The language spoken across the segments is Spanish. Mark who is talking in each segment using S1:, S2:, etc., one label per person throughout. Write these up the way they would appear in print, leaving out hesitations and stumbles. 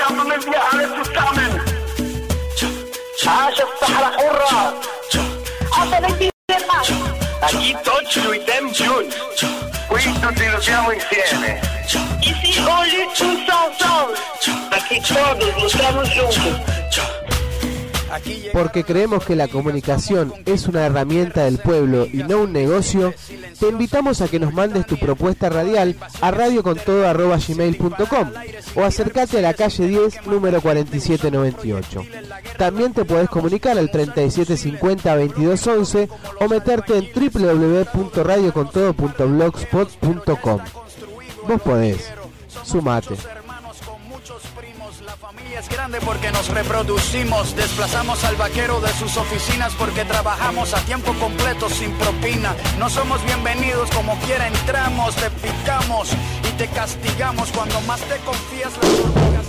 S1: من wir alle zusammen. عاش الصحراء حرة. Aqui todos lutamos juntos. Por isso nos lutamos insieme. Ici on lutte tous ensemble. Aqui todos lutamos juntos.
S2: Porque creemos que la comunicación es una herramienta del pueblo y no un negocio, te invitamos a que nos mandes tu propuesta radial a radiocontodo@gmail.com o acércate a la calle 10, número 4798. También te podés comunicar al 3750-2211 o meterte en www.radiocontodo.blogspot.com. Vos podés, sumate.
S3: Es grande porque nos reproducimos, desplazamos al vaquero de sus oficinas porque trabajamos a tiempo completo sin propina. No somos bienvenidos, como quiera entramos, te picamos y te castigamos cuando más te confías. Las hormigas...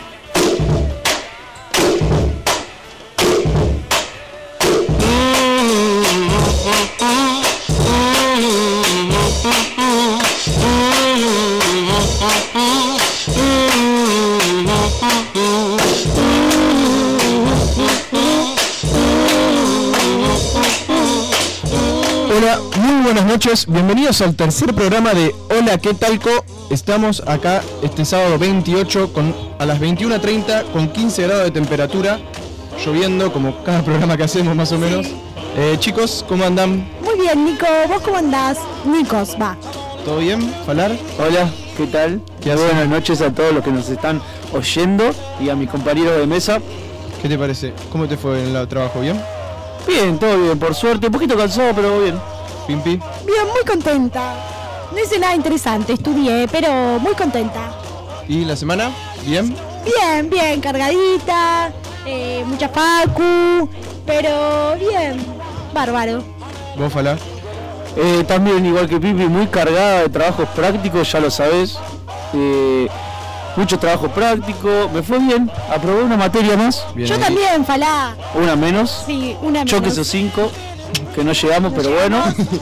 S4: Hola, muy buenas noches, bienvenidos al tercer programa de Hola, ¿qué talco? Estamos acá este sábado 28 a las 21:30 con 15 grados de temperatura, lloviendo como cada programa que hacemos más o menos. Chicos, ¿cómo andan?
S5: Muy bien, Nico, ¿vos cómo andás? Nicos, va.
S4: ¿Todo bien? ¿Falar?
S6: Hola, ¿qué tal? Buenas noches a todos los que nos están oyendo y a mis compañeros de mesa.
S4: ¿Qué te parece? ¿Cómo te fue en el trabajo? ¿Bien?
S6: Bien, todo bien, por suerte, un poquito cansado, pero bien.
S4: ¿Pimpi?
S5: Bien, muy contenta. No hice nada interesante, estudié, pero muy contenta.
S4: ¿Y la semana? ¿Bien?
S5: Bien, bien, cargadita, mucha facu, pero bien, bárbaro.
S4: ¿Vos, Falá?
S6: También, igual que Pipi, muy cargada de trabajos prácticos, ya lo sabés. Mucho trabajo práctico, me fue bien, aprobé una materia más.
S4: Bien,
S5: yo
S4: ahí.
S5: también, Falá.
S6: Una menos.
S5: Sí, una menos.
S6: Choques o 5, que no llegamos, pero bueno.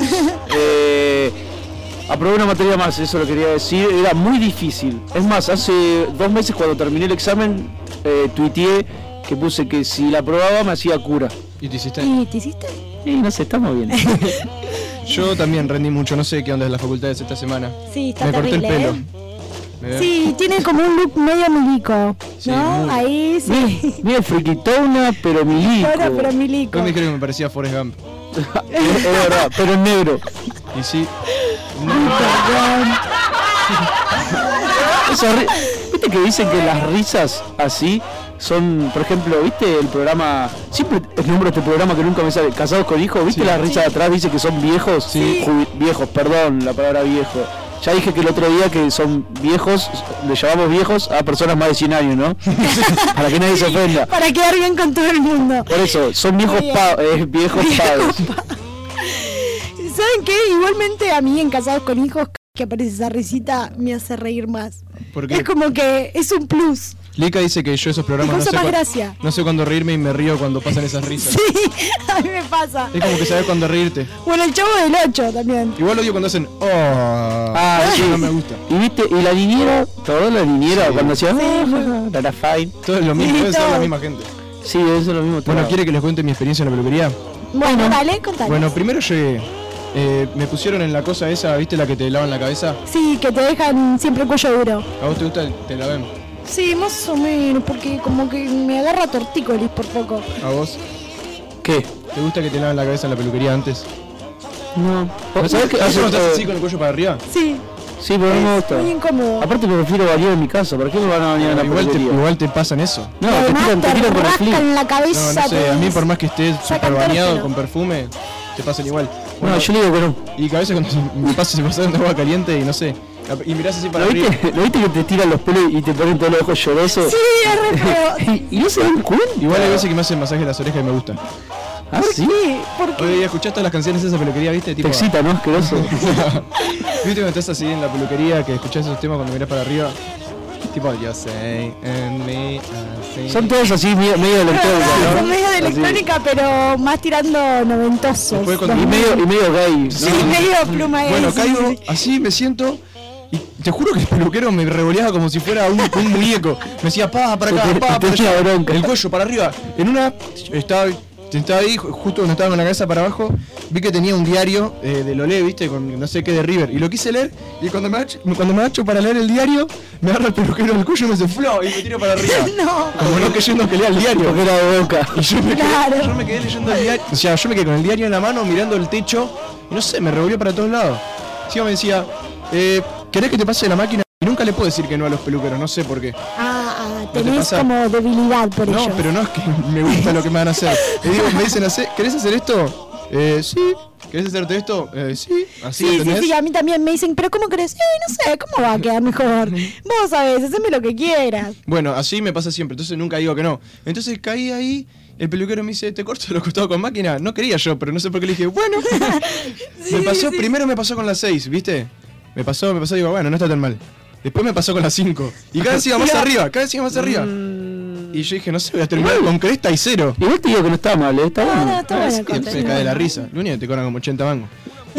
S6: Aprobé una materia más, eso lo quería decir, era muy difícil. Es más, hace 2 meses cuando terminé el examen, tuiteé que puse que si la aprobaba me hacía cura.
S4: ¿Y te hiciste?
S5: ¿Y te hiciste?
S6: Y no sé, estamos bien.
S4: Yo también rendí mucho, no sé qué onda es las facultades esta semana.
S5: Sí, está
S4: Me
S5: terrible,
S4: corté el pelo.
S5: Sí, tiene como un look medio milico, ¿no?
S4: Sí, muy.
S5: Ahí sí.
S6: Mira, friquitona, pero milico.
S5: Bueno, pero milico.
S4: No me dijeron que me parecía Forrest Gump.
S6: Es verdad, pero en negro.
S4: Y sí.
S6: ¿Viste que dicen que las risas así son, por ejemplo, viste el programa, siempre nombro este programa que nunca me sale, Casados con Hijos, viste,
S4: sí.
S6: la risa de atrás dice que son viejos,
S4: Sí.
S6: Viejos, perdón, la palabra viejo. Ya dije que el otro día que son viejos, le llamamos viejos a personas más de 100 años, ¿no? Para que nadie se ofenda.
S5: Para quedar bien con todo el mundo.
S6: Por eso, son viejos viejos padres.
S5: ¿Saben qué? Igualmente a mí en Casados con Hijos que aparece esa risita me hace reír más.
S4: ¿Por qué?
S5: Es como que es un plus.
S4: Lica dice que yo esos programas
S5: Me causa más gracia.
S4: no sé cuándo reírme y me río cuando pasan esas risas.
S5: Sí, a mí me pasa.
S4: Es como que sabes cuándo reírte.
S5: Bueno, el Chavo del 8 también.
S4: Igual odio cuando hacen
S6: Sí.
S4: no me gusta.
S6: Y viste, y la niñera, toda la niñera,
S4: Sí.
S6: cuando hacía
S5: Sí.
S6: era fine.
S4: Todo es lo mismo,
S5: Sí,
S4: debe ser
S5: todo.
S4: la misma gente.
S6: Sí, eso es lo mismo.
S4: Bueno,
S6: todo.
S4: ¿quiere que les cuente mi experiencia en la peluquería?
S5: Bueno, dale, contale.
S4: Bueno, primero llegué. Me pusieron en la cosa esa, ¿viste la que te lavan la cabeza?
S5: Sí, que te dejan siempre el cuello duro.
S4: ¿A vos te gusta? Te la ven.
S5: Sí, más o menos, porque como que me agarra tortícolis por poco.
S4: ¿A vos?
S6: ¿Qué?
S4: ¿Te gusta que te laven la cabeza en la peluquería antes?
S6: No.
S4: ¿No
S6: ¿Sabés qué?
S4: ¿Eso no estás así con el cuello para arriba?
S5: Sí,
S6: Sí, pero no me gusta.
S5: muy incómodo.
S6: Aparte me prefiero bañar en mi casa, ¿para qué me van a bañar en la peluquería?
S4: Igual te pasan eso.
S6: No,
S5: Además
S6: te tiran con el flip.
S5: rascan la
S4: No,
S5: cabeza.
S4: no sé, a mí por más que estés
S5: sacan
S4: super bañado
S5: todo el
S4: con perfume, te pasan igual.
S6: No, yo le digo que no.
S4: Y que a veces cuando me pasa se pasan de agua caliente y no sé. Y mirás así para
S6: ¿Lo
S4: arriba.
S6: viste? ¿Lo viste que te tiran los pelos y te ponen todos los ojos llorosos?
S5: Sí, es re feo.
S6: Y no se dan cuenta.
S4: Igual hay veces que me hacen masaje en las orejas y me gusta.
S6: ¿Ah, sí?
S5: Sí, porque
S4: Oye, ¿escuchás todas las canciones de esa peluquería, viste?
S6: Te
S4: Tipo,
S6: excita, ¿no? Asqueroso.
S4: ¿viste cuando estás así en la peluquería que escuchás esos temas cuando mirás para arriba? Tipo, yo sé, and me, así.
S6: Son todos así medio electrónicos, ¿no?
S5: son medio de
S6: Así.
S5: electrónica, pero más tirando noventosos.
S4: Después cuando-
S6: Y medio gay, ¿no?
S5: Sí, medio pluma
S4: Bueno,
S5: sí,
S4: caigo,
S5: sí.
S4: así me siento y te juro que el peluquero me revoleaba como si fuera un muñeco. Me decía, para acá, para allá, el cuello para arriba. En una, estaba ahí, justo cuando estaba con la cabeza para abajo, vi que tenía un diario de Lolé, viste, con no sé qué de River. Y lo quise leer, y cuando me agacho para leer el diario, me agarra el peluquero del cuello y me hace flow y me tiro para arriba.
S5: No.
S4: Como no creyendo que lea el diario.
S6: Porque era de Boca.
S4: Y yo me quedé leyendo el diario. O sea, yo me quedé con el diario en la mano, mirando el techo, y no sé, me revolvió para todos lados. Encima me decía, ¿querés que te pase la máquina? Y nunca le puedo decir que no a los peluqueros, no sé por qué.
S5: Tenés como debilidad por ello.
S4: No, pero no es que me gusta lo que me van a hacer. Le digo, me dicen, ¿querés hacer esto? Sí. ¿Querés hacerte esto? Sí. Así,
S5: sí, a mí también me dicen, pero ¿cómo querés? No sé, ¿cómo va a quedar mejor? Vos sabés, haceme lo que quieras.
S4: Bueno, así me pasa siempre, entonces nunca digo que no. Entonces caí ahí, el peluquero me dice, ¿te corto los costados con máquina? No quería yo, pero no sé por qué le dije, bueno. Primero me pasó con las 6, ¿viste? Me pasó, digo, bueno, no está tan mal. Después me pasó con las 5. Y cada vez iba más arriba, Y yo dije, no sé, voy a terminar con cresta y 0.
S6: Igual te digo que no está mal, está bueno.
S5: No, está bueno.
S4: Se cae de la risa. Lo único que te cobran como 80 mangos.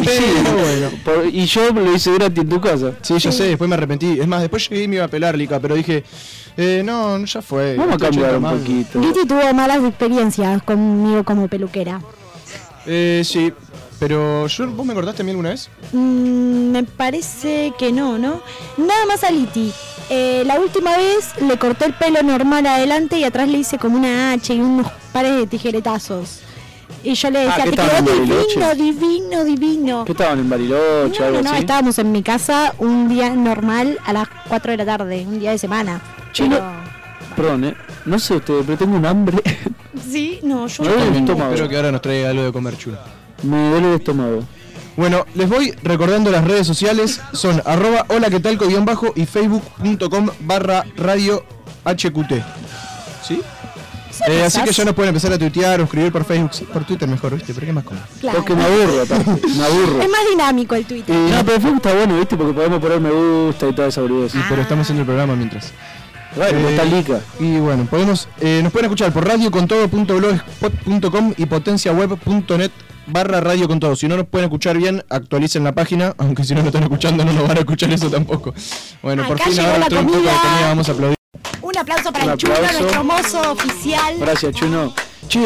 S6: Y yo lo hice gratis en tu casa.
S4: Sí, yo sé, después me arrepentí. Es más, después llegué y me iba a pelar, Lica, pero dije, no, ya fue.
S6: Vamos a cambiar un poquito.
S5: Guiti tuvo malas experiencias conmigo como peluquera.
S4: Sí, pero ¿vos me cortaste a mí alguna vez?
S5: Me parece que no. Nada más a Liti. La última vez le corté el pelo normal adelante y atrás le hice como una H y unos pares de tijeretazos. Y yo le decía, te quedó divino.
S6: ¿Qué estaban en Bariloche?
S5: No, estábamos en mi casa un día normal a las 4 de la tarde, un día de semana.
S6: Chino, perdón, no sé ustedes, pero tengo un hambre.
S5: Sí, no, yo
S4: Espero que ahora nos traiga algo de comer, chulo.
S6: Me duele el estómago.
S4: Bueno, les voy recordando las redes sociales, son @holaquetalco_ y facebook.com/radio HQT. ¿Sí? Así que ya nos pueden empezar a tuitear o escribir por Facebook, sí, por Twitter mejor, ¿viste? Pero qué más cómodo.
S5: Claro.
S6: Porque me aburro.
S5: Es más dinámico el Twitter.
S6: No, pero Facebook está bueno, ¿viste? Porque podemos poner me gusta y toda esa boludez.
S4: Sí, pero estamos haciendo el programa mientras.
S6: Bueno, está Lica.
S4: Y bueno, nos pueden escuchar por radiocontodo.blogspot.com y potenciaweb.net/radiocontodo. Si no nos pueden escuchar bien, actualicen la página, aunque si no nos están escuchando no nos van a escuchar eso tampoco. Bueno,
S5: acá
S4: por fin
S5: llegó
S4: ahora
S5: la
S4: todo un poco de
S5: comida.
S4: comida, vamos a aplaudir.
S5: Un aplauso para el Chuno, nuestro mozo oficial.
S6: Gracias, Chuno.
S4: Che,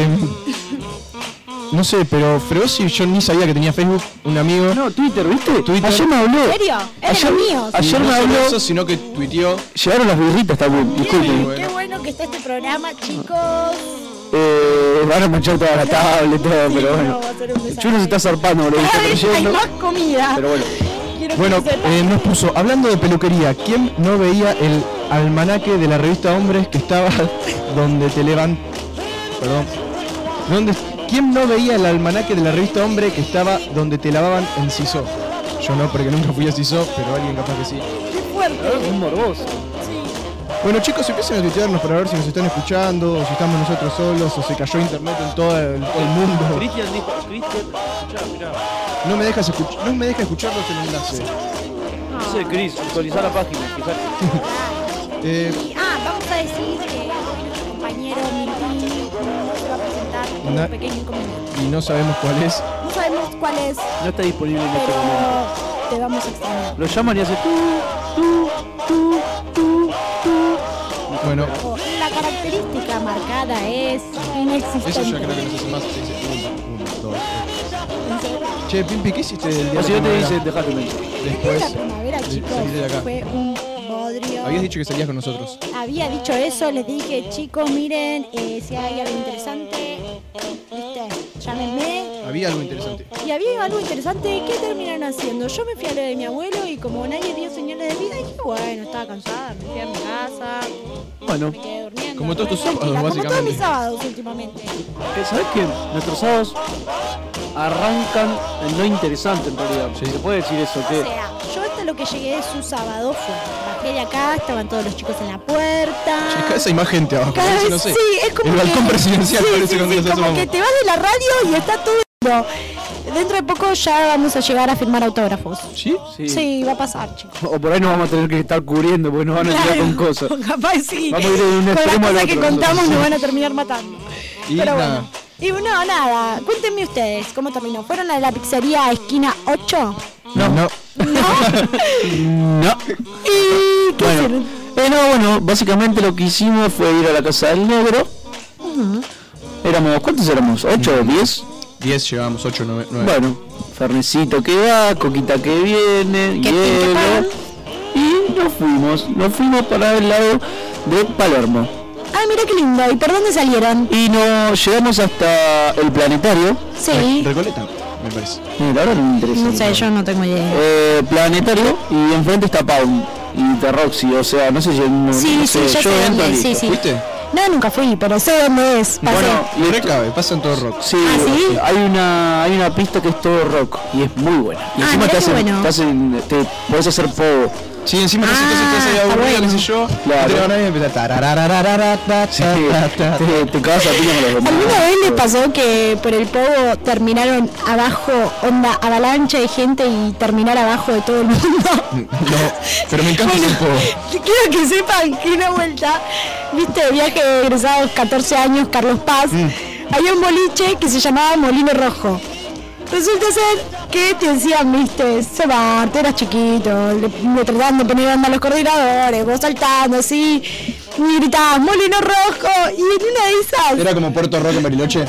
S4: no sé, pero Fregosi yo ni sabía que tenía Facebook, un amigo.
S6: No, Twitter, ¿viste?
S4: Twitter.
S6: Ayer me habló.
S5: ¿En serio? Es de los míos.
S6: Ayer
S4: no
S6: me
S4: solo
S6: habló.
S4: eso, sino que tuiteó.
S6: Llegaron las birritas también, disculpen.
S5: Qué bueno que está este programa, chicos.
S6: Van a manchar toda la tabla y todo,
S5: Sí,
S6: pero
S5: no,
S6: bueno.
S5: va a ser un desastre.
S6: Chuno se está zarpando, lo
S5: Cada
S6: está
S5: vez hay
S6: creyendo.
S5: más comida.
S6: Pero bueno.
S5: Quiero que
S4: Bueno,
S5: lo sepan.
S4: nos puso, hablando de peluquería, ¿quién no veía el almanaque de la revista Hombres que estaba donde te levantan? Perdón. ¿Quién no veía el almanaque de la revista Hombre que estaba donde te lavaban en Cisó? Yo no, porque nunca fui a Cisó, pero alguien capaz que sí.
S5: Qué fuerte.
S6: Es morboso.
S4: Bueno, chicos, empiecen a tuitearnos para ver si nos están escuchando, o si estamos nosotros solos, o se cayó internet en todo el mundo.
S6: Cristian dijo, escuchá, mirá.
S4: No me deja escucharlos el enlace.
S6: No sé, Cris, actualizar la página, fíjate.
S5: Vamos a decir que nuestro compañero Milti no se va a presentar por un pequeño inconveniente.
S4: Y no sabemos cuál es.
S5: No sabemos cuál es,
S6: No está disponible en este momento.
S5: pero te vamos a extrañar.
S6: Lo llaman y hace tú.
S4: Bueno,
S5: La característica marcada es inexistente.
S4: eso ya creo que no se hace más. Se dice 1, 2, 3. Che, Pimpi, ¿qué hiciste del día
S6: O
S4: de
S6: si
S4: la
S6: yo te
S4: primavera?
S6: dice, dejate mentir.
S5: El día de
S4: Después,
S5: la primavera, chicos,
S4: salí de acá.
S5: fue un bodrio.
S4: Habías dicho que salías con nosotros.
S5: Había dicho eso, les dije, chicos, miren, si hay algo interesante, ¿viste? Llámenme.
S4: Había algo interesante.
S5: Y había algo interesante, ¿qué terminaron haciendo? Yo me fui a lo de mi abuelo y como nadie dio señales de vida, dije, bueno, estaba cansada, me fui a mi casa,
S6: Bueno,
S5: me quedé durmiendo.
S4: Como todos tus
S5: tranquila,
S4: sábados,
S5: como todos
S4: básicamente.
S5: mis sábados últimamente.
S6: ¿sabés qué? Nuestros sábados arrancan en lo interesante en realidad. Se puede decir eso,
S5: O
S6: que
S5: sea, yo hasta lo que llegué de su sábado fue, bajé de acá, estaban todos los chicos en la puerta.
S4: Che, cada vez hay más gente abajo.
S5: Cada
S4: parece,
S5: vez
S4: no sé.
S5: sí, es como
S4: El balcón
S5: que,
S4: presidencial parece
S5: sí,
S4: cuando nos
S5: como
S4: asomamos.
S5: que te vas de la radio y está todo lleno. Dentro de poco ya vamos a llegar a firmar autógrafos.
S4: ¿Sí?
S5: Sí, va a pasar, chicos.
S6: O por ahí nos vamos a tener que estar cubriendo porque nos van a tirar con cosas.
S5: Capaz sí.
S6: Vamos a ir de un
S5: Con las
S6: extremo al
S5: cosas que
S6: otro,
S5: contamos
S6: nosotros.
S5: nos van a terminar matando.
S4: Y
S5: Pero
S4: nada.
S5: bueno. Y no, nada. Cuéntenme ustedes cómo terminó. ¿Fueron a la pizzería esquina 8?
S4: No.
S6: No.
S5: ¿Y qué hicieron?
S6: Bueno, básicamente lo que hicimos fue ir a la casa del negro. ¿Cuántos éramos? ¿8 o 10?
S4: 10 llevábamos, 8, 9.
S6: Bueno, Fernecito que va, Coquita que viene, hielo. Y nos fuimos para el lado de Palermo.
S5: Ay, mira qué lindo. ¿Y por dónde salieron?
S6: Y nos llegamos hasta el planetario.
S5: Sí.
S4: Recoleta, me parece.
S6: La verdad no me interesa.
S5: No sé, yo no tengo idea.
S6: Planetario y enfrente está Paun y The Roxy, o sea, no sé si...
S5: Sí, yo sé dónde, sí.
S4: ¿Fuiste?
S5: No, nunca fui, pero sé dónde es. Pasé.
S6: Bueno,
S4: Y recabe, pasa en todo rock.
S6: Sí,
S5: ¿sí?
S6: hay una pista que es todo rock y es muy buena. Y encima
S5: mirá
S6: te podés hacer pogo.
S4: Sí, encima te sientes ahí
S5: está
S4: aburrido,
S5: bueno.
S4: qué sé yo.
S6: Claro.
S4: Te van a empezar
S6: Te cagas a piña con los demás.
S5: ¿Alguna vez les pasó que por el pogo terminaron abajo, onda avalancha de gente y terminar abajo de todo el mundo?
S4: No, pero me encanta ese pogo.
S5: Quiero que sepan que una vuelta, viste, viaje de egresados 14 años, Carlos Paz, había un boliche que se llamaba Molino Rojo. Resulta ser que te decían, viste, te eras chiquito, le trataban de poner onda a los coordinadores, vos saltando así, y gritabas Molino Rojo, y en una de esas...
S4: ¿Era como Puerto Rock en Bariloche?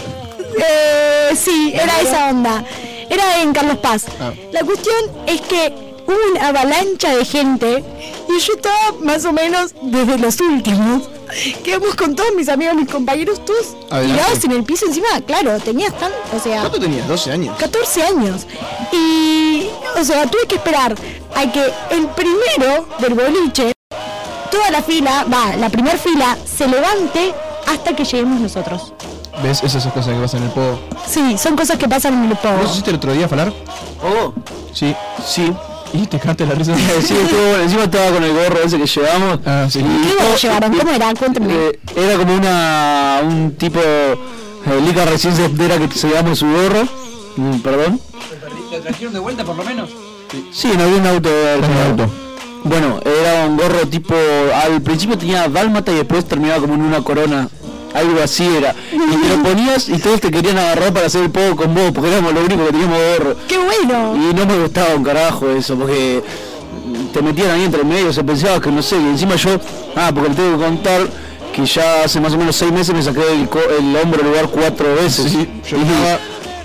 S5: Sí, era esa onda. Era en Carlos Paz. La cuestión es que hubo una avalancha de gente y yo estaba más o menos desde los últimos. Quedamos con todos mis amigos, mis compañeros, todos tirados en el piso encima. Claro, tenías
S4: ¿Cuánto tenías? 12 años.
S5: 14 años. Y, o sea, tuve que esperar a que el primero del boliche, toda la fila, la primera fila, se levante hasta que lleguemos nosotros.
S4: ¿Ves? Esas son cosas que pasan en el pogo.
S5: Sí, son cosas que pasan en el pogo.
S4: ¿Vos hiciste el otro día, Falar?
S6: ¿Pogo?
S4: Sí.
S6: Sí.
S4: ¿Y te cagaste la risa?
S6: Sí, estuvo bueno. Encima estaba con el gorro ese que llevamos.
S4: Ah, sí.
S5: ¿Qué gorro llevaron? ¿Cómo era? Cuéntame.
S6: Era como un tipo lica recién entera que se llama su gorro. Perdón.
S7: ¿Lo trajeron de vuelta por lo menos?
S6: Sí, no había un auto. Bueno, era un gorro tipo... Al principio tenía dálmata y después terminaba como en una corona. Algo así era. Y te lo ponías y todos te querían agarrar para hacer el pogo con vos, porque éramos los únicos que teníamos gorro.
S5: ¡Qué bueno!
S6: Y no me gustaba un carajo eso, porque te metían ahí entre medio, se pensaba que no sé, y encima yo, porque le tengo que contar que ya hace más o menos 6 meses me saqué el hombro al lugar 4 veces.
S4: Sí, yo estaba...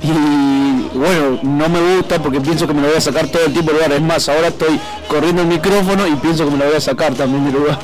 S6: Y bueno, no me gusta porque pienso que me lo voy a sacar todo el tiempo del lugar. Es más, ahora estoy corriendo el micrófono y pienso que me lo voy a sacar también del lugar.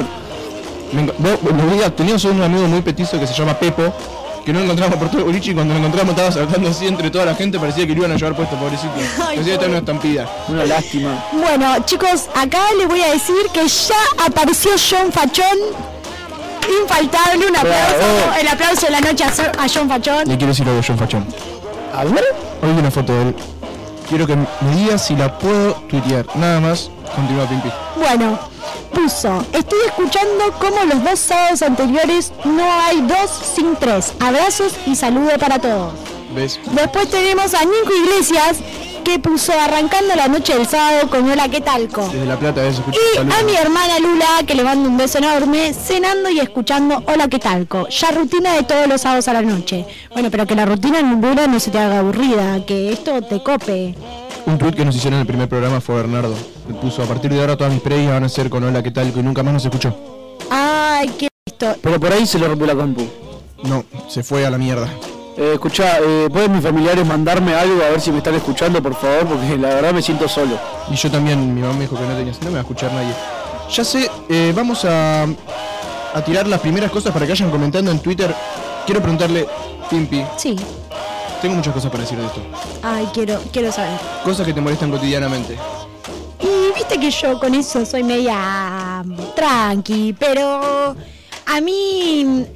S4: Teníamos un amigo muy petizo que se llama Pepo, que no lo encontramos por todo el boliche y cuando lo encontramos estaba saltando así entre toda la gente, parecía que le iban a llevar puesto, pobrecito. Parecía estar en una estampida.
S6: Una lástima.
S5: Bueno, chicos, acá les voy a decir que ya apareció John Fachón. Infaltable, un aplauso. El aplauso de la noche a John Fachón.
S4: Le quiero decir algo a John Fachón.
S6: A ver.
S4: Hoy vi una foto de él. Quiero que me digas si la puedo tuitear. Nada más, continúa Pimpi.
S5: Bueno, puso, estoy escuchando como los 2 sábados anteriores no hay 2 sin 3. Abrazos y saludo para todos.
S4: ¿Ves?
S5: Después tenemos a Nico Iglesias, que puso arrancando la noche del sábado con Hola, ¿qué talco?
S4: Desde La Plata, eso escucho.
S5: Y a mi hermana Lula, que le mando un beso enorme, cenando y escuchando Hola, ¿qué talco? Ya rutina de todos los sábados a la noche. Bueno, pero que la rutina en Lula no se te haga aburrida, que esto te cope.
S4: Un tweet que nos hicieron en el primer programa fue Bernardo. Le puso, a partir de ahora todas mis previas van a ser con Hola, ¿qué talco? Y nunca más nos escuchó.
S5: Ay, qué listo.
S6: Pero por ahí se le rompió la compu.
S4: No, se fue a la mierda.
S6: Escuchá, ¿pueden mis familiares mandarme algo a ver si me están escuchando, por favor? Porque la verdad me siento solo.
S4: Y yo también, mi mamá me dijo que no me va a escuchar nadie. Ya sé, vamos a tirar las primeras cosas para que vayan comentando en Twitter. Quiero preguntarle, Pimpi,
S5: Sí.
S4: tengo muchas cosas para decir de esto.
S5: Ay, quiero saber.
S4: Cosas que te molestan cotidianamente.
S5: Y viste que yo con eso soy media tranqui, pero a mí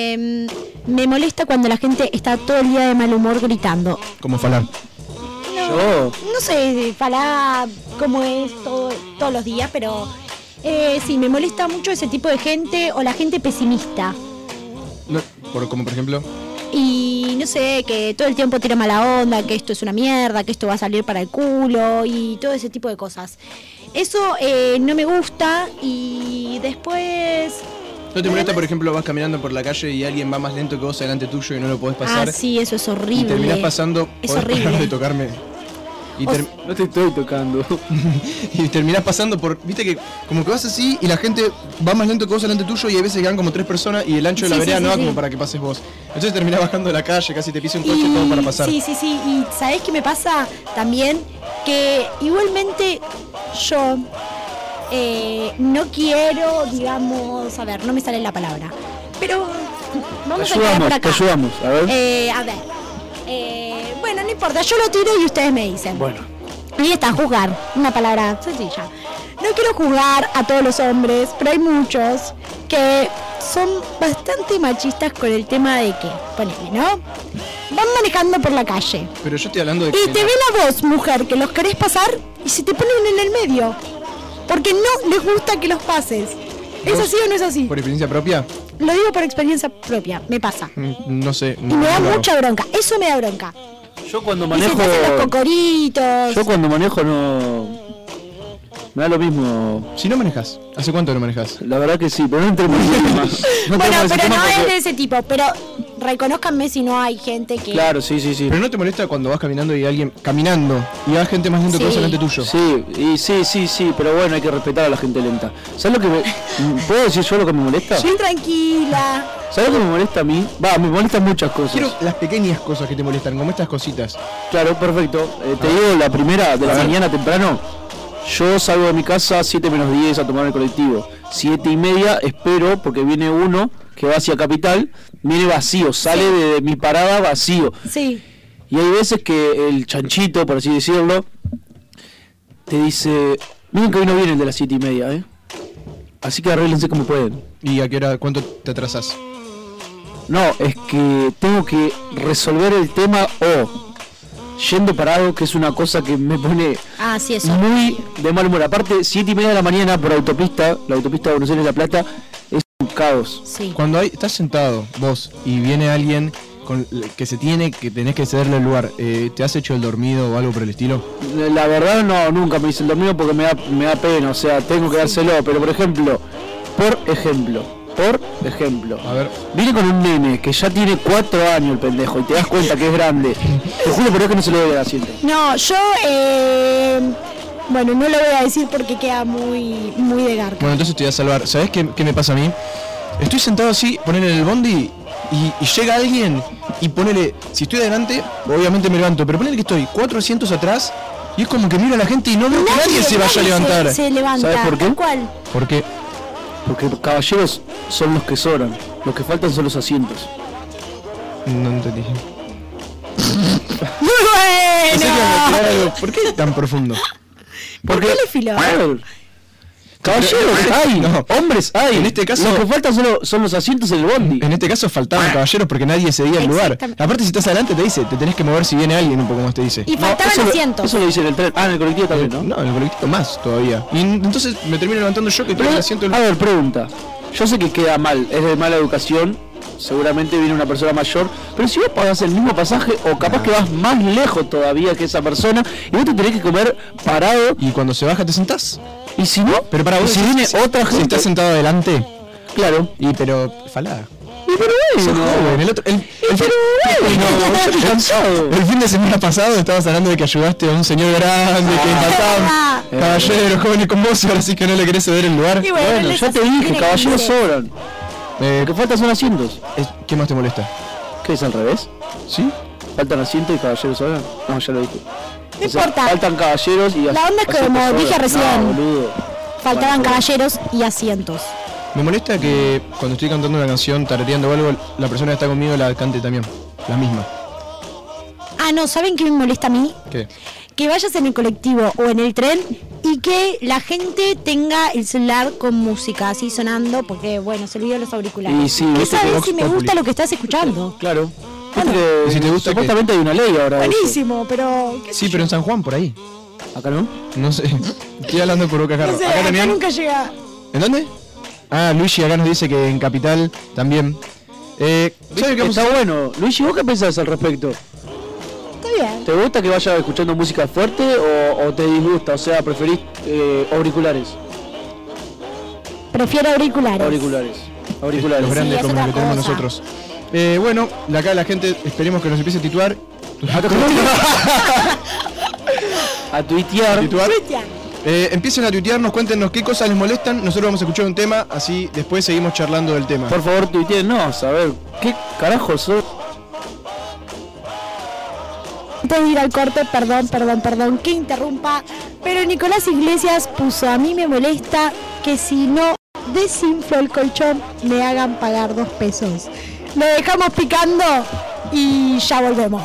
S5: me molesta cuando la gente está todo el día de mal humor gritando.
S4: Como Falar.
S5: No sé, para cómo es todos los días, pero sí, me molesta mucho ese tipo de gente o la gente pesimista.
S4: No, como por ejemplo.
S5: Y no sé, que todo el tiempo tira mala onda, que esto es una mierda, que esto va a salir para el culo y todo ese tipo de cosas. Eso no me gusta y después...
S4: ¿No te molesta, por ejemplo, vas caminando por la calle y alguien va más lento que vos delante tuyo y no lo podés pasar?
S5: Ah, sí, eso es horrible.
S4: Y terminás pasando,
S5: es
S4: podés
S5: horrible.
S4: parar de tocarme. Y
S6: no te estoy tocando.
S4: y terminás pasando por, viste que como que vas así y la gente va más lento que vos delante tuyo y hay veces que van como 3 personas y el ancho de la vereda no va como para que pases vos. Entonces terminás bajando de la calle, casi te pisa un coche y todo para pasar.
S5: Sí. Y ¿sabés qué me pasa también? Que igualmente yo no quiero, digamos, a ver, no me sale la palabra, pero vamos a quedar por acá.
S6: Te ayudamos, a ver.
S5: Bueno, no importa, yo lo tiro y ustedes me dicen.
S6: Bueno.
S5: Ahí está, juzgar, una palabra sencilla. No quiero juzgar a todos los hombres, pero hay muchos que son bastante machistas con el tema de que, ponele, ¿no? Van manejando por la calle.
S4: Pero yo estoy hablando de que...
S5: Y te ven a vos, mujer, que los querés pasar y se te ponen en el medio. Porque no les gusta que los pases. ¿Es así o no es así?
S4: ¿Por experiencia propia?
S5: Lo digo por experiencia propia, me pasa.
S4: No sé.
S5: Y me da mucha bronca, eso me da bronca.
S6: Yo cuando
S5: Y
S6: manejo...
S5: se te hacen los cocoritos.
S6: Yo cuando manejo no... Me da lo mismo.
S4: Si no manejas, ¿hace cuánto no manejas?
S6: La verdad que sí, pero no entremos en ese tema.
S5: Bueno, pero no es de ese tipo, pero reconózcanme si no hay gente que...
S6: Claro, sí.
S4: ¿Pero no te molesta cuando vas caminando y alguien caminando y va gente más lento que vos delante tuyo?
S6: Sí, pero bueno, hay que respetar a la gente lenta. ¿Sabes lo que me... ¿Puedo decir yo lo que me molesta?
S5: Sí, tranquila.
S6: ¿Sabes lo que me molesta a mí? Me molestan muchas cosas.
S4: Quiero las pequeñas cosas que te molestan, como estas cositas.
S6: Claro, perfecto. Te digo la primera de la mañana temprano. Yo salgo de mi casa 7 menos 10 a tomar el colectivo. 7:30 espero porque viene uno que va hacia Capital, viene vacío, sale de mi parada vacío.
S5: Sí.
S6: Y hay veces que el chanchito, por así decirlo, te dice, miren que hoy no viene el de las 7:30, así que arréglense como pueden.
S4: ¿Y a qué hora, cuánto te atrasás?
S6: No, es que tengo que resolver el tema yendo parado, que es una cosa que me pone muy de mal humor. Aparte, 7:30 de la mañana por autopista, la autopista de Buenos Aires-La Plata, es un caos.
S5: Sí.
S4: Cuando estás sentado vos y viene alguien que tenés que cederle el lugar, ¿te has hecho el dormido o algo por el estilo?
S6: La verdad no, nunca me hice el dormido porque me da pena, o sea, tengo que dárselo. Pero por ejemplo, a ver, viene con un nene que ya tiene 4 años el pendejo y te das cuenta que es grande. Te juro por eso que no se lo doy al asiento.
S5: No, yo bueno, no lo voy a decir porque queda muy de garca.
S4: Bueno, entonces te voy a salvar. ¿Sabés qué me pasa a mí? Estoy sentado así, ponele en el bondi y llega alguien y ponele, si estoy adelante, obviamente me levanto, pero ponele que estoy 4 asientos atrás y es como que miro a la gente y no veo que nadie se vaya a levantar.
S5: Se levanta.
S6: ¿Sabes por qué?
S5: ¿Cuál?
S4: ¿Por qué?
S6: Porque los caballeros son los que sobran, los que faltan son los asientos.
S4: No entendí.
S5: ¡Muy
S4: Pensé que iba a tirar
S5: bueno!
S4: algo. ¿Por qué tan profundo?
S5: ¿Por qué le filó?
S6: Caballeros hay,
S4: No.
S6: hombres hay.
S4: En este caso-
S6: lo que faltan son los asientos en el bondi.
S4: En este caso faltaban caballeros porque nadie cedía el lugar.
S5: Exactamente.
S4: Aparte, si estás adelante te dice, te tenés que mover si viene alguien, un poco más te dice.
S5: Y faltaban
S6: eso
S5: asientos.
S6: Eso lo dice en el tren. En el colectivo también, ¿no?
S4: No, en el colectivo más todavía. Y entonces me termino levantando yo que estoy en el asiento del...
S6: A ver, pregunta. Yo sé que queda mal, es de mala educación. Seguramente viene una persona mayor, pero si vos pagás el mismo pasaje o capaz que vas más lejos todavía que esa persona y vos te tenés que comer parado,
S4: Y cuando se baja te sentás.
S6: y si no,
S4: Pero para vos,
S6: si viene otra
S4: si
S6: gente,
S4: estás sentado adelante.
S6: claro.
S4: Pero falada.
S6: Y pero
S4: Sos
S6: bueno,
S4: joven.
S6: yo estoy cansado.
S4: El fin de semana pasado estabas hablando de que ayudaste a un señor grande, que faltaban caballeros jóvenes con vos y ahora sí que no le querés ceder el lugar.
S5: Y
S6: Bueno,
S5: les
S6: ya te
S5: hace-
S6: dije,
S5: tiene
S6: caballeros
S5: que-
S6: sobran. Lo que faltan son asientos.
S4: ¿Qué más te molesta?
S6: ¿Qué es al revés?
S4: ¿Sí?
S6: ¿Faltan asientos y caballeros sobran? No, ya lo dije.
S5: No importa.
S6: Faltan caballeros y
S5: La onda es
S6: asientos
S5: como
S6: sobran.
S5: dije recién.
S6: No, boludo.
S5: Faltaban
S6: Bueno,
S5: caballeros y asientos.
S4: Me molesta que cuando estoy cantando una canción, tarareando o algo, la persona que está conmigo la cante también. La misma.
S5: Ah, no, ¿saben qué me molesta a mí?
S4: ¿Qué?
S5: Que vayas en el colectivo o en el tren y que la gente tenga el celular con música así sonando porque, bueno, se olvidan los auriculares.
S6: Y sí,
S5: ¿Qué
S6: viste que
S5: sabes
S4: Vox
S5: si me
S4: Populi.
S5: gusta lo que estás escuchando?
S6: Claro.
S5: Bueno.
S6: Viste que
S4: Y si te gusta,
S6: supuestamente hay una ley ahora. de eso.
S5: Buenísimo, pero... ¿qué sé
S4: Sí,
S5: yo?
S4: pero en San Juan, por ahí.
S6: ¿Acá no?
S4: No sé. Estoy hablando por boca jarro.
S5: No sé,
S4: Acá
S5: acá
S4: también.
S5: nunca llega.
S4: ¿En dónde? Ah, Luigi acá nos dice que en Capital también. ¿Sabes qué vamos a
S6: Está
S4: hacer?
S6: bueno. Luigi, ¿vos qué pensás al respecto?
S5: Está bien.
S6: ¿Te gusta que vaya escuchando música fuerte o te disgusta? O sea, ¿preferís auriculares?
S5: Prefiero auriculares.
S6: Auriculares. Auriculares.
S4: Los grandes
S5: es
S4: como los
S5: otra
S4: que tenemos
S5: cosa.
S4: nosotros. Bueno, acá la gente esperemos que nos empiece a titular.
S6: A tuitear.
S4: Empiecen a tuitearnos, cuéntenos qué cosas les molestan. Nosotros vamos a escuchar un tema, así después seguimos charlando del tema.
S6: Por favor, tuiteennos, a ver, ¿qué carajo sos?
S5: Antes de ir al corte, perdón que interrumpa, pero Nicolás Iglesias puso: a mí me molesta que si no desinflo el colchón me hagan pagar 2 pesos. Lo dejamos picando y ya volvemos.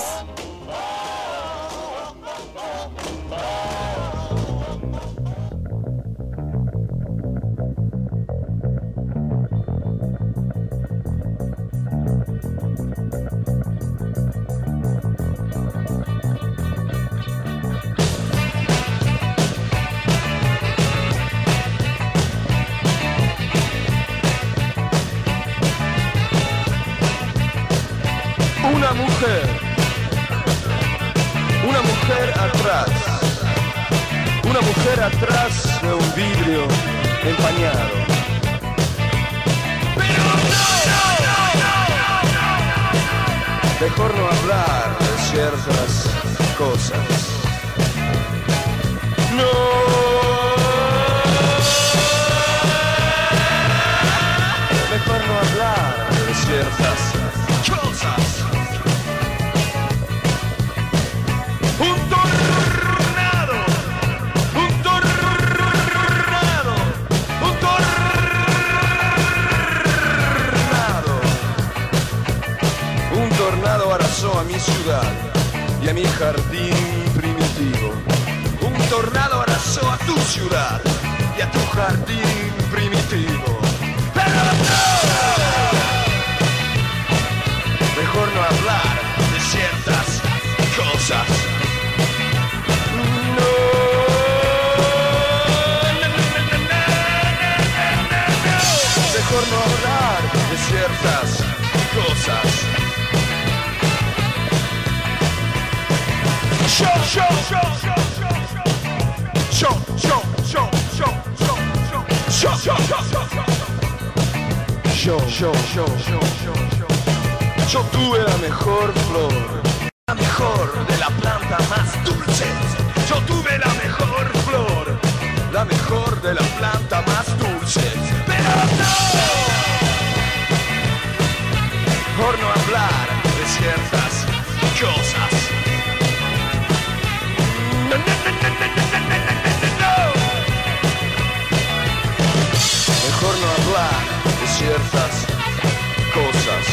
S8: Una mujer atrás de un vidrio empañado. Pero mejor no hablar de ciertas cosas. Mejor no hablar de ciertas cosas. Un tornado arrasó a mi ciudad y a mi jardín primitivo. Un tornado arrasó a tu ciudad y a tu jardín primitivo. Pero mejor no hablar de ciertas cosas. Mejor no hablar de ciertas cosas. Yo tuve la mejor flor, la mejor de la planta más dulce. Yo tuve la mejor flor, la mejor de la planta más dulce. Pero mejor no hablar de ciertas cosas. Mejor no hablar de ciertas cosas.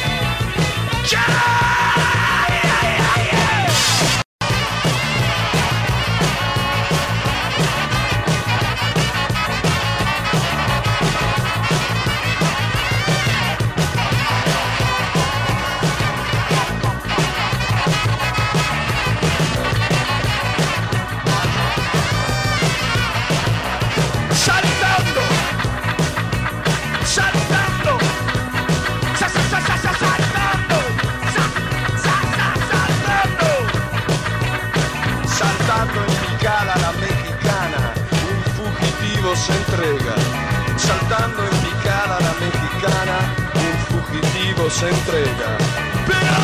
S8: Se entrega, saltando en picada la mexicana, un fugitivo se entrega. Pero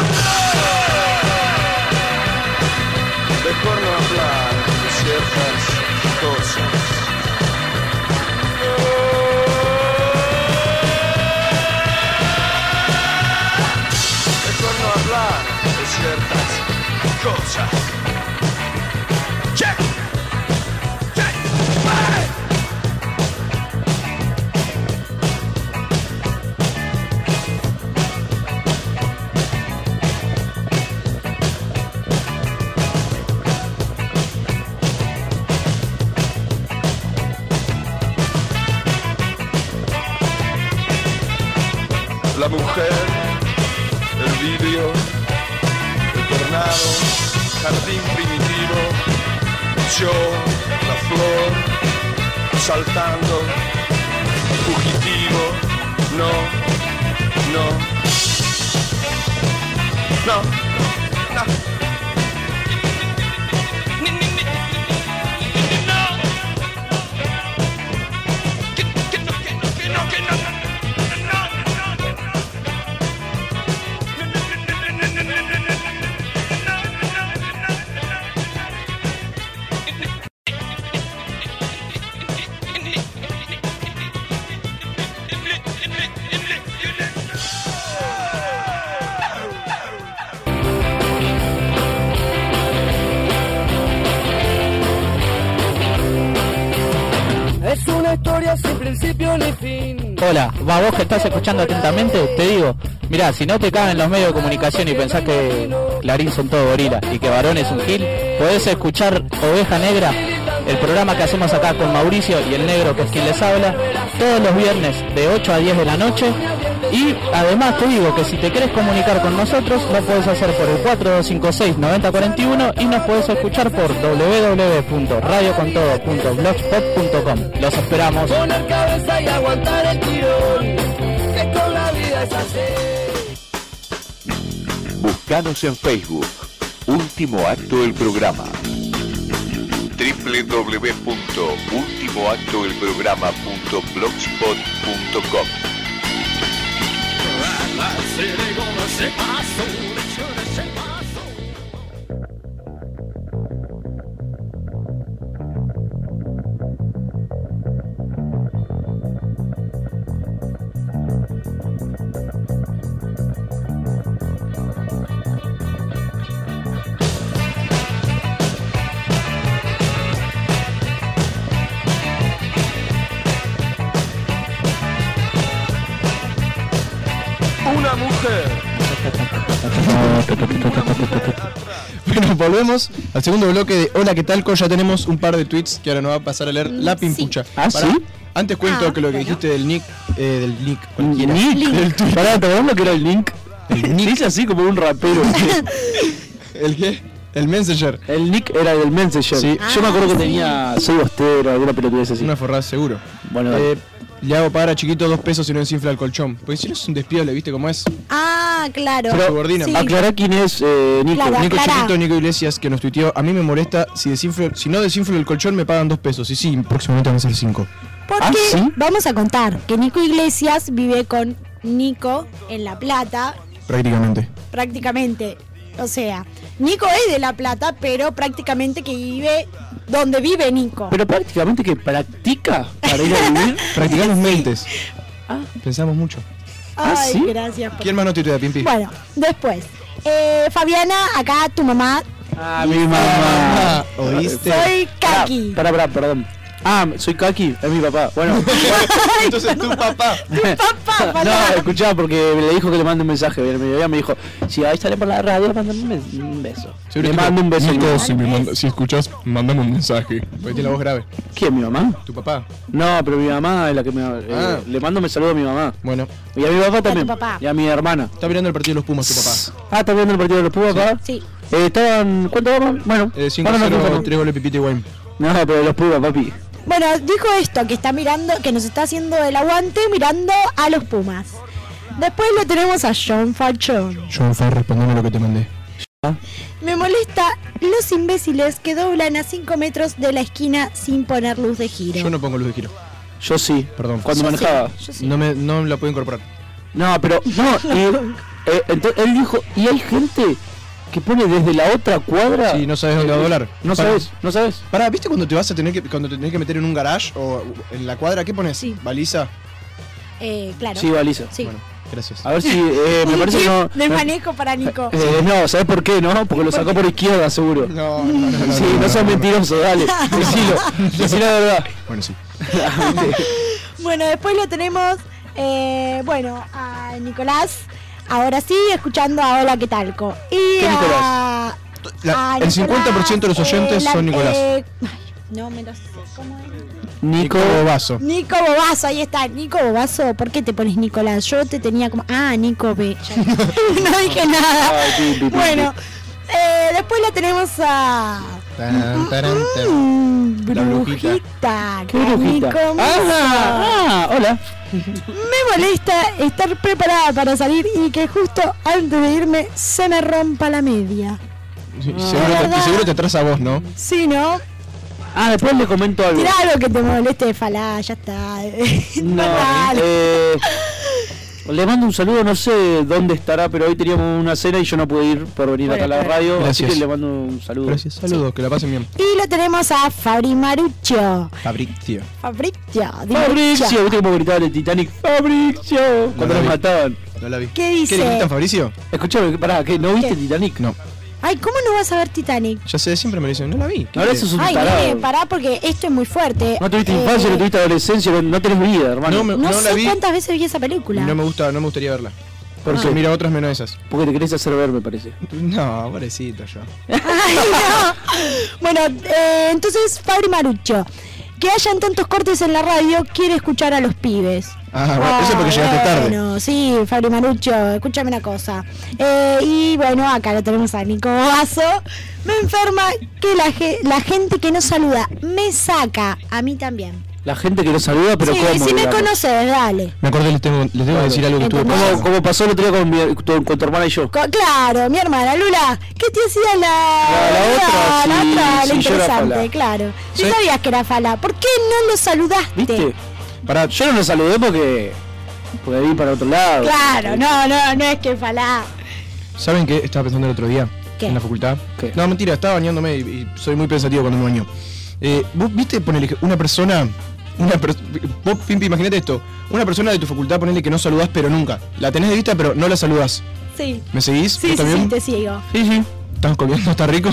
S8: mejor no hablar de ciertas cosas. Mejor no hablar de ciertas cosas. Check. La mujer, el vidrio, el tornado, jardín primitivo, yo, la flor, saltando, fugitivo, no.
S9: una historia sin principio ni fin.
S10: Hola, vos que estás escuchando atentamente, te digo, mirá, si no te caben los medios de comunicación y pensás que Clarín son todo gorila y que Varón es un gil, podés escuchar Oveja Negra, el programa que hacemos acá con Mauricio y el negro que es quien les habla, todos los viernes de 8 a 10 de la noche. Y además te digo que si te querés comunicar con nosotros, lo podés hacer por el 4256-9041 y nos podés escuchar por www.radiocontodo.blogspot.com. Los esperamos.
S9: Poner cabeza y aguantar el tirón, que con la vida es así.
S11: Búscanos en Facebook, Último Acto del Programa. www.ultimoactodelprograma.blogspot.com.
S8: Una mujer.
S4: Bueno, volvemos al segundo bloque de Hola, ¿qué tal? Ya tenemos un par de tweets que ahora nos va a pasar a leer la Pimpucha.
S6: ¿Ah,
S4: Pará,
S6: sí?
S4: Antes cuento que lo que dijiste del Nick, cualquiera.
S6: Nick. Pará, ¿te acordás lo que era el Link?
S4: El Nick.
S6: Dice así como un rapero.
S4: ¿El qué? El Messenger.
S6: El Nick era del Messenger.
S4: Sí.
S6: Yo me acuerdo que tenía 6 bostero, alguna pelotudez así.
S4: Una forrada seguro.
S6: Bueno,
S4: le hago pagar a chiquito 2 pesos y no desinfla el colchón. Porque si no es un despiole, ¿viste cómo es?
S5: Ah, claro.
S4: Pero subordina.
S5: Sí.
S6: aclará quién es Nico.
S5: Claro,
S4: Nico
S5: aclará.
S4: Chiquito, Nico Iglesias, que nos tuiteó. A mí me molesta si no desinflo el colchón me pagan 2 pesos. Y sí, próximamente van a ser 5.
S5: Porque
S6: ¿sí?
S5: vamos a contar que Nico Iglesias vive con Nico en La Plata, prácticamente. O sea, Nico es de La Plata, pero prácticamente que vive donde vive Nico.
S6: Pero prácticamente que practica para ir a vivir.
S4: Practicamos mentes. Pensamos mucho.
S5: Ay,
S6: ¿sí?
S5: gracias.
S4: ¿Quién más nos tuitea, Pimpi?
S5: Bueno, después. Fabiana, acá tu mamá.
S6: Ah, mi mamá.
S4: ¿Oíste?
S5: Soy Kaki.
S6: Pará, perdón. Ah, soy Kaki, es mi papá. Bueno.
S4: Entonces tu papá.
S5: Papá,
S6: No, escuchá, porque le dijo que le mande un mensaje. Me dijo, si ahí sale por la radio, mándame un beso. Le mando un beso.
S4: Nico, si escuchás, mandame un mensaje. Porque tiene la voz grave.
S6: ¿Quién, mi mamá?
S4: ¿Tu papá?
S6: No, pero mi mamá es la que me... le mando un saludo a mi mamá.
S4: Bueno.
S6: Y a mi papá también.
S5: papá.
S6: Y a mi hermana.
S4: Está mirando el partido de los Pumas, tu papá.
S6: Ah, ¿está viendo el partido de los Pumas, papá?
S5: Sí.
S6: Estaban... ¿Cuánto vamos? Bueno.
S4: 5-0, 3 goles Pipita y Wayne.
S6: No, pero los Pumas, papi.
S5: Bueno, dijo esto, que está mirando, que nos está haciendo el aguante mirando a los Pumas. Después lo tenemos a John Fachón.
S4: John Farr, respondiendo lo que te mandé.
S5: Me molesta los imbéciles que doblan a 5 metros de la esquina sin poner luz de giro.
S4: Yo no pongo luz de giro.
S6: Yo sí.
S4: Perdón.
S6: Cuando manejaba.
S5: Yo sí.
S4: No la puedo incorporar.
S6: No, pero... No, entonces él dijo, y hay gente que pone desde la otra cuadra.
S4: Sí, no sabes dónde va a doblar.
S6: No sabes.
S4: Pará, ¿viste cuando te vas a tener que meter en un garage o en la cuadra? ¿Qué pones?
S5: Sí.
S4: ¿Baliza?
S5: Claro.
S6: Sí, baliza.
S5: Sí.
S4: Bueno, gracias.
S6: A ver si me parece que no.
S5: De manejo para Nico.
S6: No, ¿sabes por qué? No, porque lo sacó por izquierda, seguro.
S4: No.
S6: Sí, no seas mentiroso, dale. Decilo la verdad.
S4: Bueno, sí.
S5: Bueno, después lo tenemos, a Nicolás. Ahora sí, escuchando a Hola, ¿qué talco? Y
S6: ¿Qué
S5: a
S4: El 50% de los oyentes son Nicolás.
S5: No me lo sé. ¿Cómo es?
S6: Nico
S4: Bobazo.
S5: Nico Bobazo, ahí está. Nico Bobazo, ¿por qué te pones Nicolás? Yo te tenía como... Nico B. No dije nada. Bueno, después la tenemos a... Brujita.
S6: ¿Qué brujita? Hola.
S5: Me molesta estar preparada para salir y que justo antes de irme se me rompa la media.
S4: Seguro te atrasa a vos, ¿no?
S5: Sí, ¿no?
S6: Después le comento algo.
S5: Tirá algo que te moleste de Falá, ya está.
S6: No, le mando un saludo, no sé dónde estará, pero hoy teníamos una cena y yo no pude ir por venir acá a la radio,
S4: Gracias.
S6: así que le mando un saludo.
S4: Gracias, saludos, que la pasen bien.
S5: Y lo tenemos a Fabri Maruccio.
S4: Fabrizio,
S6: ¿viste cómo gritaba el Titanic? Fabrizio, cuando nos mataban.
S4: no la vi.
S5: ¿Qué dice?
S4: ¿Qué le gritan, Fabricio?
S6: Escuchame, pará, ¿no viste Titanic?
S4: No.
S5: Ay, ¿cómo no vas a ver Titanic?
S4: Ya sé, siempre me dicen, no la vi.
S6: Ahora eso es un
S5: Ay,
S6: tarado.
S5: pará porque esto es muy fuerte.
S6: No tuviste infancia, no tuviste adolescencia, no tenés vida, hermano.
S5: No
S4: la
S5: sé
S4: vi.
S5: cuántas veces vi esa película.
S4: No me gustaría verla.
S6: ¿Por
S4: Porque
S6: qué?
S4: mira otras menos esas.
S6: Porque te querés hacer ver, me parece.
S4: No, pobrecito yo.
S5: Ay, no. Bueno, entonces Fabri Marucho, que hayan tantos cortes en la radio, quiere escuchar a los pibes.
S4: Ah, bueno, eso es porque llegaste tarde.
S5: Bueno, sí, Fabri Marucho, escúchame una cosa. Y bueno, acá lo tenemos a Nico Vaso. Me enferma que la gente que no saluda me saca, a mí también.
S6: La gente que lo saluda, pero
S5: sí,
S6: ¿cómo?
S5: si me
S6: digamos?
S5: conoces, dale.
S4: Me acordé, les tengo que decir algo que estuve pasando.
S6: Como pasó el otro día con tu hermana y yo.
S5: Claro, mi hermana Lula, ¿qué te hacía la otra, la
S6: sí, yo era
S5: interesante?
S6: Fala.
S5: Claro. Si
S6: ¿Sí?
S5: sabías que era Fala, ¿por qué no lo saludaste?
S6: ¿Viste? Pará, yo no lo saludé porque vi para otro lado.
S5: Claro, no es que Fala.
S4: ¿Saben qué estaba pensando el otro día?
S5: ¿Qué?
S4: En la facultad.
S6: ¿Qué?
S4: No, mentira, estaba bañándome y soy muy pensativo cuando me baño. ¿Vos viste, ponele, una persona... vos, Pimpi, imagínate esto. Una persona de tu facultad, ponele que no saludás pero nunca. La tenés de vista pero no la saludás.
S5: Sí.
S4: ¿Me seguís?
S5: Sí,
S4: ¿Vos también?
S5: sí, te sigo.
S6: Sí.
S4: ¿Estás comiendo? ¿Está rico?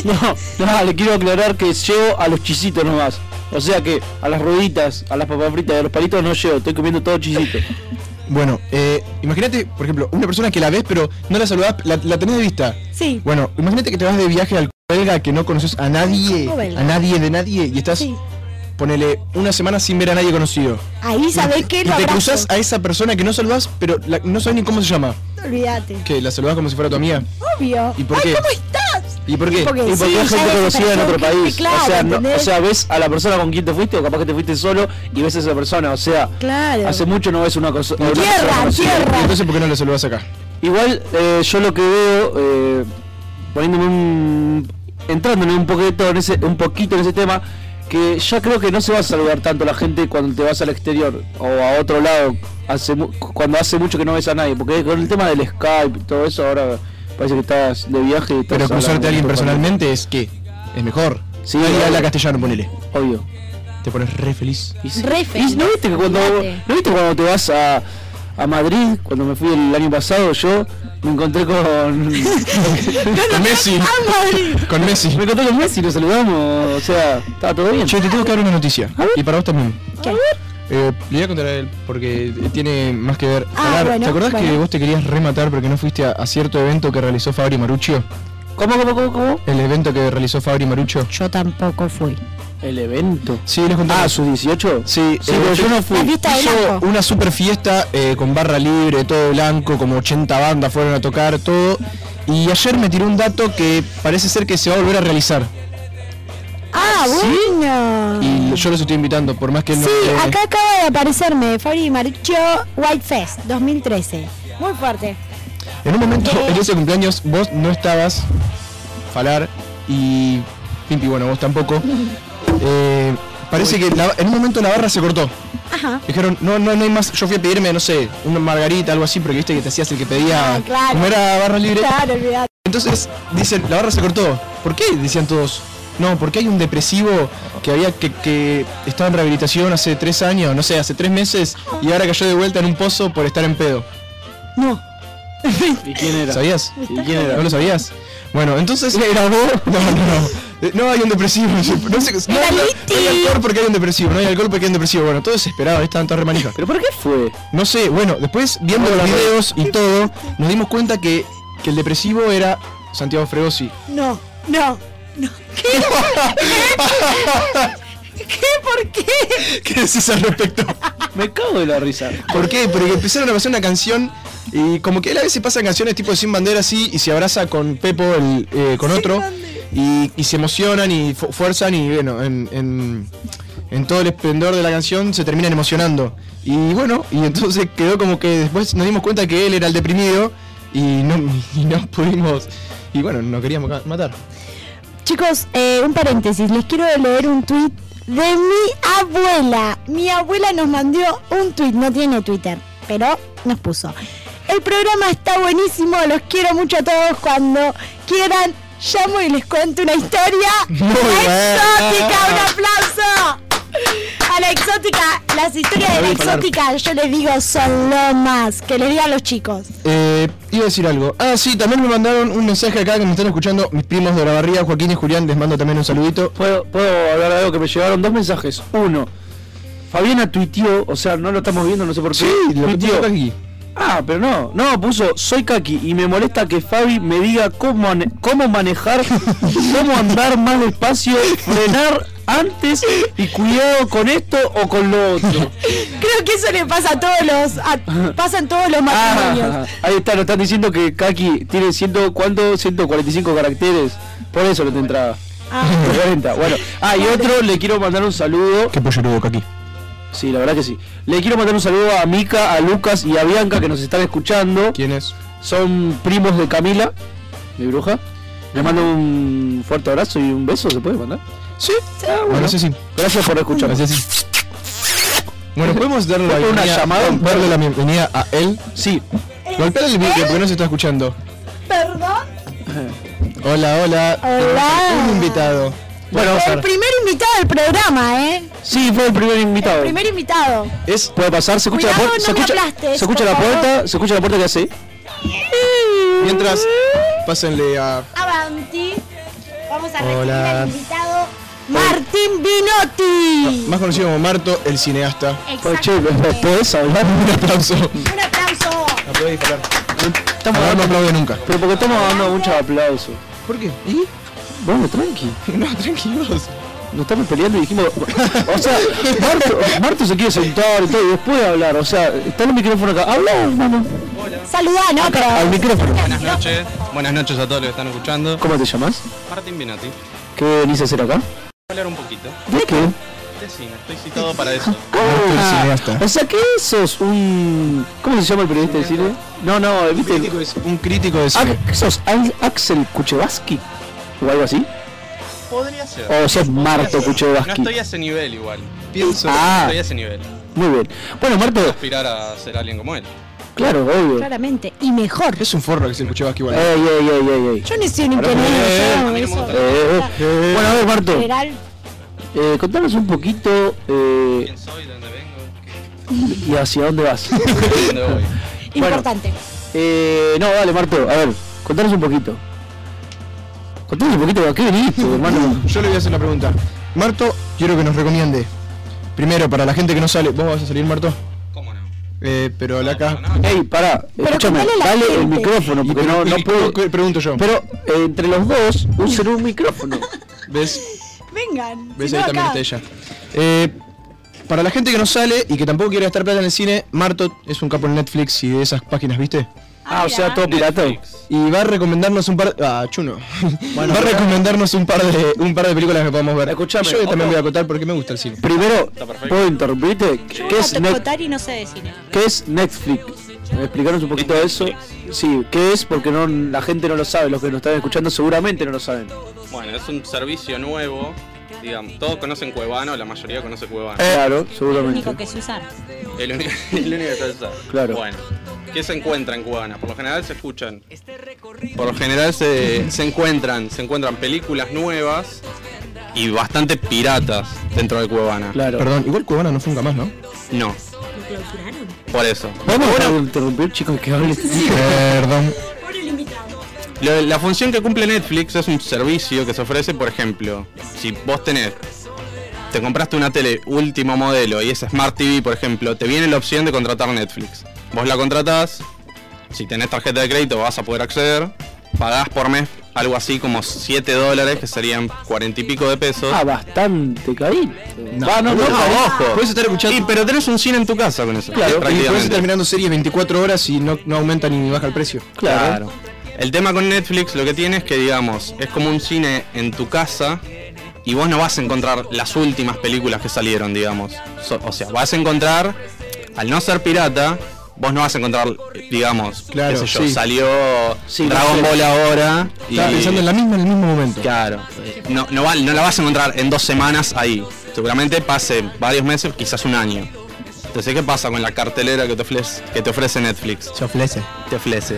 S6: No, le quiero aclarar que llego a los chisitos nomás. O sea que a las rueditas, a las papas fritas y a los palitos no llego, estoy comiendo todo chisito.
S4: Bueno, imagínate, por ejemplo, una persona que la ves pero no la saludás, la tenés de vista.
S5: Sí.
S4: Bueno, imagínate que te vas de viaje al belga que no conoces a nadie,
S5: Belga.
S4: a nadie de nadie, y estás, ponele, una semana sin ver a nadie conocido.
S5: Ahí sabés que
S4: Y
S5: lo
S4: te
S5: abrazo.
S4: cruzas a esa persona que no saludás, pero no sabes ni cómo se llama.
S5: Olvídate.
S4: ¿Qué? ¿La saludás como si fuera tu amiga?
S5: Obvio.
S4: ¿Y por
S5: Ay,
S4: qué?
S5: ¿cómo estás?
S4: ¿Y por qué?
S5: Porque
S6: Y porque
S5: sí,
S6: hay
S5: ya
S6: gente
S5: ves
S6: conocida en otro
S5: persona,
S6: país.
S5: claro,
S6: o sea,
S5: ¿entendés?
S6: ves a la persona con quien te fuiste o capaz que te fuiste solo y ves a esa persona. O sea,
S5: Claro.
S6: hace mucho no ves una cosa.
S5: Tierra.
S4: Entonces, ¿por qué no la saludás acá?
S6: Igual yo lo que veo, poniéndome entrando un poquito en ese tema, que ya creo que no se va a saludar tanto la gente cuando te vas al exterior o a otro lado, cuando hace mucho que no ves a nadie, porque con el tema del Skype y todo eso ahora parece que estás de viaje y estás
S4: Pero cruzarte
S6: hablando
S4: a alguien
S6: con tu
S4: personalmente es que es mejor.
S6: Sí,
S4: Nadie
S6: obvio.
S4: habla castellano, ponele.
S6: Obvio.
S4: Te pones re feliz.
S5: Re feliz.
S6: ¿Y no viste que cuando te vas a Madrid, cuando me fui el año pasado, yo me encontré con
S4: Messi. Con Messi.
S6: Me encontré con Messi, nos saludamos, o sea, estaba todo bien.
S4: Che, te tengo que dar una noticia. Y para vos también.
S5: ¿Qué?
S4: Le voy a contar a él porque tiene más que ver.
S5: Ah,
S4: Alar,
S5: bueno,
S4: ¿te acordás que
S5: bueno.
S4: vos te querías rematar porque no fuiste a cierto evento que realizó Fabri Maruccio?
S6: ¿Cómo?
S4: El evento que realizó Fabri Maruccio.
S5: Yo tampoco fui.
S6: ¿El evento?
S4: Sí, les contamos.
S6: Ah, ¿sus 18?
S4: Sí,
S6: pero yo no fui.
S5: La fiesta de
S4: Hizo
S5: blanco.
S4: una super fiesta con barra libre, todo blanco, como 80 bandas fueron a tocar, todo. Y ayer me tiró un dato que parece ser que se va a volver a realizar.
S5: Ah, bueno.
S4: Y yo los estoy invitando, por más que él no...
S5: Sí, acá acaba de aparecerme Fabri Maruccio White Fest 2013. Muy fuerte.
S4: En un momento, en ese cumpleaños, vos no estabas, Falar, y Pimpi, bueno, vos tampoco. Parece que en un momento la barra se cortó.
S5: Ajá.
S4: Dijeron, no hay más. Yo fui a pedirme, no sé, una margarita, algo así, porque viste que te hacías el que pedía.
S5: Ah, claro.
S4: Como era barra libre.
S5: Claro, olvidate.
S4: Entonces dicen, la barra se cortó. ¿Por qué? Decían todos. No, porque hay un depresivo que estaba en rehabilitación hace 3 años, no sé, hace 3 meses, y ahora cayó de vuelta en un pozo por estar en pedo.
S5: No.
S6: ¿Y quién era?
S4: ¿Sabías?
S6: ¿Y quién era?
S4: ¿No lo sabías? Bueno, entonces... ¿Era vos? No. No hay un depresivo. No sé, no hay alcohol porque hay un depresivo. No hay alcohol porque hay un depresivo. Bueno, todo desesperado, estaban todos remanijas.
S6: ¿Pero por qué fue?
S4: No sé, bueno, después viendo los videos y todo, nos dimos cuenta que el depresivo era Santiago Fregosi.
S5: No. ¿Qué? ¿Qué? ¿Por qué?
S4: ¿Qué decís al respecto?
S6: Me cago de la risa.
S4: ¿Por qué? Porque empezaron a pasar una canción y como que él a veces pasa canciones tipo de Sin Bandera así y se abraza con Pepo, con otro, y se emocionan y fuerzan y bueno, en todo el esplendor de la canción se terminan emocionando. Y bueno, y entonces quedó como que después nos dimos cuenta que él era el deprimido y no pudimos, y bueno, nos queríamos matar.
S5: Chicos, un paréntesis, les quiero leer un tuit de mi abuela. Mi abuela nos mandó un tuit, no tiene Twitter, pero nos puso: el programa está buenísimo, los quiero mucho a todos, cuando quieran llamo y les cuento una historia exótica. Un aplauso a la exótica. Las historias de la exótica, yo les digo, son lo más, que les digan los chicos.
S4: Iba a decir algo. Ah, sí, también me mandaron un mensaje acá que me están escuchando mis primos de Olavarría, Joaquín y Julián, les mando también un saludito.
S6: ¿Puedo hablar de algo que me llegaron? 2 mensajes. Uno, Fabiana tuiteó, o sea, no lo estamos viendo, no sé por qué.
S4: Sí, lo tuiteó aquí.
S6: Ah, pero no, puso, soy Kaki y me molesta que Fabi me diga cómo manejar, cómo andar más despacio, frenar antes y cuidado con esto o con lo otro.
S5: Creo que eso le pasa a pasan todos los matrimonios.
S6: Ahí está, nos están diciendo que Kaki tiene 145 caracteres, por eso no te entraba. 40, bueno. Y otro, le quiero mandar un saludo.
S4: Qué pollerudo, Kaki.
S6: Sí, la verdad que sí. Le quiero mandar un saludo a Mika, a Lucas y a Bianca que nos están escuchando.
S4: ¿Quiénes?
S6: Son primos de Camila, mi bruja. Le mando un fuerte abrazo y un beso, ¿se puede mandar?
S4: Sí. Bueno, sí.
S6: Gracias por escuchar.
S4: Gracias. Bueno, podemos darle la bienvenida a él. Sí. Golpear el vídeo porque no se está escuchando.
S5: ¿Perdón?
S4: Hola. Un invitado.
S5: Bueno, el primer invitado del programa,
S6: Sí, fue el primer invitado.
S5: El primer invitado.
S6: Puede pasar, se escucha
S5: Cuidado,
S6: la puerta, se escucha la puerta que hace.
S4: Mientras, pásenle a
S5: Avanti. Vamos a recibir al invitado Martín Binotti.
S4: Más conocido como Marto, el cineasta.
S6: ¿Puedes hablar?
S4: Un aplauso.
S5: Un aplauso.
S4: Aplaudí, Fran. No aplaude nunca.
S6: Pero porque estamos dando muchos aplausos.
S4: ¿Por qué? ¿Y?
S6: Bueno, tranqui.
S4: No, tranquilos.
S6: Nos estamos peleando y dijimos, o sea, Marto se quiere sentar y todo, y después de hablar, o sea, está el micrófono acá. Habla, hermano.
S5: Saludá, ¿no? Pero...
S6: Al micrófono.
S12: Buenas noches a todos los que están escuchando.
S6: ¿Cómo te llamas?
S12: Martín Binotti.
S6: ¿Qué venís a hacer acá?
S12: Hablar un poquito.
S6: ¿De qué?
S12: De cine, estoy citado para eso.
S6: O sea, ¿qué sos? ¿Cómo se llama el periodista de cine? No, ¿viste?
S4: Un crítico de cine.
S6: ¿Qué sos? ¿Axel Kuchevaski? ¿O algo así?
S12: Podría ser.
S6: ¿O sos Marto Kuchevaski?
S12: No estoy a ese nivel igual.
S4: Pienso.
S12: Estoy a ese nivel.
S6: Muy bien. Bueno, Marto.
S12: Puedo aspirar a ser alguien como él.
S6: Claro, obvio.
S5: Claramente. Y mejor.
S4: Es un forro que se escuchaba aquí igual.
S6: Ey.
S5: Yo no soy un internet.
S6: Bueno, a ver, Marto. Contanos un poquito.
S12: ¿Quién soy? ¿De dónde vengo?
S6: ¿Y hacia dónde vas?
S12: ¿Dónde voy?
S5: Importante.
S6: No, dale, Marto. A ver, contanos un poquito. Contanos un poquito. ¿A qué viniste, hermano?
S4: Yo le voy a hacer la pregunta. Marto, quiero que nos recomiende. Primero, para la gente que no sale. ¿Vos vas a salir, Marto?
S12: ¿Cómo no?
S4: Pero acá.
S6: Ey, pará, escúchame, dale el micrófono, porque no puedo.
S4: Pregunto yo.
S6: Pero entre los dos, usen un micrófono.
S4: ¿Ves?
S5: Vengan.
S4: ¿Ves? Ahí también está ella. Para la gente que no sale y que tampoco quiere gastar plata en el cine, Marto es un capo en Netflix y de esas páginas, ¿viste?
S6: O sea, todo pirata.
S4: Y va a recomendarnos un par. Chuno. Bueno, va a recomendarnos un par de películas que podamos ver.
S6: Escuchame,
S4: yo también voy a acotar porque me gusta el cine.
S6: Primero, ¿puedo interrumpirte? ¿Qué es
S5: acotar y no sé de cine.
S6: ¿Qué es Netflix? Explicarnos un poquito de eso. Sí, ¿qué es? Porque la gente no lo sabe, los que nos están escuchando seguramente no lo saben.
S12: Bueno, es un servicio nuevo. Digamos, todos conocen Cuevana, la mayoría conoce Cuevana.
S6: Claro, seguramente.
S5: El único que se usar.
S12: El único que se usa.
S6: Claro.
S12: Bueno, ¿qué se encuentra en Cuevana? Por lo general se escuchan. Por lo general se encuentran películas nuevas y bastante piratas dentro de Cuevana.
S6: Claro.
S4: Perdón, igual Cuevana no funga más, ¿no?
S12: No.
S5: ¿Lo clausuraron?
S12: Por eso.
S6: Vamos a interrumpir, chicos, que hable.
S4: Perdón.
S5: Por el invitado.
S12: La función que cumple Netflix es un servicio que se ofrece, por ejemplo, si vos te compraste una tele último modelo y es Smart TV, por ejemplo, te viene la opción de contratar Netflix. Vos la contratás, si tenés tarjeta de crédito vas a poder acceder, pagás por mes algo así como $7, que serían 40 y pico de pesos.
S6: Bastante carito.
S12: No, ojo.
S4: Puedes estar escuchando.
S12: Sí, pero tenés un cine en tu casa con eso.
S4: Claro, y puedes estar mirando series 24 horas y no aumenta ni baja el precio.
S12: Claro. El tema con Netflix lo que tiene es que, digamos, es como un cine en tu casa y vos no vas a encontrar las últimas películas que salieron, digamos. O sea, vas a encontrar, al no ser pirata, vos no vas a encontrar, digamos,
S4: claro,
S12: qué sé yo,
S4: sí.
S12: salió Dragon Ball ahora.
S4: Estaba pensando en en el mismo momento.
S12: Claro. No la vas a encontrar en 2 semanas ahí. Seguramente pase varios meses, quizás un año. Entonces, ¿qué pasa con la cartelera que te ofrece Netflix?
S4: Se ofrece.
S12: Te ofrece.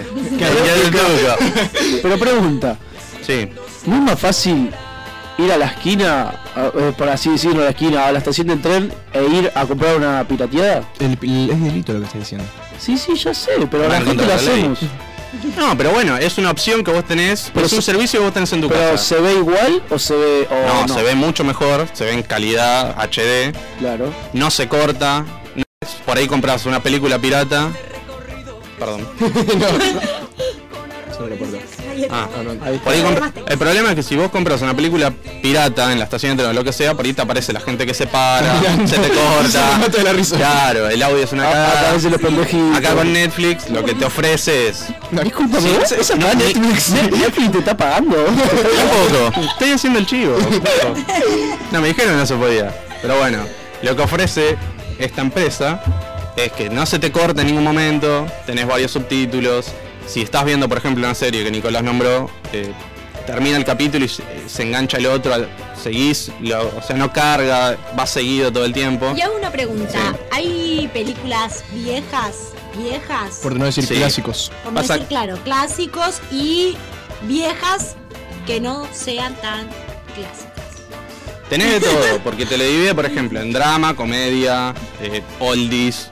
S6: Pero pregunta.
S12: Sí.
S6: ¿No es más fácil ir a la esquina, por así decirlo, a la esquina, a la estación del tren e ir a comprar una pirateada?
S4: Es delito lo que estás diciendo.
S6: Sí, ya sé, pero la gente lo hacemos.
S12: No, pero bueno, es una opción que vos tenés, pero es un servicio que vos tenés en tu casa.
S6: ¿Pero se ve igual o se ve...?
S12: No, se ve mucho mejor, se ve en calidad HD.
S6: Claro.
S12: No se corta. No es, por ahí compras una película pirata. Perdón. Por ahí el problema es que si vos compras una película pirata en la estación de tren o lo que sea, por ahí te aparece la gente que se para, se te corta. Claro, el audio es una cagada. Acá con Netflix lo que te ofrece es...
S6: No, discúlpame, esa no, Netflix te está pagando.
S12: Un poco, estoy haciendo el chivo. No, me dijeron que no se podía. Pero bueno, lo que ofrece esta empresa es que no se te corta en ningún momento, tenés varios subtítulos. Si estás viendo, por ejemplo, una serie que Nicolás nombró, termina el capítulo y se engancha el otro, seguís, o sea, no carga, va seguido todo el tiempo.
S5: Y hago una pregunta, sí. ¿Hay películas viejas?
S4: Por no decir clásicos.
S5: Por no decir, claro, clásicos y viejas que no sean tan clásicas.
S12: Tenés de todo, porque te lo divide, por ejemplo, en drama, comedia, oldies,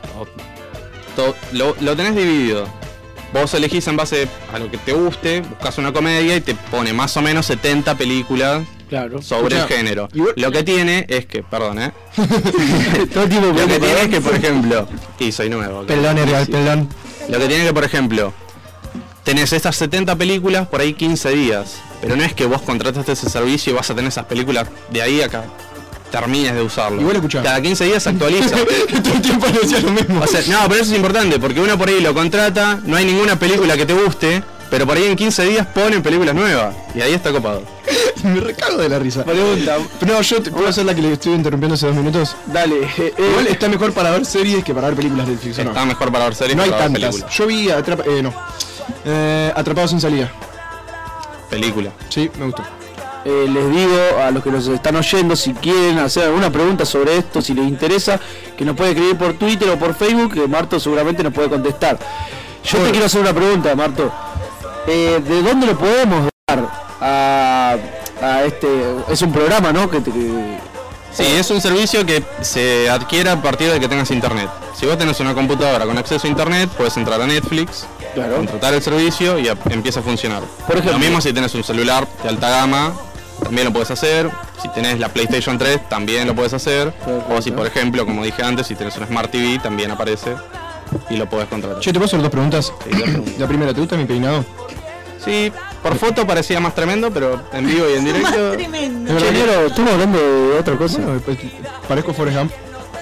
S12: lo tenés dividido. Vos elegís en base a lo que te guste, buscas una comedia y te pone más o menos 70 películas sobre el género. Lo que tiene es que, perdón,
S6: todo tipo
S12: lo que tiene es que, por ejemplo, y soy nuevo.
S4: Perdón.
S12: Lo que tiene que, por ejemplo, tenés estas 70 películas por ahí 15 días, pero no es que vos contrataste ese servicio y vas a tener esas películas de ahí a acá. Termines de usarlo.
S4: Igual escuchá.
S12: Cada 15 días se actualiza.
S4: Todo el tiempo decía lo mismo.
S12: O sea, no, pero eso es importante, porque uno por ahí lo contrata, no hay ninguna película que te guste, pero por ahí en 15 días ponen películas nuevas. Y ahí está copado.
S4: Me recago de la risa.
S6: Pregunta.
S4: No, yo puedo hacer la que le estoy interrumpiendo hace 2 minutos.
S6: Dale.
S4: Igual está mejor para ver series que para ver películas de ficción.
S12: Está mejor para ver series
S4: que
S12: para ver
S4: películas. No hay tantas. Yo vi Atrapados sin salida.
S12: Película.
S4: Sí, me gustó.
S6: Les digo a los que nos están oyendo, si quieren hacer alguna pregunta sobre esto, si les interesa, que nos puede escribir por Twitter o por Facebook, que Marto seguramente nos puede contestar. Yo te quiero hacer una pregunta, Marto. ¿De dónde lo podemos dar a este? Es un programa, ¿no?
S12: Sí, es un servicio que se adquiere a partir de que tengas internet. Si vos tenés una computadora con acceso a internet, puedes entrar a Netflix, contratar el servicio y empieza a funcionar.
S6: Por ejemplo,
S12: lo mismo si tenés un celular de alta gama, también lo puedes hacer. Si tenés la PlayStation 3, también lo puedes hacer. O si, por ejemplo, como dije antes, si tenés una Smart TV, también aparece y lo podés contratar.
S4: Che, ¿te puedo hacer 2 preguntas?
S12: Sí, 2 preguntas.
S4: La primera, ¿te gusta mi peinado?
S12: Sí, por foto parecía más tremendo, pero en vivo y en directo...
S5: Más tremendo.
S6: Che, pero estamos hablando de otra cosa.
S4: Bueno, parezco Forrest Gump.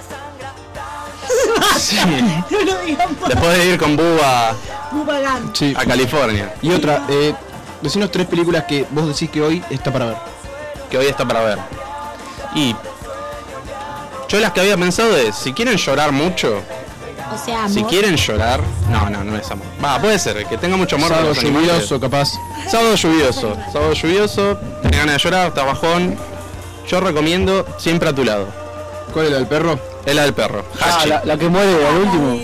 S12: Sí. No lo digamos. Después de ir con Bubba a California.
S4: Y otra, decinos 3 películas que vos decís que hoy está para ver.
S12: Que hoy está para ver. Y yo las que había pensado es, si quieren llorar mucho,
S5: o sea,
S12: si quieren llorar, no es amor. Va, puede ser, que tenga mucho amor.
S4: Sábado lluvioso, capaz.
S12: Sábado lluvioso, tenés ganas de llorar, estás bajón. Yo recomiendo Siempre a tu lado.
S4: ¿Cuál es la del perro?
S12: Es la del perro.
S6: La que muere al último.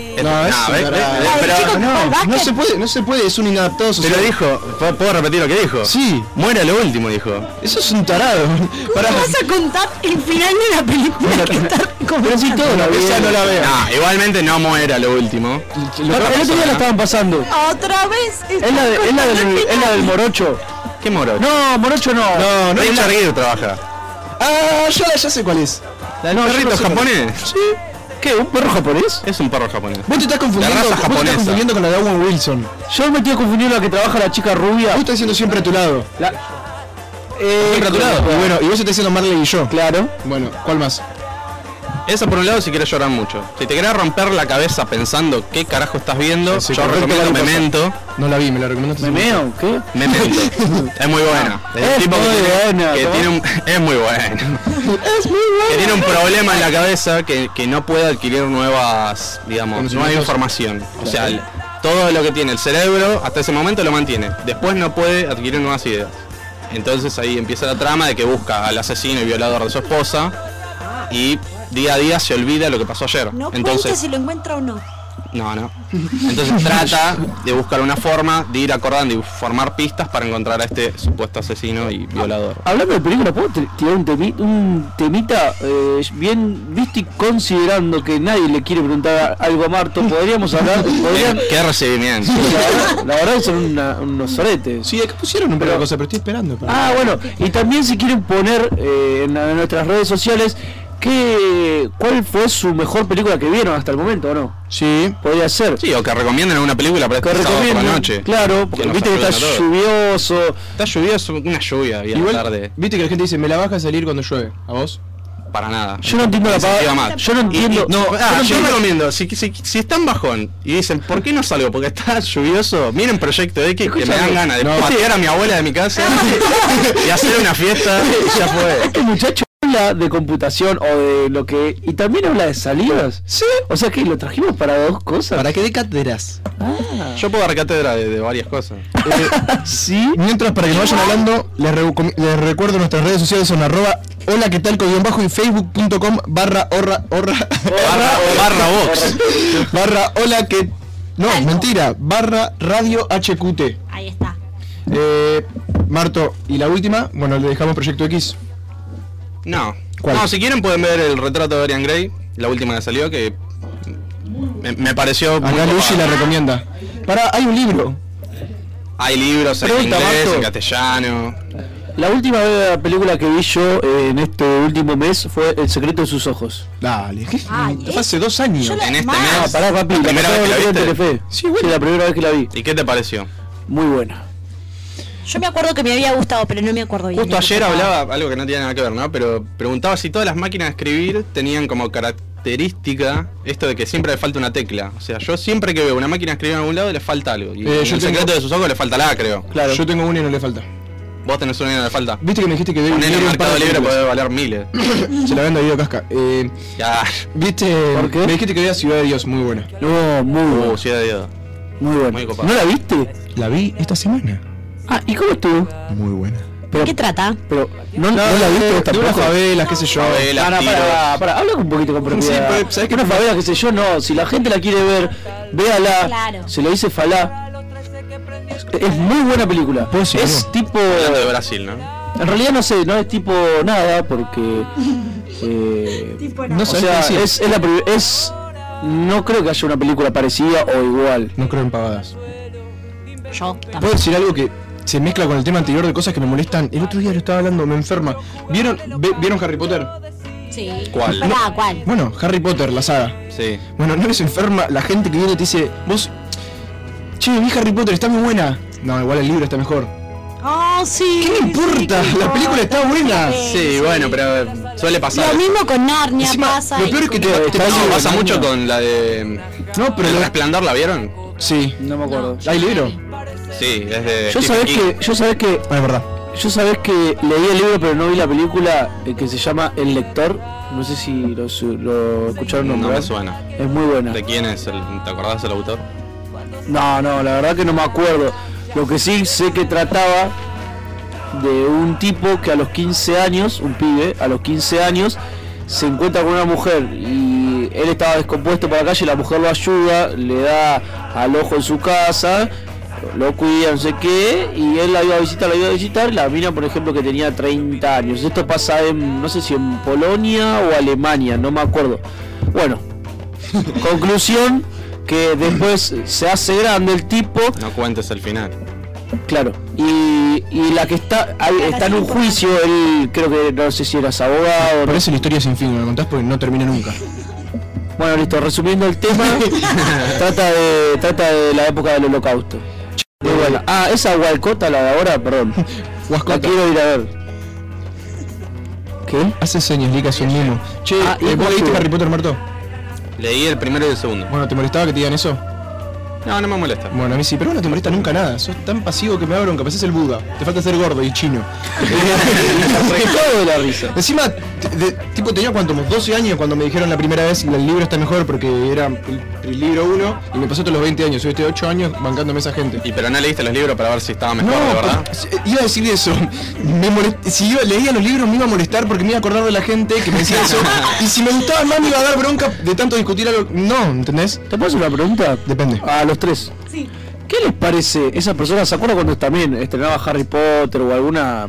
S4: No se puede, es un inadaptado social.
S12: Pero dijo, ¿puedo repetir lo que dijo?
S4: Sí.
S12: Muere a lo último, dijo.
S4: Eso es un tarado.
S5: ¿Cómo vas a contar el final de la película que está
S6: pero si todo la veo.
S4: No la veo.
S12: No, igualmente no muere a lo último.
S6: El otro día la estaban pasando.
S5: Otra vez.
S6: Es la del morocho.
S12: ¿Qué morocho?
S6: No, morocho no.
S12: No, Richard Gere trabaja.
S4: Ah, ya sé cuál es.
S12: ¿El perrito japonés?
S6: Sí. ¿Qué? ¿Un perro japonés?
S12: Es un perro japonés.
S4: Vos te estás confundiendo con la de Owen Wilson.
S6: Yo me estoy confundiendo la que trabaja la chica rubia.
S4: Vos estás diciendo Siempre a tu lado.
S12: Siempre a tu lado.
S4: Y bueno, y vos estás diciendo Marley y yo.
S6: Claro.
S4: Bueno, ¿cuál más?
S12: Eso por un lado si quieres llorar mucho. Si te querés romper la cabeza pensando qué carajo estás viendo, yo recomiendo Memento.
S4: No la vi, me la recomendaste.
S6: ¿Memeo? ¿Qué?
S12: Memento. Es muy buena.
S6: Es muy buena.
S12: Es muy buena. Que tiene un problema en la cabeza que no puede adquirir nuevas, digamos, nueva información. O sea, todo lo que tiene el cerebro hasta ese momento lo mantiene. Después no puede adquirir nuevas ideas. Entonces ahí empieza la trama de que busca al asesino y violador de su esposa y día a día se olvida lo que pasó ayer.
S5: No
S12: entonces
S5: si lo encuentra o no.
S12: No. Entonces trata de buscar una forma de ir acordando y formar pistas para encontrar a este supuesto asesino y violador.
S6: Hablando de película, ¿puedo tirar un temita bien visto y considerando que nadie le quiere preguntar algo a Marto? Podríamos hablar...
S12: ¿Qué recibimiento?
S6: Sí, la verdad que son unos soretes.
S4: Sí, acá pusieron un par de cosas, pero estoy esperando.
S6: Bueno, y también si quieren poner en nuestras redes sociales ¿cuál fue su mejor película que vieron hasta el momento o no?
S12: Sí,
S6: podría ser.
S12: Sí, o que recomienden una película para este sábado por la noche.
S6: Claro, porque viste que está lluvioso.
S12: Está lluvioso, una lluvia bien tarde.
S4: Viste que la gente dice, me la baja a salir cuando llueve. ¿A vos?
S12: Para nada.
S6: Yo no entiendo la palabra. Yo no entiendo.
S12: Yo recomiendo, si están bajón y dicen, ¿por qué no salgo? Porque está lluvioso, miren Proyecto X, que me dan ganas de patear a mi abuela de mi casa y hacer una fiesta y ya fue.
S6: Este muchacho habla de computación o de lo que... Y también habla de salidas.
S4: Sí.
S6: O sea que lo trajimos para dos cosas.
S4: ¿Para qué de cátedras?
S12: Yo puedo dar cátedra de varias cosas.
S4: Sí. Mientras, para que no vayan hablando, les recuerdo nuestras redes sociales son @hola que tal _ y facebook.com /hola que... No, mentira, /radio HQT.
S5: Ahí está.
S12: Marto,
S4: ¿y la última? Bueno, le dejamos Proyecto X.
S12: No.
S4: ¿Cuál?
S12: No, si quieren pueden ver el retrato de Dorian Gray, la última que salió, que me pareció
S4: acá
S12: muy
S4: Luigi la recomienda. Hay un libro.
S12: Hay libros en inglés, en castellano.
S6: La última película que vi yo en este último mes fue El secreto de sus ojos.
S4: Dale, fue hace 2 años.
S12: En este mes.
S6: Pará, papi,
S12: ¿La primera vez que la viste?
S6: Telefe. Sí, la primera vez que la vi.
S12: ¿Y qué te pareció?
S6: Muy buena.
S5: Yo me acuerdo que me había gustado, pero no me acuerdo bien.
S12: Justo ayer hablaba, algo que no tiene nada que ver, ¿no? Pero preguntaba si todas las máquinas de escribir tenían como característica esto de que siempre le falta una tecla. O sea, yo siempre que veo una máquina de escribir en algún lado le falta algo. Y en El secreto de sus ojos le falta la, creo.
S4: Claro. Yo tengo una y no le falta.
S12: Vos tenés una y no le falta.
S4: Viste que me dijiste que
S12: en el Mercado Libre puede valer miles.
S4: Se la vendo a Guido Casca.
S12: Ya.
S4: Viste,
S6: ¿por qué?
S4: Me dijiste que veía Ciudad de Dios, muy buena.
S6: No, muy buena.
S12: Ciudad de Dios.
S6: Muy buena.
S12: Muy copada.
S6: ¿No la viste?
S4: La vi esta semana.
S6: ¿Y cómo estuvo?
S4: Muy buena.
S5: ¿De qué trata?
S6: Pero no la viste
S4: de unas favelas, qué sé yo.
S6: Para, habla un poquito con propiedad.
S4: Sí, ¿sabés
S6: que unas favelas, qué sé yo? No, si la gente la quiere ver, véala. Claro. Se lo dice Falá. Es muy buena película. Es tipo...
S12: Hablando de Brasil, ¿no?
S6: En realidad no sé, no es tipo nada, porque...
S4: no sé,
S6: no creo que haya una película parecida o igual.
S4: No creo en pavadas.
S5: Yo tampoco.
S4: ¿Puedo decir algo que se mezcla con el tema anterior de cosas que me molestan? El otro día lo estaba hablando, me enferma. ¿Vieron Harry Potter?
S5: Sí.
S12: ¿Cuál?
S5: ¿Cuál?
S4: Bueno, Harry Potter, la saga.
S12: Sí.
S4: Bueno, no les enferma la gente que viene y te dice, vos, che, vi Harry Potter, está muy buena. No, igual el libro está mejor.
S5: Oh, sí.
S4: ¿Qué me importa? La película está buena.
S12: Sí, bueno, pero suele pasar.
S5: Lo mismo con Narnia.
S4: Encima,
S5: pasa.
S4: Lo peor es que
S12: pasa mucho con la de...
S4: No, pero
S12: ¿El Resplandor la vieron?
S4: Sí.
S6: No me acuerdo.
S4: ¿Hay libro?
S12: Sí, es de...
S6: Yo sabés que
S4: es verdad.
S6: Yo sabés que leí el libro pero no vi la película que se llama El Lector. No sé si lo escucharon nombrar.
S12: No me suena.
S6: Es muy buena.
S12: ¿De quién es? ¿Te acordás del autor?
S6: No, la verdad que no me acuerdo. Lo que sí sé que trataba de un tipo que a los 15 años, un pibe, a los 15 años, se encuentra con una mujer y él estaba descompuesto para la calle, la mujer lo ayuda, le da al ojo en su casa, lo cuida, no sé qué, y él la iba a visitar, la mina, por ejemplo, que tenía 30 años. Esto pasa en, no sé si en Polonia o Alemania, no me acuerdo. Bueno, conclusión, que después se hace grande el tipo.
S12: No cuentes el final.
S6: Claro, y la que está en un juicio, él creo que no sé si eras abogado.
S4: Parece la historia sin fin, me lo contás porque no termina nunca.
S6: Bueno, listo, resumiendo el tema, trata de la época del Holocausto. Muy buena. Esa Hualcota, la de ahora, perdón.
S4: Huascota.
S6: La quiero ir a ver. ¿Qué?
S4: Hace señas, Lica, es un mimo. Che, ¿vos leíste Harry Potter, Marto?
S12: Leí el primero y el segundo.
S4: Bueno, ¿te molestaba que te digan eso?
S12: No, no me molesta.
S4: Bueno, a mí sí, pero no te molesta nunca nada. Sos tan pasivo que me da bronca. Pareces el Buda. Te falta ser gordo y chino.
S6: Todo de la risa.
S4: Encima, tipo, tenía como 12 años cuando me dijeron la primera vez que el libro está mejor porque era el libro 1 y me pasó todos los 20 años. Yo estoy 8 años bancándome a esa gente.
S12: ¿Y pero no leíste los libros para ver si estaba mejor,
S4: No,
S12: de verdad?
S4: iba a decir eso. Si yo leía los libros me iba a molestar porque me iba a acordar de la gente que me decía eso. Y si me gustaba más me iba a dar bronca de tanto discutir algo. No, ¿entendés?
S6: ¿Te puedo hacer una pregunta?
S4: Depende.
S6: A los tres.
S5: Sí.
S6: ¿Qué les parece esa persona? ¿Se acuerdan cuando también estrenaba Harry Potter o alguna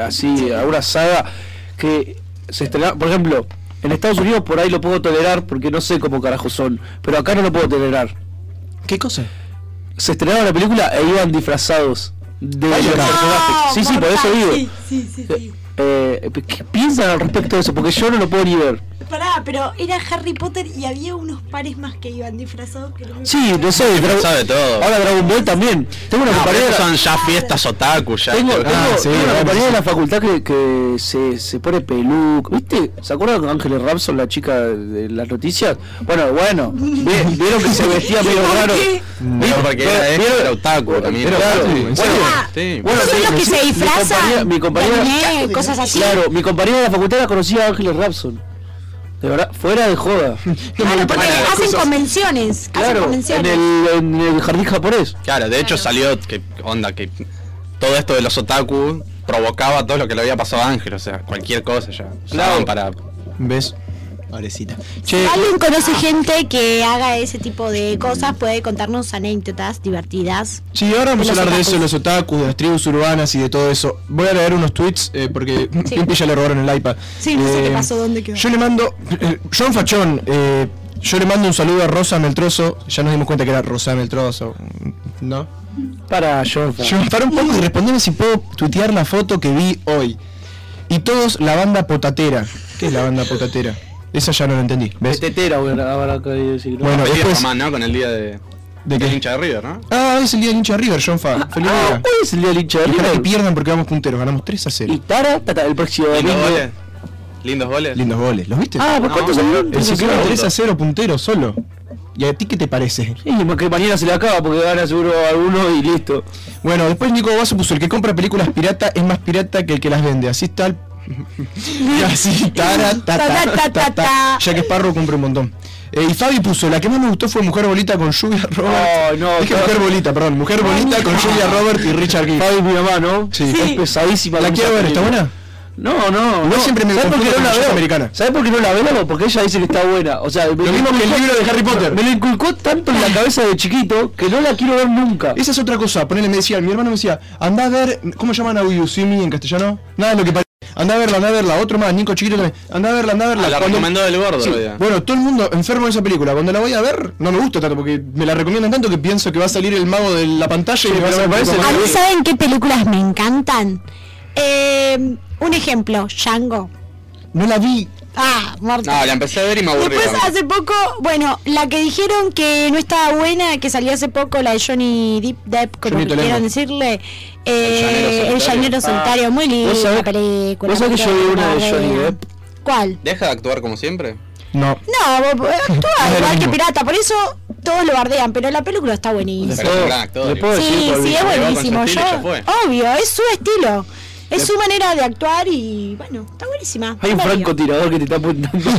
S6: saga que se estrenaba? Por ejemplo, en Estados Unidos por ahí lo puedo tolerar porque no sé cómo carajo son, pero acá no lo puedo tolerar.
S4: ¿Qué cosa?
S6: Se estrenaba la película e iban disfrazados de los personajes. Sí, por eso digo.
S5: Sí.
S6: ¿Qué piensan al respecto de eso? Porque yo no lo puedo ni ver.
S5: Pará, pero era Harry Potter y había unos pares más que iban disfrazados que
S6: Sí, no sé,
S12: sabe todo.
S6: Ahora Dragon Ball también. Tengo una compañera.
S12: Son ya fiestas otaku, ya.
S6: Tengo una compañera de la facultad que se pone peluca. ¿Viste? ¿Se acuerdan de Ángeles Rapson, la chica de las noticias? Bueno, vieron que se vestía medio raro.
S12: No, porque era otaku también.
S5: Bueno, son los que se disfrazan.
S6: Mi compañera,
S5: cosas así.
S6: Claro, mi compañera de la facultad la conocía a Ángeles Rapson. De verdad, fuera de joda.
S5: Claro, porque hacen convenciones.
S6: Claro, en el jardín japonés.
S12: Claro, de hecho salió que todo esto de los otaku provocaba todo lo que le había pasado a Ángel, o sea, cualquier cosa ya.
S6: Claro.
S12: Para...
S4: ¿Ves? Pobrecita.
S5: Si alguien conoce gente que haga ese tipo de cosas, puede contarnos anécdotas divertidas.
S4: Sí, ahora vamos a hablar de eso, de los otakus, de las tribus urbanas y de todo eso. Voy a leer unos tweets porque Pimpi ya le robaron el iPad.
S5: Sí, no sé qué pasó, dónde quedó.
S4: Yo le mando, John Fachón, yo le mando un saludo a Rosa Meltroso. Ya nos dimos cuenta que era Rosa Meltroso, ¿no?
S6: Para John
S4: para un poco y respondeme si puedo tuitear la foto que vi hoy. Y todos la banda Potatera. ¿Qué es la banda Potatera? Esa ya no la entendí, ¿ves?
S6: Tetera, ahora que decir.
S4: Bueno, después
S12: Román, ¿no? Con el día de
S4: qué?
S12: hincha de River, ¿no?
S4: Ah, es el día del hincha de River, John Fa. Feliz día.
S6: Hoy es el día del hincha de
S4: Ojalá
S6: River.
S4: que pierdan porque vamos punteros, ganamos 3-0.
S6: Y Tara, el próximo domingo.
S12: Lindos goles.
S4: Lindos goles, ¿los viste?
S6: Ah, ¿por cuántos salieron?
S4: El Ciclón 3-0 puntero solo. ¿Y a ti qué te parece?
S6: Sí, que mañana se le acaba porque gana seguro alguno y listo.
S4: Bueno, después Nico Basso puso: el que compra películas pirata es más pirata que el que las vende. Así está el... Y así, ya que Sparrow compra un montón. Y Fabi puso: la que más me gustó fue Mujer Bolita con Julia Roberts. Mujer Bolita, perdón. Mujer Bolita con Julia Roberts y Richard Gere.
S6: Fabi, mi mamá, ¿no?
S4: Sí.
S6: Es pesadísima.
S4: ¿La quiero ver? ¿Está buena?
S6: No.
S4: Siempre me confundo con la veo americana.
S6: ¿Sabes por qué no la veo? Porque ella dice que está buena. O sea,
S4: lo mismo que el libro de Harry Potter.
S6: Me lo inculcó tanto en la cabeza de chiquito que no la quiero ver nunca.
S4: Esa es otra cosa. Ponele, mi hermano me decía: anda a ver, ¿cómo llaman a You See Me en castellano? Nada, lo que parece. Anda a verla, otro más, Nico chiquito también. Anda a verla.
S12: La recomendó del gordo.
S4: Sí. Bueno, todo el mundo enfermo de esa película. Cuando la voy a ver, no me gusta tanto porque me la recomiendan tanto que pienso que va a salir el mago de la pantalla y me parece.
S5: ¿A mí saben qué películas me encantan? Un ejemplo, Django.
S4: No la vi.
S5: Muerto.
S12: No, la empecé a ver y me aburrí.
S5: Después hace poco, la que dijeron que no estaba buena, que salió hace poco, la de Johnny Depp, como
S4: Johnny
S5: que quieran decirle, El Llanero Solitario, muy linda la película.
S6: ¿Vos sabés que yo vi una de Johnny Depp?
S5: ¿Cuál?
S12: ¿Deja de actuar como siempre?
S4: No,
S5: actúa igual que pirata, por eso todos lo bardean, pero la película está buenísima. Sí, es buenísimo, obvio, es su estilo. Es su manera de actuar y bueno, está buenísima.
S6: Hay un francotirador que te está apuntando.
S5: Un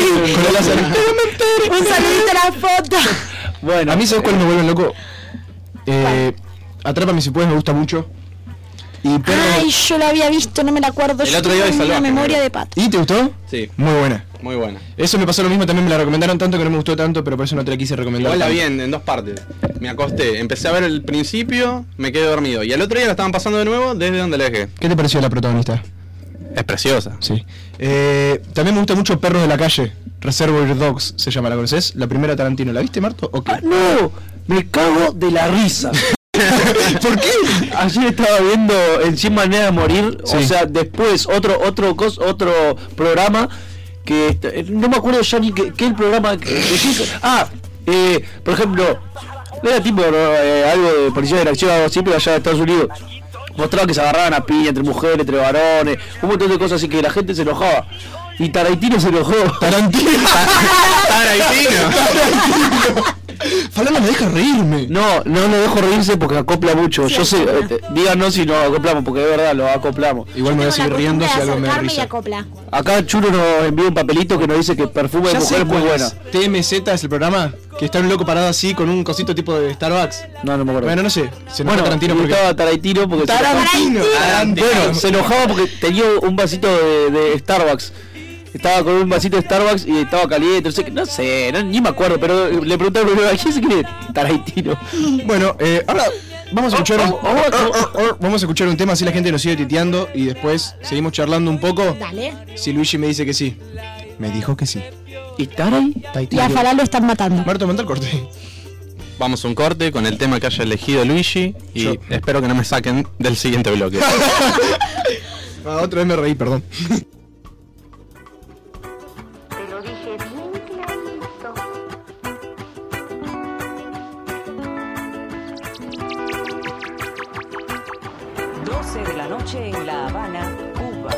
S5: saludito a la foto.
S4: Bueno, a mí ¿sabes cuál me vuelve loco? Atrápame si puedes, me gusta mucho. Y
S5: yo la había visto, no me la acuerdo.
S12: El otro día vi Salvaje,
S5: una memoria de pato.
S4: ¿Y te gustó?
S12: Sí.
S4: Muy buena.
S12: Muy buena.
S4: Eso me pasó lo mismo, también me la recomendaron tanto que no me gustó tanto, pero por eso no te la quise recomendar.
S12: Igual la vi en 2 partes. Me acosté, empecé a ver el principio, me quedé dormido. Y al otro día la estaban pasando de nuevo desde donde la dejé.
S4: ¿Qué te pareció la protagonista?
S12: Es preciosa.
S4: Sí. También me gusta mucho Perros de la Calle. Reservoir Dogs se llama, ¿la conoces? La primera Tarantino. ¿La viste, Marto? ¿O qué?
S6: No, me cago de la risa.
S4: ¿Por qué?
S6: Ayer estaba viendo en 100 Maneras de Morir,
S4: sí.
S6: O sea, después otro programa que no me acuerdo ya ni qué el programa por ejemplo, no era tipo algo de policía de la acción, algo así, pero allá de Estados Unidos mostraba que se agarraban a piña entre mujeres, entre varones, un montón de cosas así que la gente se enojaba. Y Tarantino se enojó.
S4: Tarantino. Falá no me deja reírme.
S6: No lo dejo reírse porque acopla mucho. Yo sé, díganos si nos acoplamos, porque de verdad lo acoplamos.
S4: Igual me voy a seguir riendo si algo me da risa.
S6: Acá Chulo nos envió un papelito que nos dice que perfume de mujer es muy buena.
S4: TMZ es el programa, que está un loco parado así con un cosito tipo de Starbucks.
S6: No me acuerdo.
S4: Bueno, no sé. Se enojó
S6: Tarantino porque estaba Tarantino porque
S4: Tarantino.
S6: Bueno, se enojaba porque tenía un vasito de Starbucks. Estaba con un vasito de Starbucks y estaba caliente, no sé, ni me acuerdo, pero le pregunté primero, ¿quién se quiere? Tarantino.
S4: Bueno, ahora vamos a escuchar vamos a escuchar un tema, así la gente nos sigue titeando y después seguimos charlando un poco.
S5: Dale.
S4: Si Luigi me dice que sí. Me dijo que sí.
S6: ¿Y está ahí?
S5: Y a Falá lo están matando.
S4: Marto, manda el corte.
S12: Vamos a un corte con el tema que haya elegido Luigi y espero que no me saquen del siguiente bloque.
S4: Otra vez me reí, perdón.
S13: En La Habana, Cuba.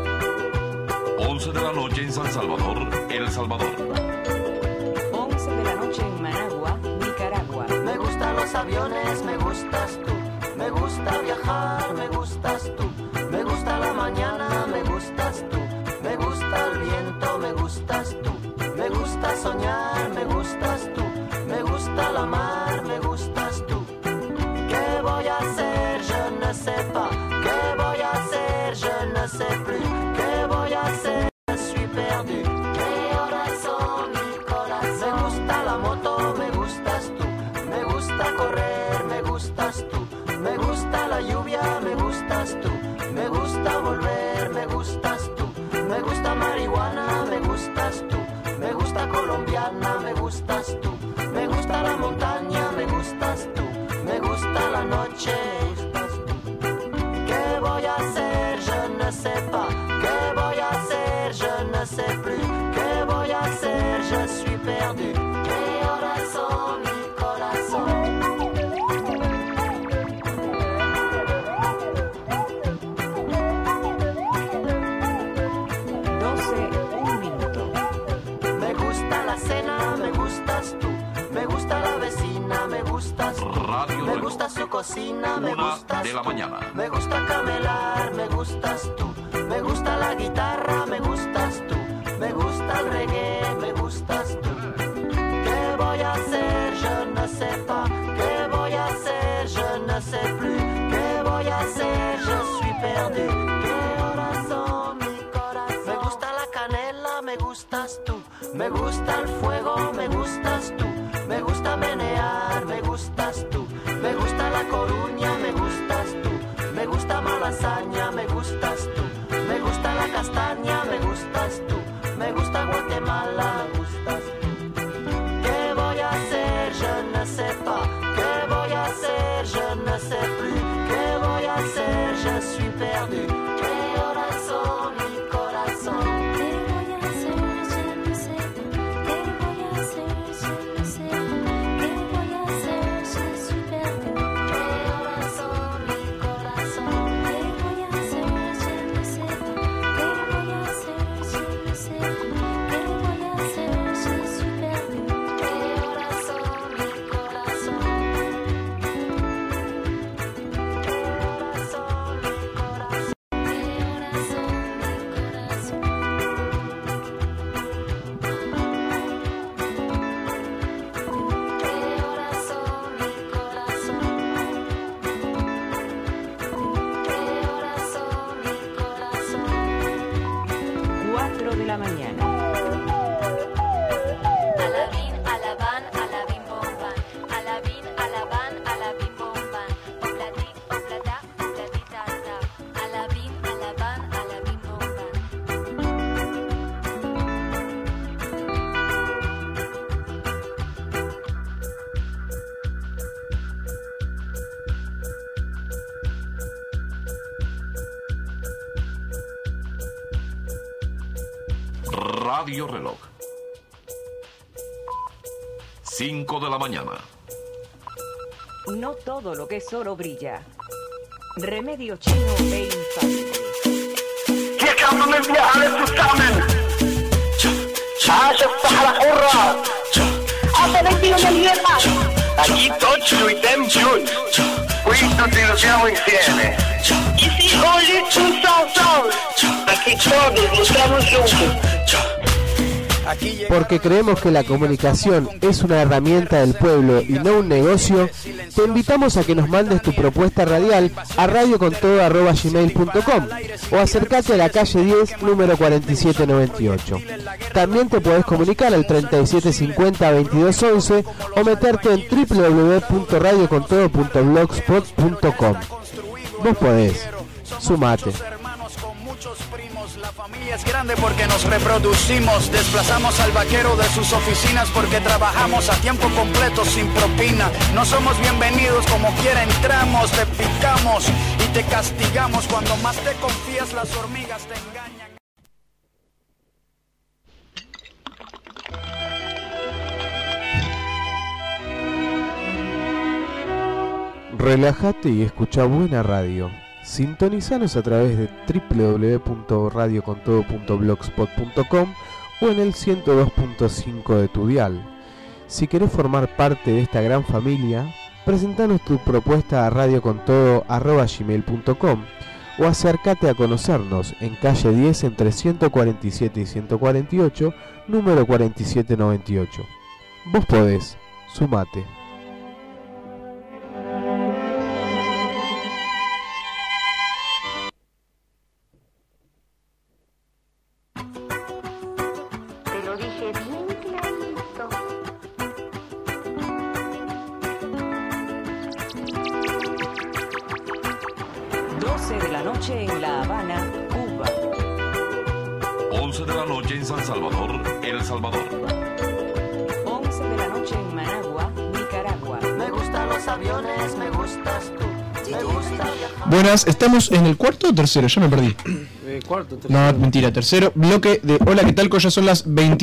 S14: 11 de la noche en San Salvador, El Salvador.
S13: 11 de la noche en Managua, Nicaragua.
S15: Me gustan los aviones, me gustas tú. Me gusta viajar, me gustas tú. Me gusta la mañana, me gustas tú. Me gusta el viento, me gustas tú. Me gusta soñar, me gustas tú. Me gusta la mar, me gustas tú. ¿Qué voy a hacer? Je ne sais pas. Je ne sais plus qué voy a hacer, suis perdu. ¿Qué horas son, mi corazón? Me gusta la moto, me gustas tú. Me gusta correr, me gustas tú. Me gusta la lluvia, me gustas tú. Me gusta volver, me gustas tú. Me gusta marihuana, me gustas tú. Me gusta colombiana, me gustas tú. Me gusta la montaña, me gustas tú. Me gusta la noche, me gustas tú. ¿Qué voy a hacer? Je ne sais pas, ¿qué voy a hacer? Je ne sais plus, ¿qué voy a hacer? Je suis perdu. ¿Qué horas son, mi corazón?
S13: 12:01 minuto.
S15: Me gusta la cena, me gustas tú. Me gusta la vecina, me gustas tú. Me gusta su cocina, me gustas
S14: de la mañana.
S15: Me gusta camelar, me gustas tú. Me gusta la guitarra, me gustas tú. Me gusta el reggae, me gustas tú. ¿Qué voy a hacer? Je ne sais pas. ¿Qué voy a hacer? Je ne sais plus. ¿Qué voy a hacer? Je suis perdu. ¿Qué horas son, mi corazón? Me gusta la canela, me gustas tú. Me gusta el fuego, me gustas tú. Me gusta menear, me gustas tú. Me gusta La Coruña, me gustas tú. Me gusta Malasaña, me gustas tú. Me gusta la castaña, me gustas tú. Me gusta Guatemala, me gustas tú. ¿Qué voy a hacer? Je ne sais pas. ¿Qué voy a hacer? Je ne sais plus. ¿Qué voy a hacer? Je suis perdu. ¿Qué horas son, mi corazón? ¿Qué voy a hacer? Je ne sais pas. ¿Qué voy a hacer? Je ne sais pas. ¿Qué voy a hacer? Je suis perdu. ¿Qué horas son, mi corazón? ¿Qué voy a hacer? Je ne sais pas. ¿Qué voy a hacer? Je ne sais pas. ¿Qué voy a hacer? Je suis perdu. ¿Qué horas son, mi corazón? ¿Qué horas son, mi corazón? ¿Qué horas son, mi corazón?
S13: 4 de la mañana.
S16: Alabín, alabán, alabín, bomban. Alabín, alabán, alabín, bomban. Oplati, oplata, oplatita, ta. Alabín, alabán, alabín, bomban.
S14: Radio Reloj. 5 de la mañana.
S13: No todo lo que es oro brilla. Remedio chino e infalible.
S1: Hier kann man mit mir alles zusammen. عاش الصحراء حرة Apellettino dell'Irma Aquí Toccio e Tem Jun Qui tutti lo siamo insieme Ici Oli tous ensemble Aquí todos luchamos juntos
S2: Porque creemos que la comunicación es una herramienta del pueblo y no un negocio, te invitamos a que nos mandes tu propuesta radial a radiocontodo@gmail.com o acércate a la calle 10, número 4798. También te podés comunicar al 3750-2211 o meterte en www.radiocontodo.blogspot.com. Vos podés, sumate.
S3: La familia es grande porque nos reproducimos. Desplazamos al vaquero de sus oficinas porque trabajamos a tiempo completo sin propina. No somos bienvenidos, como quiera entramos, te picamos y te castigamos. Cuando más te confías las hormigas te engañan.
S2: Relájate y escucha buena radio. Sintonizanos a través de www.radiocontodo.blogspot.com o en el 102.5 de tu dial. Si querés formar parte de esta gran familia, presentanos tu propuesta a radiocontodo@gmail.com o acércate a conocernos en calle 10 entre 147 y 148, número 4798. Vos podés, sumate.
S16: Te lo dije bien clarito.
S13: De la noche en La Habana, Cuba.
S14: 11 de la noche en San Salvador, El Salvador.
S13: 11 de la noche en Managua, Nicaragua.
S15: Me gustan los aviones, me gustas tú. Me gusta viajar.
S4: Buenas, estamos en el cuarto o tercero, ya me perdí.
S6: Cuarto, tercero.
S4: No, mentira, tercero bloque de Hola, ¿qué tal? Ya son las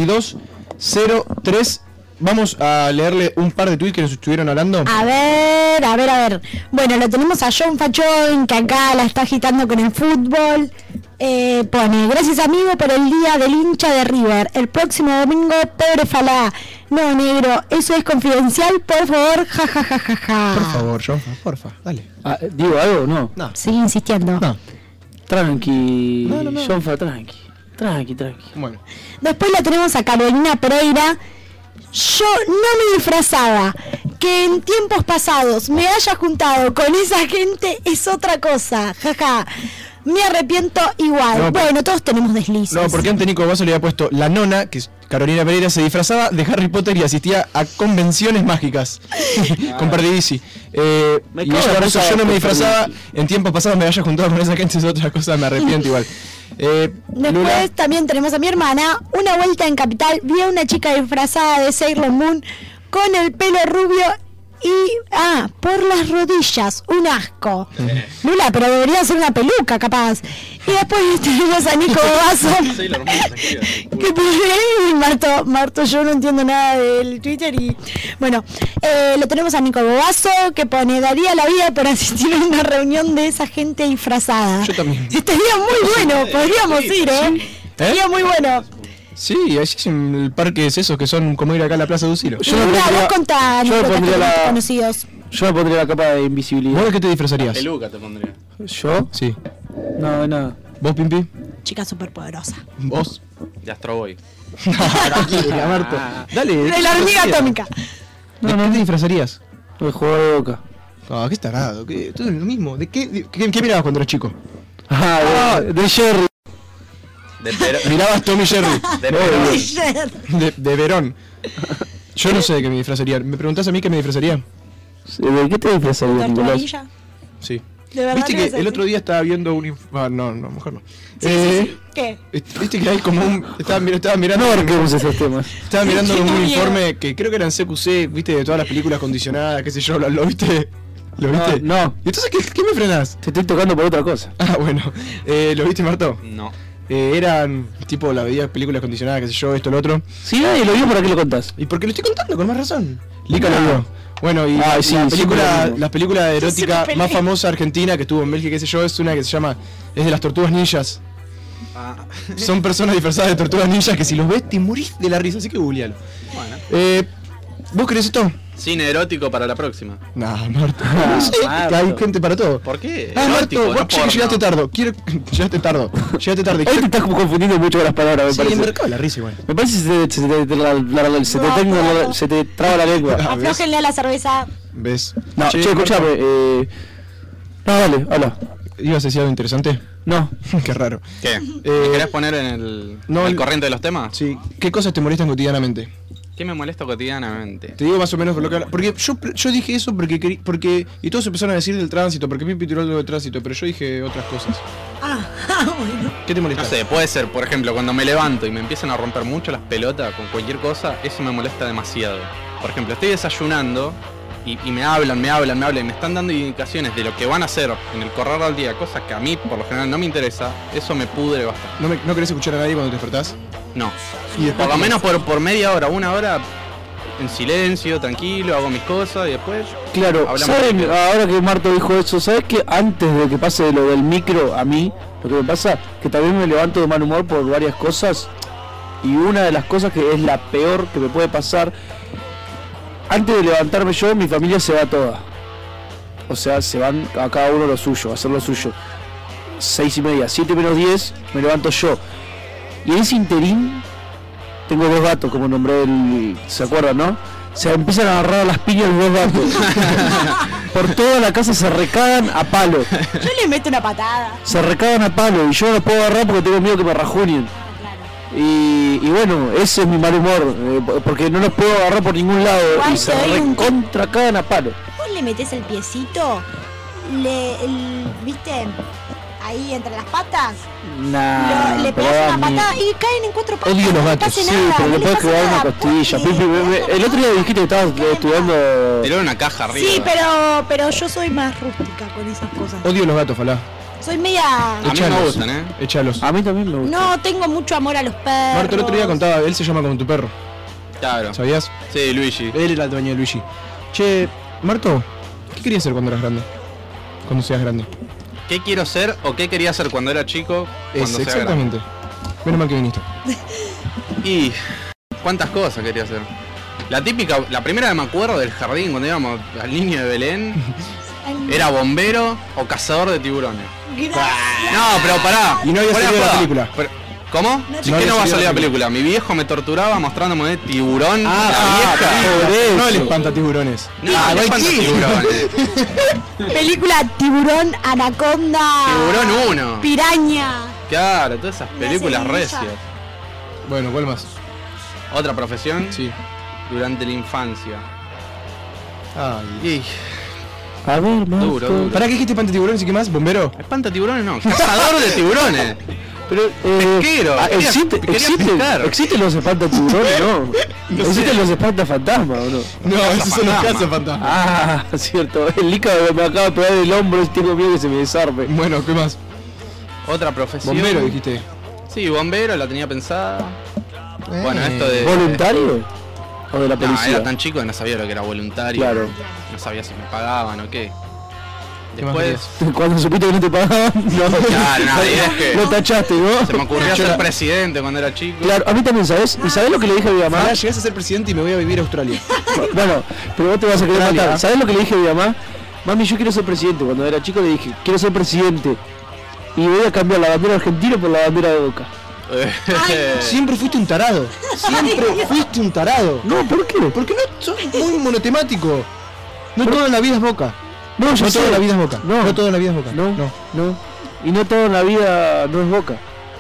S4: 22:03. Vamos a leerle un par de tweets que nos estuvieron hablando.
S5: A ver. Bueno, lo tenemos a John Fachón, que acá la está agitando con el fútbol. Pone, gracias amigo por el día del hincha de River. El próximo domingo, pobre Falá. No, negro, eso es confidencial, por favor, jajajaja.
S4: Por favor, John, porfa, dale.
S6: ¿Digo algo? No.
S5: Sigue insistiendo.
S4: No.
S6: Tranqui,
S4: No.
S6: Jonfa, tranqui.
S4: Bueno.
S5: Después la tenemos a Carolina Pereira. Yo no me disfrazaba. Que en tiempos pasados me haya juntado con esa gente es otra cosa. Jaja. Me arrepiento igual.
S4: No,
S5: bueno, todos tenemos deslices.
S4: No, porque antes Nico Basso le había puesto la nona, que es Carolina Pereira, se disfrazaba de Harry Potter y asistía a convenciones mágicas. Con Perdidisi. Y ella puso, yo no me disfrazaba, en tiempos pasados me haya juntado con esa gente es otra cosa, me arrepiento igual.
S5: Después
S4: Lula.
S5: también tenemos a mi hermana. Una vuelta en Capital vi a una chica disfrazada de Sailor Moon con el pelo rubio y por las rodillas, un asco. Lula, pero debería ser una peluca capaz. Y después tenemos a Nico Basso que pone Marto, yo no entiendo nada del Twitter y bueno, lo tenemos a Nico Basso que pone, daría la vida por asistir a una reunión de esa gente disfrazada.
S4: Yo también.
S5: Estaría muy bueno, podríamos ir, Estaría muy bueno.
S4: Sí, ahí es en el parque es esos que son como ir acá a la Plaza de Ucilo.
S5: Vos contá anécdotas conocidos.
S6: Yo me pondría la capa de invisibilidad.
S4: ¿Vos de qué te disfrazarías?
S12: Peluca te pondría.
S6: ¿Yo?
S4: Sí.
S6: No, nada.
S4: ¿Vos, Pimpi?
S5: Chica superpoderosa.
S4: ¿Vos?
S12: De Astro Boy.
S4: Tranquila, Marto. Dale.
S5: De la hormiga atómica.
S4: ¿De qué te disfrazarías?
S6: De jugador de Boca.
S4: Qué tarado. Todo es lo mismo. ¿De qué mirabas cuando eras chico?
S6: De Jerry.
S4: Mirabas Tommy Jerry.
S12: De
S4: Verón. Yo no sé de qué me disfrazaría. ¿Me preguntás a mí qué me disfrazaría?
S6: ¿De qué te disfrazarías, Nicolás?
S4: Sí.
S5: ¿De verdad
S4: ¿Viste que
S5: crees
S4: el
S5: así?
S4: otro día estaba viendo un... no, mejor no.
S5: Sí. ¿Qué?
S4: Viste que hay como un... Estaba mirando...
S6: No marquemos esos temas.
S4: Estaba mirando
S5: Qué
S4: un
S5: miedo.
S4: informe que creo que era en CQC, viste, de todas las películas condicionadas, qué sé yo, ¿lo viste? ¿Lo viste?
S6: No.
S4: ¿Y entonces qué me frenás?
S6: Te estoy tocando por otra cosa.
S4: Bueno. ¿Lo viste, Marto?
S12: No.
S4: Eran tipo la veía películas condicionadas, qué sé yo, esto, lo otro.
S6: Si nadie lo vio, ¿para qué lo contás?
S4: Y porque lo estoy contando, con más razón. Lica lo vio. Bueno, y
S6: sí,
S4: la película erótica
S5: Se me
S4: más
S5: peleé.
S4: famosa argentina que estuvo en Bélgica, qué sé yo, es una que se llama... Es de las tortugas ninjas. Son personas disfrazadas de tortugas ninjas que si los ves te morís de la risa, así que googlealo.
S12: Bueno.
S4: ¿Vos querés esto?
S12: Cine erótico para la próxima.
S4: No, Marto. Hay gente para todo.
S12: ¿Por qué?
S4: Marto, vos llegaste tarde. Llegaste tarde.
S6: Hoy te estás como confundiendo mucho con las palabras, me parece.
S4: Sí, mercado la risa igual.
S6: Me parece que se te traba la lengua.
S5: Aflójenle a la cerveza.
S4: ¿Ves?
S6: No, che, escuchame. No, dale, habla.
S4: ¿Ibas a decir algo interesante?
S6: No.
S4: Qué raro.
S12: ¿Qué? ¿Me querés poner en el corriente de los temas?
S4: Sí. ¿Qué cosas te molestan cotidianamente?
S12: ¿Qué me molesta cotidianamente?
S4: Te digo más o menos por lo que... Porque yo dije eso porque... Y todos empezaron a decir del tránsito, porque Pipi tiró algo de tránsito, pero yo dije otras cosas.
S5: Bueno.
S4: ¿Qué te molesta?
S12: No sé, puede ser, por ejemplo, cuando me levanto y me empiezan a romper mucho las pelotas con cualquier cosa, eso me molesta demasiado. Por ejemplo, estoy desayunando y me hablan y me están dando indicaciones de lo que van a hacer en el correr del día, cosas que a mí por lo general no me interesa, eso me pudre bastante.
S4: ¿No querés escuchar a nadie cuando te despertás?
S12: No.
S4: Y
S12: Por lo menos por media hora, una hora, en silencio, tranquilo, hago mis cosas y después...
S6: Claro, ¿saben? Ahora que Marto dijo eso, ¿sabes que antes de que pase lo del micro, a mí, lo que me pasa, que también me levanto de mal humor por varias cosas, y una de las cosas que es la peor que me puede pasar, antes de levantarme yo, mi familia se va toda. O sea, se van a cada uno lo suyo, a hacer lo suyo. 6:30, 7 menos 10, me levanto yo. Y en ese interín tengo 2 gatos, como nombré ¿se acuerdan, no? Se empiezan a agarrar a las piñas los 2 gatos. Por toda la casa se recagan a palo.
S5: Yo le meto una patada.
S6: Se recagan a palo y yo no los puedo agarrar porque tengo miedo que me rajuñen. Y bueno, ese es mi mal humor, porque no los puedo agarrar por ningún lado.
S5: Igual
S6: y se recontra cagan a palo.
S5: Vos le metés el piecito, ¿viste? Ahí entre las patas.
S6: Nah,
S5: le pegas una patada y caen en 4 patas.
S6: Odio los gatos, sí, pero le puedes quedar una costilla. El otro día dijiste que estabas estudiando...
S12: Tiró una caja arriba.
S5: Sí, pero yo soy más rústica con esas cosas.
S4: Odio los gatos, Falá.
S5: Soy media...
S12: A mí me gustan,
S4: Échalos.
S6: A mí también me gustan.
S5: No, tengo mucho amor a los perros.
S4: Marto, el otro día contaba, él se llama como tu perro.
S12: Claro.
S4: ¿Sabías?
S12: Sí, Luigi.
S4: Él era el dueño de Luigi. Che, Marto, ¿qué querías ser cuando eras grande? Cuando seas grande.
S12: ¿Qué quiero ser o qué quería ser cuando era chico? Cuando sea
S4: exactamente.
S12: grande?
S4: Menos mal que viniste.
S12: Y cuántas cosas quería hacer. La típica, la primera que me acuerdo del jardín cuando íbamos al niño de Belén era bombero o cazador de tiburones. No, pero pará.
S4: Y no había salido la película.
S12: ¿Cómo? ¿Sí que no va a salir la película? Mi viejo me torturaba mostrándome de tiburón. La vieja.
S4: No le espanta tiburones.
S12: No, le espanta tiburones.
S5: Película Tiburón, Anaconda.
S12: Tiburón 1.
S5: Piraña.
S12: Claro, todas esas películas recias.
S4: Bueno, ¿cuál más?
S12: ¿Otra profesión?
S4: Sí.
S12: Durante la infancia.
S4: Ay.
S6: A ver, Marto.
S12: Duro.
S4: ¿Para qué dijiste espanta tiburones y qué más? ¿Bombero?
S12: Espanta tiburones no. Cazador de tiburones.
S6: Pero,
S12: pesquero.
S6: ¿Existen los espantatiburones? No. ¿Existen los espantafantasmas o no?
S4: No, esos son los cazafantasmas.
S6: Ah, cierto. El Lica me acaba de pegar el hombro y tengo miedo que se me desarme.
S4: Bueno, ¿qué más?
S12: Otra profesión.
S4: Bombero dijiste.
S12: Sí, bombero, la tenía pensada. Bueno, esto de...
S6: ¿Voluntario? ¿O de la policía?
S12: No, era tan chico que no sabía lo que era voluntario.
S6: Claro.
S12: No sabía si me pagaban o qué.
S4: Después...
S6: Cuando supiste que no te pagaban, no,
S12: claro, es que
S6: lo tachaste, ¿no?
S12: Se me ocurrió ser presidente cuando era chico.
S6: Claro, a mí también, ¿sabes? ¿Y sabés lo que le dije a mi mamá?
S4: Ahora llegás a ser presidente y me voy a vivir a Australia.
S6: Bueno, pero vos te vas a querer matar. ¿Sabés lo que le dije a mi mamá? Mami, yo quiero ser presidente. Cuando era chico le dije, quiero ser presidente. Y voy a cambiar la bandera argentina por la bandera de Boca.
S4: Siempre fuiste un tarado. Siempre fuiste un tarado.
S6: No, ¿por qué?
S4: Porque no sos muy monotemático. No todo en la vida es Boca.
S6: No,
S4: no todo en la vida es Boca.
S6: No
S4: todo en la vida es Boca.
S6: No. Y no todo en la vida no es Boca.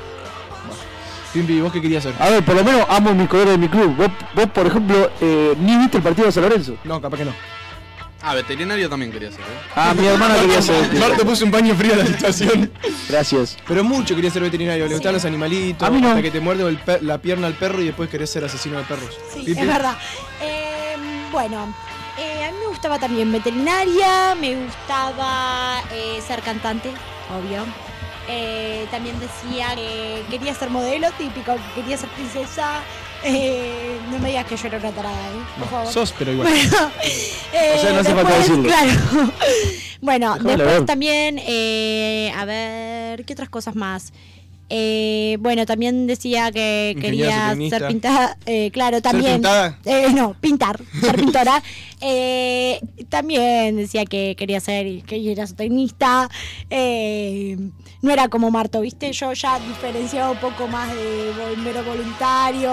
S4: Pimpi, ¿vos qué querías hacer?
S6: A ver, por lo menos amo mis colores de mi club. Vos por ejemplo, ni viste el partido de San Lorenzo.
S4: No, capaz que no.
S12: Veterinario también quería ser,
S6: mi hermana quería ser.
S4: Marto puso un paño frío a la situación.
S6: Gracias.
S4: Pero mucho quería ser veterinario, le gustaban los animalitos.
S6: A mí no.
S4: Hasta que te muerde la pierna al perro y después querés ser asesino de perros.
S5: Sí,
S4: ¿Pimpi?
S5: es verdad. Bueno, a mí me gustaba también veterinaria, me gustaba ser cantante, obvio. También decía que quería ser modelo, típico, que quería ser princesa. No me digas que yo era una tarada, por favor.
S4: Sos, pero igual.
S5: Bueno,
S6: o sea, no hace falta decirlo.
S5: Claro. Bueno,
S6: Déjame
S5: después
S6: ver.
S5: también, a ver, ¿qué otras cosas más? Bueno, también decía que
S4: Ingeniera,
S5: quería
S4: zootecnista.
S5: ser pintada. Claro, también.
S4: pintada?
S5: No, pintar, ser pintora. También decía que quería ser ingeniera zootecnista. No era como Marto, ¿viste? Yo ya diferenciaba un poco más de bombero voluntario,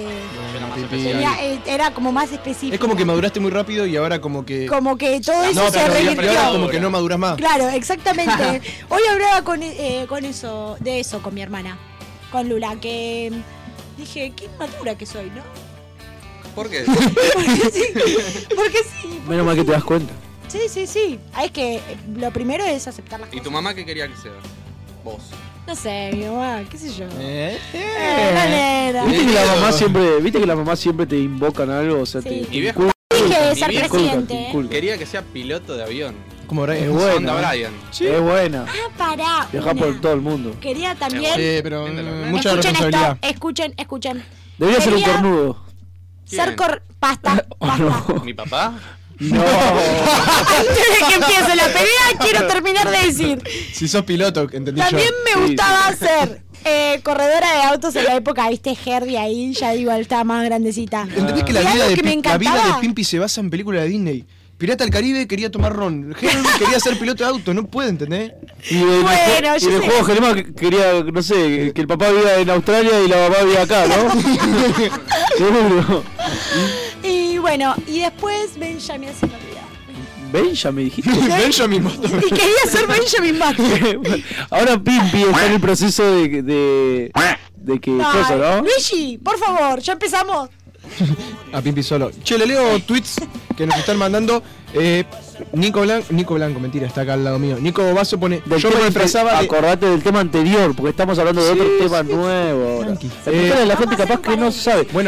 S5: era como más específico.
S4: Es como que maduraste muy rápido y ahora como que...
S5: Como que todo eso se
S4: pero
S5: revirtió.
S4: ahora como que no maduras más.
S5: Claro, exactamente. Hoy hablaba con eso, de eso con mi hermana, con Lula, que dije, qué madura que soy, ¿no?
S12: ¿Por qué?
S5: Porque sí.
S6: Menos mal que te das cuenta.
S5: Sí. Es que lo primero es aceptar las
S12: ¿Y
S5: cosas.
S12: tu mamá qué quería que sea? Vos.
S5: No sé, mi mamá, qué sé yo.
S6: ¿Viste
S5: nena.
S6: que la mamá siempre te invocan algo? O sea,
S5: Sí.
S12: Mi viejo
S5: Dije
S12: mi
S5: ser
S12: viejo
S5: presidente.
S12: quería que sea piloto de avión.
S4: Como Brian.
S6: Es buena.
S12: Onda Brian.
S6: Es buena.
S5: Ah, pará.
S6: Viajar
S5: una.
S6: por todo el mundo.
S5: Quería también.
S4: Sí, pero mucha
S5: Escuchen
S4: responsabilidad.
S5: esto, escuchen.
S6: Debería ser un
S5: Quería
S6: cornudo.
S5: Ser Basta.
S12: ¿Mi papá?
S6: No.
S5: Antes de que empiece la pelea, quiero terminar de decir.
S4: Si sos piloto, entendí
S5: También
S4: yo.
S5: me gustaba ser corredora de autos en la época, viste, Herbie ahí, ya igual estaba más grandecita.
S4: ¿Entendés que la
S5: Y
S4: vida,
S5: algo
S4: de,
S5: que me
S4: la vida
S5: encantaba-
S4: de Pimpi se basa en películas de Disney? Pirata del Caribe quería tomar ron. Herbie quería ser piloto de auto, no puede, ¿entendés?
S6: Y el
S5: Bueno, yo sé.
S6: juego Germán quería, no sé, que el papá viva en Australia y la mamá viva acá, ¿no? Seguro.
S5: Y bueno, y después Benjamin se me olvidó.
S6: Benjamin, dijiste.
S4: Benjamin Button.
S5: Y quería ser Benjamin Button.
S6: Ahora Pimpi está en el proceso de que cosa, ¿no?
S5: Luigi, por favor, ya empezamos.
S4: A Pimpi solo. Che, le leo tweets que nos están mandando. Nico Blanco, mentira, está acá al lado mío. Nico Basso pone.
S6: Del
S4: Yo
S6: tema
S4: me disfrazaba de.
S6: Acordate del tema anterior, porque estamos hablando de
S4: Sí,
S6: otro tema
S4: sí,
S6: nuevo ahora.
S4: Tranqui.
S6: Explícale a la gente capaz que no sabe.
S4: Bueno,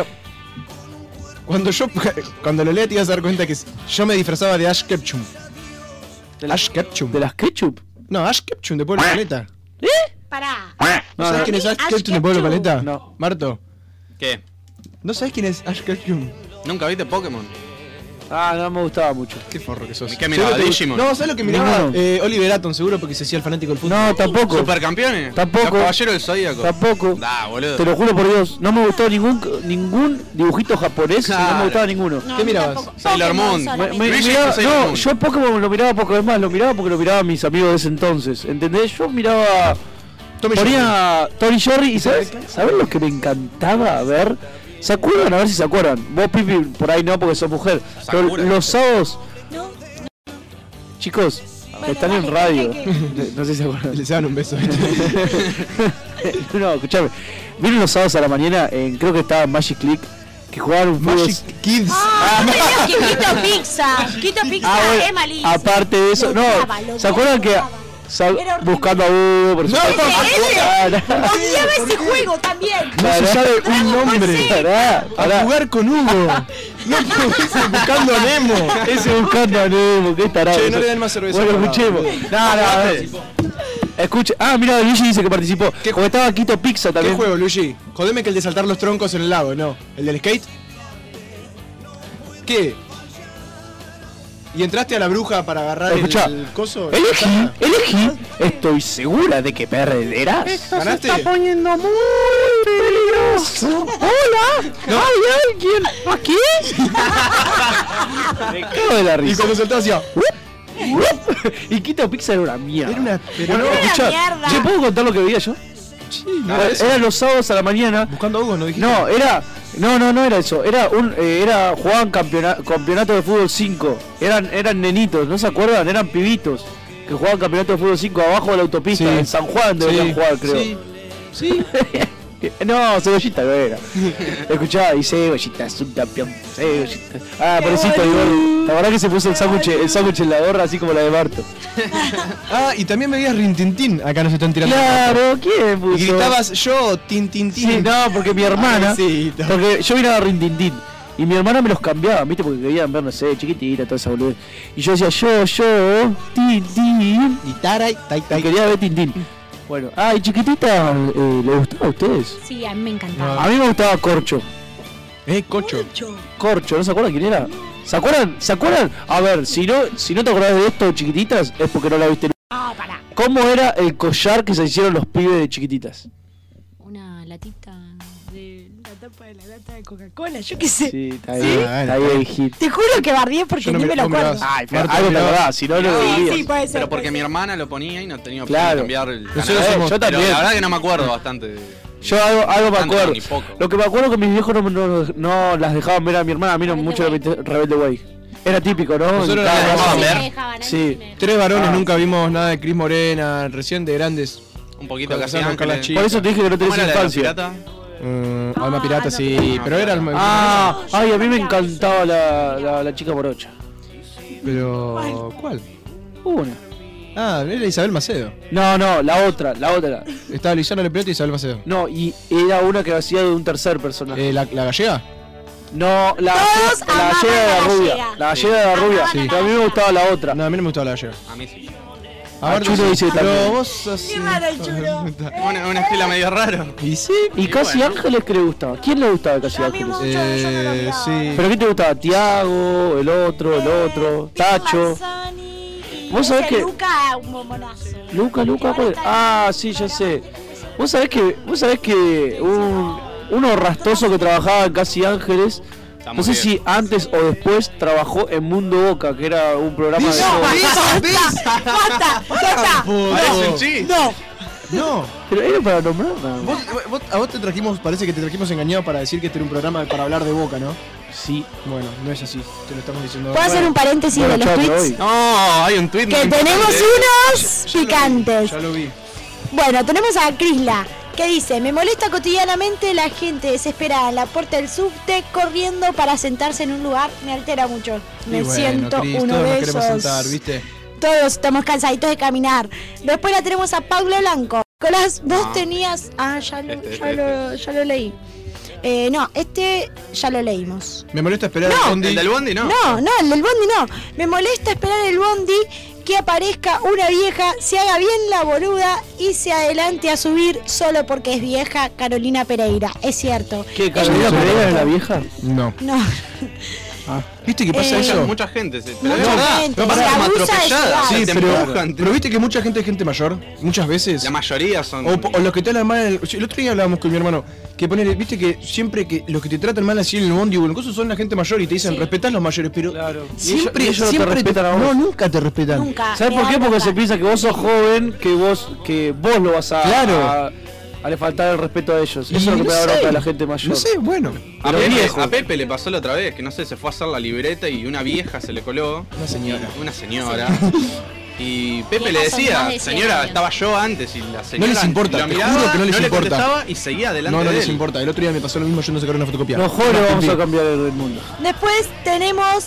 S4: cuando lo leas te vas a dar cuenta que yo me disfrazaba de Ash Ketchum. Ash Ketchum.
S6: ¿De las ketchup?
S4: No, Ash Ketchum de Pueblo Paleta.
S5: Pará.
S4: ¿Sabes quién es Ash Ketchum de Pueblo Paleta?
S6: No.
S4: Marto.
S12: ¿Qué?
S4: ¿No sabes quién es Ash Ketchum?
S12: ¿Nunca viste Pokémon?
S6: Ah, no me gustaba mucho.
S4: Qué forro que sos.
S12: ¿Y qué miraba?
S4: Seguro te-
S12: Digimon.
S4: No, ¿sabes lo que miraba?
S6: Ninguno.
S4: Oliver Atom, seguro, porque se hacía el fanático del fútbol.
S6: No, tampoco.
S12: ¿Supercampeones?
S6: Tampoco.
S12: Los Caballeros del Zodíaco.
S6: Tampoco.
S12: Da, boludo.
S6: Te lo juro por Dios, no me gustó ningún dibujito japonés, no me gustaba ninguno.
S5: No,
S4: ¿Qué
S5: a mí
S4: mirabas?
S5: tampoco.
S12: Sailor
S5: Pokémon
S12: Moon.
S5: solamente.
S12: Luigi
S6: Miraba-
S12: Sailor
S6: no,
S12: Moon.
S6: yo Pokémon lo miraba poco, es más, lo miraba porque lo miraban mis amigos de ese entonces, ¿entendés? Yo miraba,
S4: Tommy
S6: ponía Tori Jerry y ¿sabes lo que me encantaba ver? ¿Se acuerdan? A ver si se acuerdan. Vos, Pipi, por ahí no, porque sos mujer. Pero
S12: Sakura.
S6: los sábados,
S5: No,
S6: chicos,
S5: Bueno,
S6: están en
S5: dale,
S6: radio.
S5: dale
S6: No sé si se acuerdan.
S4: Les daban un beso.
S6: No, escuchame. Vieron los sábados a la mañana, creo que estaba en Magic Click, que jugaban un fútbol.
S4: Magic Kids.
S5: tenía que Quito Pizza. Quito Pizza
S6: bueno,
S5: es malísimo.
S6: aparte de eso,
S5: Lo
S6: no,
S5: odiaba, lo
S6: ¿se acuerdan que
S5: odiaba. Era horrible.
S6: buscando a Hugo, por supuesto?
S5: Odiaba ese juego también.
S4: No se sabe un
S5: Dragon Ball
S4: nombre.
S5: Z.
S4: A jugar con Hugo. No, ese buscando a Nemo.
S6: Ese buscando a Nemo, qué tarado.
S4: Che, no le den más cerveza.
S6: Bueno,
S4: por favor.
S6: escuchemos. No. Escuche. Ah, mira, Luigi dice que participó. Porque estaba Quito Pizza
S4: ¿Qué
S6: también.
S4: juego, Luigi? Jodeme que el de saltar los troncos en el lago, no. ¿El del skate? ¿Qué? ¿Y entraste a la bruja para agarrar
S6: Escuchá,
S4: el coso?
S6: elegí. Estoy segura de que perderás.
S4: ¿Ganaste?
S6: poniendo muy peligroso. Hola.
S4: No.
S6: ¿Hay alguien aquí? Me cago de la
S4: Y
S6: risa.
S4: cuando saltó hacía...
S6: Y Quito Pizza era una mierda.
S4: Era una... Pero
S6: Bueno,
S4: no,
S5: Era
S6: escuchá,
S5: mierda.
S6: ¿yo puedo contar lo que veía yo?
S4: sí, no era eso.
S6: Era los sábados a la mañana.
S4: Buscando a Hugo, ¿no dijiste?
S6: No, era. No era eso. Era jugaban campeonato de fútbol 5. Eran nenitos, ¿no se acuerdan? Eran pibitos que jugaban campeonato de fútbol 5 abajo de la autopista.
S4: Sí.
S6: En San Juan deberían
S4: Sí,
S6: jugar, creo.
S4: sí, sí.
S6: No, Cebollita no era. Escuchá, y Cebollita es un campeón. Cebollita. Ah, pobrecito, igual. La verdad que se puso el sándwich en la gorra, así como la de Barto.
S4: Ah, y también me veías Rintintín. Acá nos están tirando.
S6: Claro, ¿quién puso?
S4: Y gritabas yo, Tintintín.
S6: Sí, no, porque mi hermana.
S4: Pobrecito.
S6: Porque yo miraba Rintintín. Y mi hermana me los cambiaba, ¿viste? Porque querían ver, no sé, chiquitita, toda esa boludez. Y yo decía, yo, Tintín.
S4: Y taray, tai,
S6: Y
S4: tai.
S6: quería ver Tintín. Bueno, y chiquitita, ¿le gustaba a ustedes?
S5: Sí, a mí me encantaba.
S6: A mí me gustaba Corcho.
S4: Cocho.
S6: Corcho, ¿no se acuerdan quién era? ¿Se acuerdan? A ver, si no te acordás de esto, chiquititas, es porque no la viste.
S5: Ah, pará.
S6: ¿Cómo era el collar que se hicieron los pibes de chiquititas?
S5: latita de la tapa de la lata de Coca-Cola, yo qué sé.
S6: Sí, está bien, está ahí hit.
S5: Te juro que bardié porque ni me lo acuerdo.
S6: Ay, pero algo te acordás, si no lo dirías.
S5: Sí, puede ser.
S12: Pero porque mi hermana lo ponía y no tenía opción
S6: Claro.
S12: de cambiar el
S6: Nosotros
S12: canal.
S6: somos- yo
S12: Pero
S6: también.
S12: la verdad que no me acuerdo bastante.
S6: Yo algo me
S12: Tanto,
S6: acuerdo.
S12: ni poco.
S6: Lo que me acuerdo que mis viejos no las dejaban ver a mi hermana, a mí no mucho Rebelde Way. Era típico, ¿no?
S4: Nosotros
S6: En
S4: la
S6: cada
S4: dejaban
S6: casa.
S4: ver.
S6: Sí.
S4: 3 varones, nunca vimos nada de Cris Morena, recién de grandes.
S12: Un poquito
S4: Cuando
S12: casi
S4: empezaron con las
S12: Ángeles.
S4: chicas.
S6: Por eso te dije que no tenés
S12: ¿Cómo era la de la
S6: infancia.
S12: pirata?
S4: Alma pirata, sí, pero era el
S6: Ay, a mí me encantaba la chica morocha.
S4: Pero, ¿cuál?
S6: Una.
S4: Ah, era Isabel Macedo.
S6: No, la otra.
S4: Estaba Luciano Leperotti y Isabel Macedo.
S6: No, y era una que hacía de un tercer personaje.
S4: ¿La gallega?
S6: No, la gallega de la rubia. La gallega de la rubia.
S4: Sí.
S6: Pero a mí me gustaba la otra.
S4: No, a mí no me gustaba la gallega.
S12: A mí sí.
S4: A ver,
S6: Chulo dice
S4: pero
S6: también.
S4: vos sos...
S5: Qué raro el chulo.
S12: Un estilo medio raro.
S4: Y sí.
S6: Y Casi
S12: bueno.
S6: Ángeles, ¿qué le gustaba? ¿Quién le gustaba Casi
S5: A mí
S6: Ángeles?
S5: mucho, yo no lo miraba.
S4: Sí.
S6: ¿Pero quién te gustaba? Tiago, el otro, Tacho. ¿Vos sabés que
S5: Luca, un bombonazo.
S6: Luca, ¿cuál es? Ah, sí, ya sé. ¿Vos sabés que uno rastoso que trabajaba en Casi Ángeles, no sé si antes o después trabajó en Mundo Boca, que era un programa de...
S5: ¡Basta!
S12: Parece un chiste.
S4: No.
S6: Pero era para nombrar.
S4: A vos te trajimos, parece que te trajimos engañado para decir que este era un programa para hablar de Boca, ¿no?
S6: Sí.
S4: Bueno, no es así, te lo estamos diciendo.
S5: ¿Puedo hacer un paréntesis
S6: Bueno,
S5: de los
S6: chao, me
S5: tweets?
S6: voy.
S12: No, hay un tweet.
S5: Que tenemos unos picantes.
S4: Ya lo vi.
S5: Bueno, tenemos a Crisla, que dice: me molesta cotidianamente la gente desesperada en la puerta del subte corriendo para sentarse en un lugar, me altera mucho. Me
S4: Y bueno,
S5: siento
S4: Cris,
S5: uno
S4: todos nos
S5: de
S4: queremos
S5: esos.
S4: sentar, ¿viste?
S5: Todos estamos cansaditos de caminar. Después la tenemos a Pablo Blanco. Nicolás, vos tenías... Ah, ya lo leí. No, este ya lo leímos.
S4: Me molesta esperar
S5: No.
S4: el bondi.
S12: ¿El del bondi no?
S5: No, el del bondi no. Me molesta esperar el bondi, que aparezca una vieja, se haga bien la boluda y se adelante a subir solo porque es vieja. Carolina Pereira. Es cierto.
S6: ¿Qué, Carolina Pereira es la vieja?
S4: No.
S5: No.
S4: ¿Viste que pasa eso?
S12: Mucha gente. Pero
S5: Mucha
S12: es verdad.
S5: gente,
S12: No,
S5: se
S12: pará, como
S5: abusa de
S12: atropellada.
S5: su
S4: Sí,
S12: te
S4: pero,
S12: empujan.
S4: pero viste que mucha gente es gente mayor, muchas veces.
S12: La mayoría son.
S4: O los que te hablan mal. El otro día hablábamos con mi hermano. Que ponele, viste que siempre que los que te tratan mal así en el bondi o en cosas son la gente mayor y te dicen respetá a los mayores, pero siempre,
S6: y ellos no te
S4: siempre
S6: respetan a vos.
S4: No, nunca te respetan.
S5: Nunca.
S6: ¿Sabes
S5: me
S6: por qué?
S5: da
S6: Porque
S5: bronca.
S6: se piensa que vos sos joven, que vos lo vas a...
S4: Claro.
S6: a le faltar el respeto a ellos. Eso
S4: Y
S6: es lo que
S4: no
S6: me da
S4: sé.
S6: bronca de la gente mayor.
S4: No sé, bueno.
S12: A Pepe le pasó la otra vez, que no sé, se fue a hacer la libreta y una vieja se le coló.
S4: Una señora.
S12: Una señora. Y Pepe
S5: Viejas
S12: le
S5: son
S12: decía,
S5: más de 100
S12: señora,
S5: años.
S12: estaba yo antes y la señora
S4: No les importa,
S12: lo
S4: te
S12: miraba,
S4: juro que no les
S12: le
S4: importa.
S12: contestaba y seguía adelante
S4: No
S12: de
S4: les
S12: él.
S4: importa. El otro día me pasó lo mismo yendo a sacar una fotocopia.
S6: Los jóvenes vamos a cambiar el mundo.
S5: Después tenemos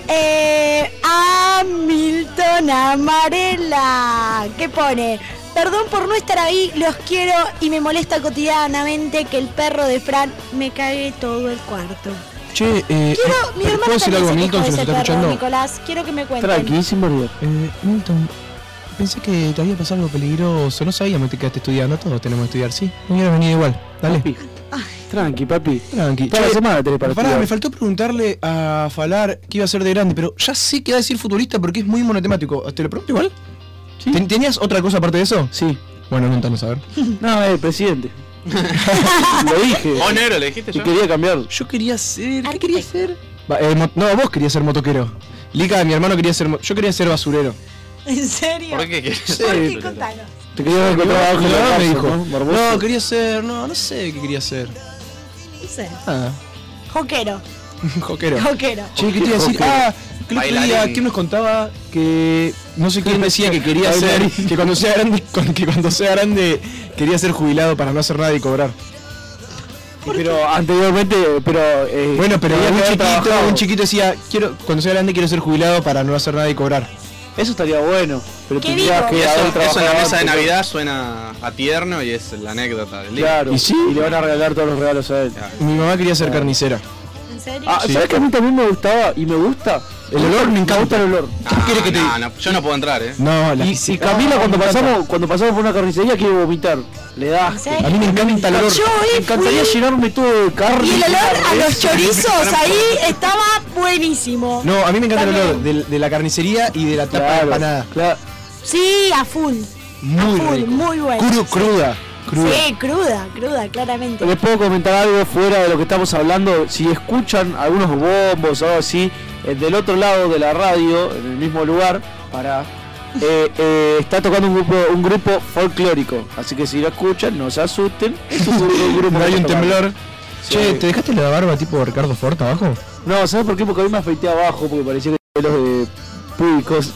S5: a Milton Amarela, que pone: perdón por no estar ahí, los quiero y me molesta cotidianamente que el perro de Fran me cague todo el cuarto.
S4: Che,
S5: Mi hermano
S4: ¿puedo decir
S5: también
S4: algo a
S5: se
S4: Milton
S5: quejó
S4: si
S5: de
S4: nos
S5: ese
S4: está
S5: perro,
S4: escuchando?
S5: Nicolás, quiero que me cuenten.
S6: Tranqui, sin barriar.
S4: Milton, pensé que te había pasado algo peligroso. No sabíamos que te quedaste estudiando. Todos tenemos que estudiar, ¿sí? No hubieras venido igual. Dale.
S6: Papi. Tranqui, papi.
S4: Tranqui.
S6: Toda la semana tenés para
S4: Pará,
S6: estudiar.
S4: me faltó preguntarle a Falar qué iba a ser de grande, pero ya sé que va a decir futurista porque es muy monotemático. ¿Te lo pregunto igual?
S6: ¿Sí?
S4: ¿Tenías otra cosa aparte de eso?
S6: Sí.
S4: Bueno, contanos, a ver.
S6: No, presidente. Lo dije.
S12: Vos negro, le dijiste
S6: Y
S12: yo.
S6: quería cambiar.
S4: Yo quería ser... ¿Qué quería ser? No, vos querías ser motoquero. Lica, mi hermano quería ser... Yo quería ser basurero.
S5: ¿En serio?
S12: ¿Por qué querés?
S5: ¿Por qué? Contanos.
S6: Te quería encontrar abajo
S4: Mi
S6: de la
S4: mamá me
S6: casa,
S4: dijo.
S6: ¿no? Barbosa.
S4: No, quería ser... No sé qué quería ser.
S5: No sé.
S4: Ah,
S5: Joquero.
S4: joquero.
S5: Joquero.
S4: Che, ¿qué te iba a decir?
S6: Joquero.
S4: Ah, que el otro día,
S12: Bailarín.
S4: ¿quién nos contaba que no sé quién decía que quería ser,
S6: Bailarín.
S4: que cuando sea grande quería ser jubilado para no hacer nada y cobrar?
S6: Pero anteriormente,
S4: Bueno, pero
S6: tenía que haber trabajado.
S4: un chiquito decía, cuando sea grande quiero ser jubilado para no hacer nada y cobrar.
S6: Eso estaría bueno, pero
S5: Qué
S6: tendrías
S5: vivo.
S6: que haber
S12: Eso en
S6: trabajado
S12: la mesa de
S6: antes.
S12: Navidad suena a tierno y es la anécdota del día.
S6: Claro,
S4: ¿Y sí?
S6: y le van a regalar todos los regalos a él.
S4: Mi mamá quería ser carnicera.
S5: ¿En serio?
S6: Ah,
S4: Sí.
S6: ¿sabes que a mí también me gustaba y me gusta?
S4: El olor me encanta.
S6: Me gusta el olor.
S4: ¿Qué quieres que te diga?
S12: No, yo no puedo entrar,
S4: No, la
S6: Y Camila cuando pasamos por una carnicería quiere vomitar. Le da
S5: ¿En
S6: asco.
S5: serio?
S4: A mí me encanta el olor.
S5: Yo
S6: Me encantaría llenarme todo de carne.
S5: Y el olor a
S6: carne.
S5: los chorizos ahí estaba buenísimo.
S4: No, a mí me encanta el
S5: También.
S4: olor de la carnicería y de la tapa de
S6: Claro,
S4: empanada.
S6: claro.
S5: Sí, a full.
S4: Muy
S5: a full,
S4: rico.
S5: muy bueno.
S4: Cruda.
S5: Sí, cruda, claramente.
S6: Les puedo comentar algo fuera de lo que estamos hablando. Si escuchan algunos bombos o algo así, del otro lado de la radio, en el mismo lugar, está tocando un grupo folclórico. Así que si lo escuchan, no se asusten. Es un grupo.
S4: No hay un temblor.
S6: Sí.
S4: Che, ¿te dejaste la barba tipo Ricardo Ford abajo?
S6: No, ¿sabes por qué? Porque a mí me afeité abajo, porque parecía que los de públicos.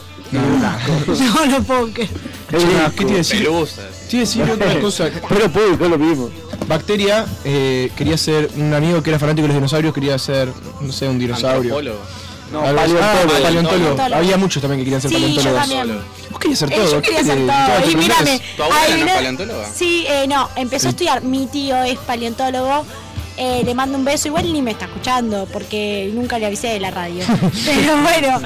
S5: No lo puedo creer.
S4: ¿Qué te iba a decir?
S12: Pelusa.
S4: Te iba a decir otra cosa.
S6: Pero público es lo mismo.
S4: Bacteria quería ser un amigo que era fanático de los dinosaurios, quería ser, no sé, un dinosaurio.
S12: Antropólogo.
S6: No,
S4: paleontólogo. Había muchos también que querían ser paleontólogos.
S5: Yo también.
S4: Vos querías ser todo.
S5: Yo quería ser todo. Y mírame.
S12: ¿Tu abuela no es paleontóloga?
S5: Sí, no, empezó a estudiar. Mi tío es paleontólogo. Le mando un beso, igual ni me está escuchando porque nunca le avisé de la radio. Pero bueno.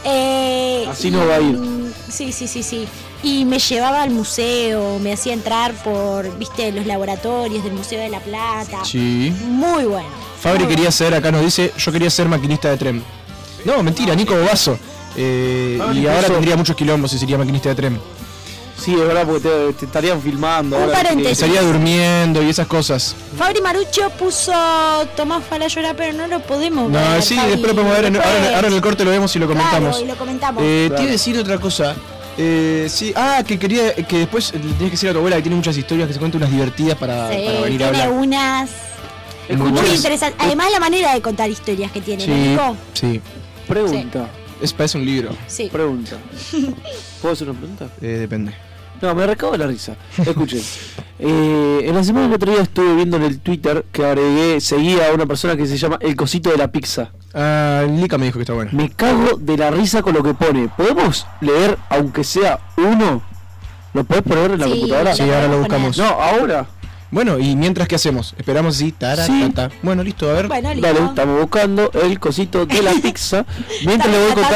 S6: Así no va a ir.
S5: Sí. Y me llevaba al museo, me hacía entrar por, viste, los laboratorios del Museo de la Plata.
S4: Sí.
S5: Muy bueno.
S4: Fabri quería ser, acá nos dice, yo quería ser maquinista de tren. No, mentira, Nico Bobazo. Y ahora tendría muchos quilombos si sería maquinista de tren.
S6: Sí, es verdad, porque te estarían filmando.
S5: Un paréntesis.
S4: Estaría durmiendo y esas cosas.
S5: Fabri Marucho puso Tomás Falayora, pero no lo podemos ver.
S4: No, sí, después lo podemos ver. Ahora en el corte lo vemos y lo comentamos.
S5: Claro, y lo comentamos.
S4: Te iba a decir otra cosa. Sí, que quería que después le tenés que decir a tu abuela que tiene muchas historias, que se cuente unas divertidas para venir a hablar.
S5: Tiene unas muy interesantes. Además la manera de contar historias que tiene, Nico.
S4: Sí.
S6: Pregunta.
S4: Parece un libro.
S5: Sí.
S6: Pregunta. ¿Puedo hacer una pregunta?
S4: Depende.
S6: No, me recabo la risa. Escuchen. En la semana del otro día estuve viendo en el Twitter que seguía a una persona que se llama El Cosito de la Pizza.
S4: Lika me dijo que está bueno.
S6: Me cago de la risa con lo que pone. ¿Podemos leer aunque sea uno? ¿Lo podés poner en la computadora?
S4: Sí, ahora lo buscamos.
S6: No, ahora.
S4: Bueno, ¿y mientras qué hacemos? Esperamos así, Bueno, listo, a ver.
S5: Bueno, listo.
S6: Dale, estamos buscando el cosito de la pizza. Mientras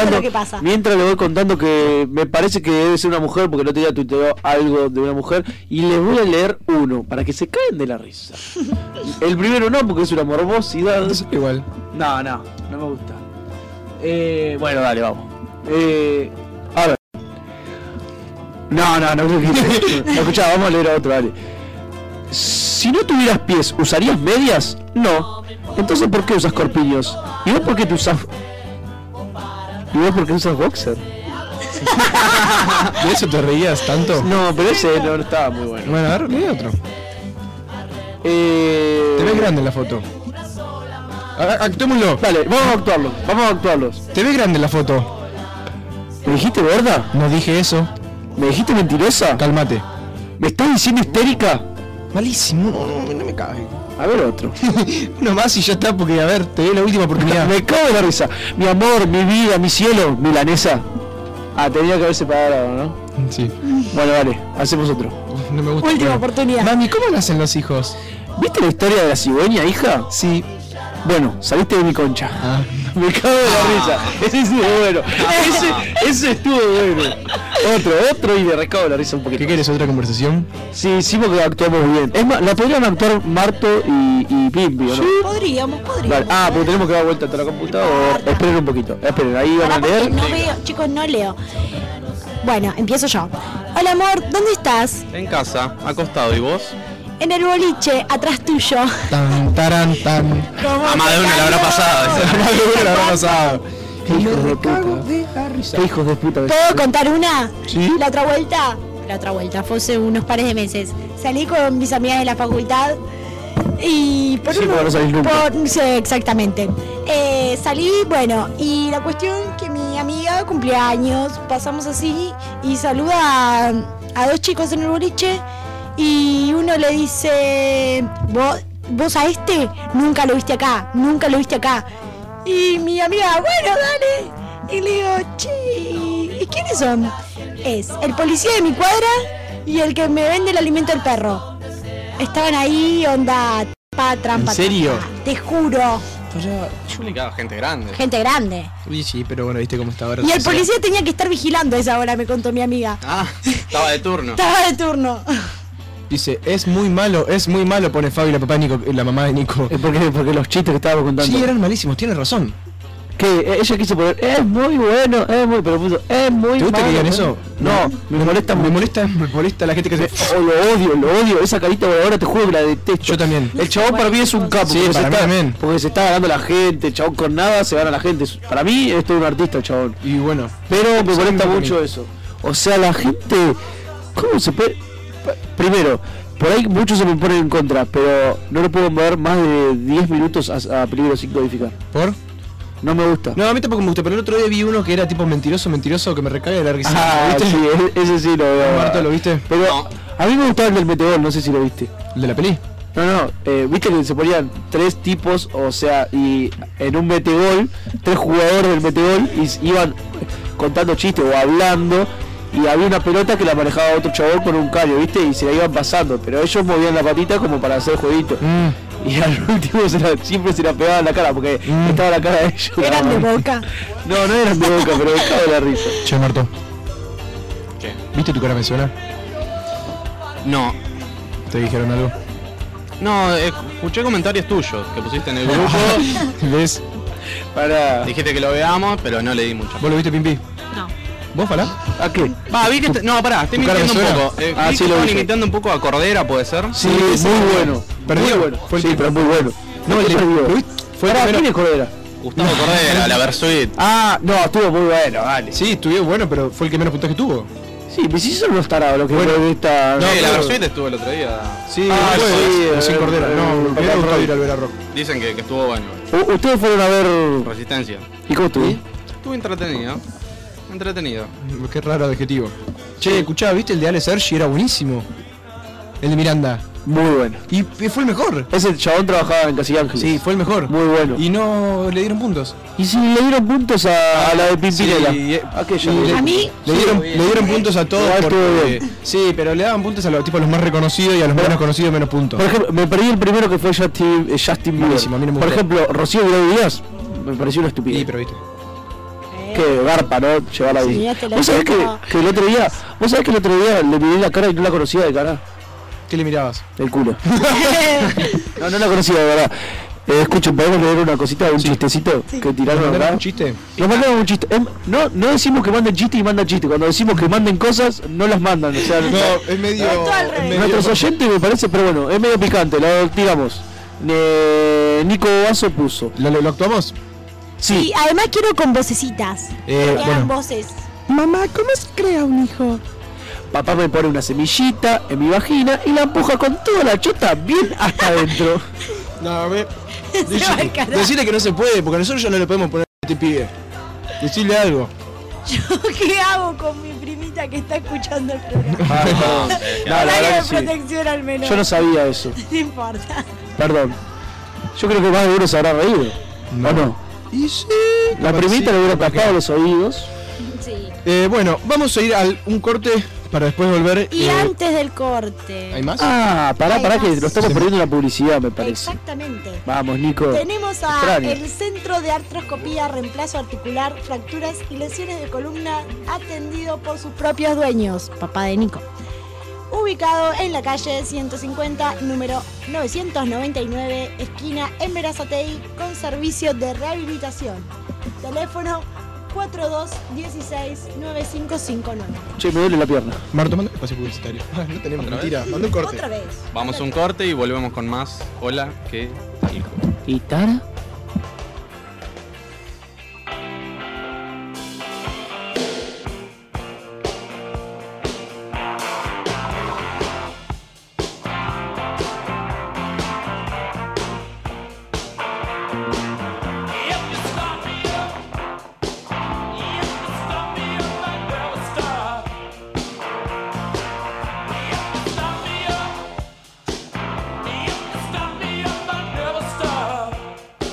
S6: le voy contando que me parece que debe ser una mujer, porque el otro día tuiteó algo de una mujer. Y les voy a leer uno, para que se caen de la risa. El primero no, porque es una morbosidad.
S4: Es igual.
S6: No me gusta. Bueno, dale, vamos. A ver. No, escuchá, vamos a leer a otro, dale. Si no tuvieras pies, ¿usarías medias? No. Entonces, ¿por qué usas corpiños? ¿Y vos por qué te usas? ¿Y vos por qué usas boxer?
S4: ¿De eso te reías tanto?
S6: No, pero ese no estaba muy bueno.
S4: Bueno, a ver, lee otro. Te ves grande en la foto. Actuémoslo.
S6: Dale, vamos a actuarlos.
S4: Te ves grande en la foto.
S6: ¿Me dijiste verdad?
S4: No dije eso.
S6: ¿Me dijiste mentirosa?
S4: Cálmate.
S6: ¿Me estás diciendo histérica?
S4: Malísimo, no me cabe.
S6: A ver otro.
S4: Uno más y ya está, porque a ver, te doy la última oportunidad.
S6: Me cago de la risa. Mi amor, mi vida, mi cielo, milanesa. Tenía que haber separado, ¿no?
S4: Sí.
S6: Bueno, dale, hacemos otro.
S4: No me gusta.
S5: Última oportunidad.
S4: Mami, ¿cómo nacen los hijos?
S6: ¿Viste la historia de la cigüeña, hija?
S4: Sí.
S6: Bueno, saliste de mi concha. Me cago de la risa. Ese estuvo bueno. Ese estuvo bueno. Otro y me recago de la risa un poquito.
S4: ¿Qué quieres? ¿Otra conversación?
S6: Sí, porque actuamos bien. Es más, la podrían actuar Marto y Pimpi, ¿o no?
S5: Sí, podríamos.
S6: Vale. Porque tenemos que dar vuelta a toda la computadora. Esperen un poquito. Esperen, ahí van a leer.
S5: No veo, chicos, no leo. Bueno, empiezo yo. Hola amor, ¿dónde estás?
S12: En casa, acostado. ¿Y vos?
S5: En el boliche, atrás tuyo.
S4: Tan.
S12: A más de una la habrá pasado.
S6: Qué hijos de puta. Qué hijos de puta.
S5: ¿Puedo contar una?
S4: Sí.
S5: La otra vuelta, fue hace unos pares de meses. Salí con mis amigas de la facultad y
S6: porque no salís nunca.
S5: Sí, exactamente. Salí, bueno, y la cuestión que mi amiga cumplía años, pasamos así y saluda a dos chicos en el boliche y uno le dice, vos a este nunca lo viste acá. Y mi amiga, bueno, dale. Y le digo, che, ¿y quiénes son? Es el policía de mi cuadra y el que me vende el alimento del perro. Estaban ahí, onda, trampa.
S4: ¿En serio?
S5: Te juro.
S12: Complicado, gente grande.
S5: Gente grande.
S4: Uy, sí, pero bueno, viste cómo está ahora.
S5: Y el policía tenía que estar vigilando a esa hora, me contó mi amiga.
S12: Estaba de turno.
S4: Dice, es muy malo, pone Fabi, la mamá de Nico.
S6: Porque los chistes que estábamos contando.
S4: Sí, eran malísimos, tienes razón.
S6: Que ella quiso poner, es muy bueno, pero puso, es muy
S4: ¿Te gusta
S6: malo,
S4: que digan eso?
S6: No, me molesta
S4: me
S6: mucho.
S4: molesta la gente que se...
S6: Lo odio, esa carita voladora te juro que la detesto.
S4: Yo también.
S6: El chabón para mí es un capo,
S4: Sí, para mí también.
S6: porque se está ganando la gente, el chabón con nada se gana la gente. Para mí es todo un artista el chabón.
S4: Y bueno.
S6: Pero me
S4: Sí,
S6: molesta
S4: también.
S6: mucho eso. O sea, la gente, ¿cómo se puede? Primero, por ahí muchos se me ponen en contra, pero no lo puedo ver más de 10 minutos a peligro sin codificar.
S4: ¿Por?
S6: No me gusta.
S4: No, a mí tampoco me gusta, pero el otro día vi uno que era tipo mentiroso, que me recae de la risa. ¿Viste?
S6: Sí, ese sí lo veo.
S4: Marto, ¿lo viste?
S6: Pero a mí me gustaba el del Meteor, no sé si lo viste.
S4: ¿El de la peli?
S6: No, viste que se ponían 3 tipos, o sea, y en un metegol, 3 jugadores del metegol y iban contando chistes o hablando, y había una pelota que la manejaba otro chabón con un caño, viste, y se la iban pasando, pero ellos movían la patita como para hacer jueguito. Y al último siempre se la pegaban en la cara, porque estaba la cara de ellos.
S5: Eran de Boca.
S6: No eran de Boca, pero me cago de la risa.
S4: Che, Marto.
S12: ¿Qué?
S4: ¿Viste tu cara me suena?
S12: No.
S4: ¿Te dijeron algo?
S12: No, escuché comentarios tuyos que pusiste en el grupo.
S4: ¿Ves?
S12: Dijiste que lo veamos, pero no le di mucho.
S4: ¿Vos lo viste, Pimpi?
S5: No.
S4: ¿Vos, Falá?
S6: ¿A qué?
S12: Va, vi que... No, pará, estoy
S4: ¿Tu cara me
S12: mintiendo un
S4: suena?
S12: poco.
S6: Ah,
S12: Vi
S6: sí,
S12: que
S6: lo
S12: estaban
S6: vi.
S12: imitando un poco a Cordera, ¿puede ser?
S6: Sí, muy bueno.
S4: ¿Perdió?
S6: Muy bueno.
S4: Fue el
S6: Sí,
S4: tipo.
S6: pero muy bueno.
S4: No, el
S6: perdió.
S4: ¿lo viste? Fue el
S6: Pará,
S4: primero.
S6: ¿quién es Cordera?
S12: Gustavo Cordera, la Versuit.
S6: Ah, no, estuvo muy bueno, vale.
S4: Sí, estuvo bueno, pero fue el que menos puntaje tuvo.
S6: Sí, me hiciste unos tarados lo que
S4: Bueno,
S6: fue esta.
S12: No, la
S6: pero-
S12: Versuit estuvo el otro día.
S4: Sí,
S6: Ah,
S4: fue,
S6: sí,
S4: sin Cordera. No, me hubiera gustado ir al Vera Rock.
S12: Dicen que estuvo bueno.
S6: Ustedes fueron a ver.
S12: Resistencia.
S6: ¿Y cómo estuvo?
S12: Estuvo entretenido. Entretenido.
S4: Qué raro adjetivo. Che, escuchá, ¿viste el de Ale Sergi? Era buenísimo. El de Miranda.
S6: Muy bueno.
S4: Y fue el mejor.
S6: Ese chabón trabajaba en Casi Ángeles.
S4: Sí, fue el mejor.
S6: Muy bueno.
S4: Y no le dieron puntos.
S6: Y si le dieron puntos a la de Pimpinela.
S4: Sí,
S6: Aquella.
S4: y
S5: A mí-
S4: le dieron puntos a todos
S6: Igual estuvo
S4: porque,
S6: bien.
S4: sí, pero le daban puntos a los tipos los más reconocidos y a los menos conocidos menos puntos.
S6: Por ejemplo, me perdí el primero que fue Justin Bieber.
S4: Buenísimo, a mí no me
S6: Por
S4: gustó.
S6: ejemplo, Rocío Vidal Díaz me pareció una estupidez.
S4: Sí, pero viste.
S6: Qué garpa, ¿no? Llevarla ahí.
S5: Sí, este lo
S6: ¿Vos sabés
S5: tengo.
S6: que el otro día, le miré la cara y no la conocía de cara?
S4: ¿Qué le mirabas?
S6: El culo. no la conocía de verdad. Escuchen, ¿podemos leer una cosita, un chistecito que tiraron
S4: ¿Mandaron
S6: acá?
S4: un chiste?
S6: Nos mandaron un chiste. No decimos que manden chiste y mandan chiste. Cuando decimos que manden cosas, no las mandan. O sea,
S4: No, es medio...
S6: nuestros oyentes me parece, pero bueno, es medio picante, lo tiramos. Nico Vaso puso.
S4: ¿Lo actuamos?
S6: Sí.
S5: Y además quiero con vocecitas. Que hagan
S4: bueno.
S5: voces.
S6: Mamá, ¿cómo se crea un hijo? Papá me pone una semillita en mi vagina y la empuja con toda la chota bien hasta adentro.
S4: No,
S5: Se va al carajo.
S4: decirle que no se puede, porque nosotros ya no le podemos poner a este pibe. Decirle algo.
S5: ¿Yo qué hago con mi primita que está escuchando el programa?
S6: No, la
S5: Nadie
S6: verdad
S5: de
S6: que sí.
S5: protección al menos.
S6: Yo no sabía eso.
S5: No importa.
S6: Perdón. Yo creo que más de uno se habrá reído.
S4: No.
S6: ¿O no?
S4: Y sí.
S6: La primita le hubiera tapado los oídos.
S5: Sí.
S4: Bueno, vamos a ir a un corte para después volver.
S5: Y antes del corte.
S4: ¿Hay más?
S6: Ah, pará,
S5: Hay
S6: que
S5: más.
S6: lo estamos perdiendo en la publicidad, me parece.
S5: Exactamente.
S6: Vamos, Nico.
S5: Tenemos a
S6: Extraño.
S5: el Centro de Artroscopía, Reemplazo Articular, Fracturas y Lesiones de Columna, atendido por sus propios dueños, papá de Nico. Ubicado en la calle 150, número 999, esquina en Berazategui, con servicio de rehabilitación. Teléfono 4216-9559.
S6: Che, me duele la pierna.
S4: Marto, manda un pase publicitario. No tenemos,
S12: ¿Otra
S4: mentira. Manda un corte.
S5: Otra vez.
S12: Vamos a un corte y volvemos con más. Hola, ¿qué tal?
S6: ¿Y Tara?
S9: Stop me up, I never stop.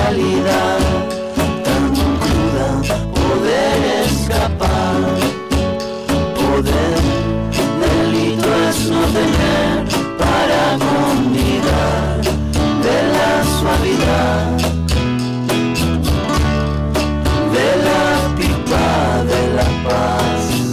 S15: realidad tan cruda, poder escapar, poder, delito es no tener para combinar de la suavidad, de la pipa de la paz.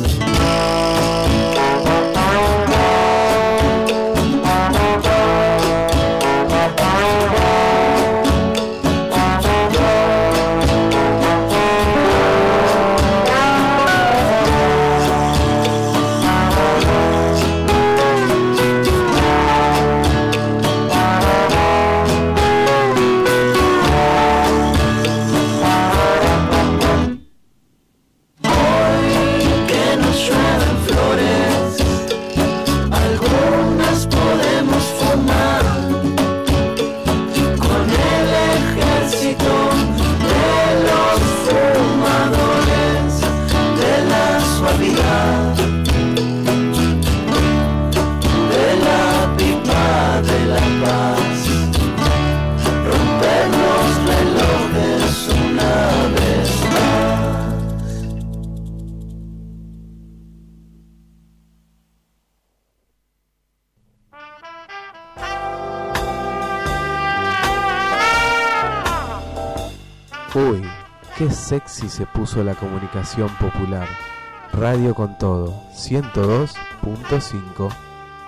S2: Uy, qué sexy se puso la comunicación popular. Radio con todo, 102.5.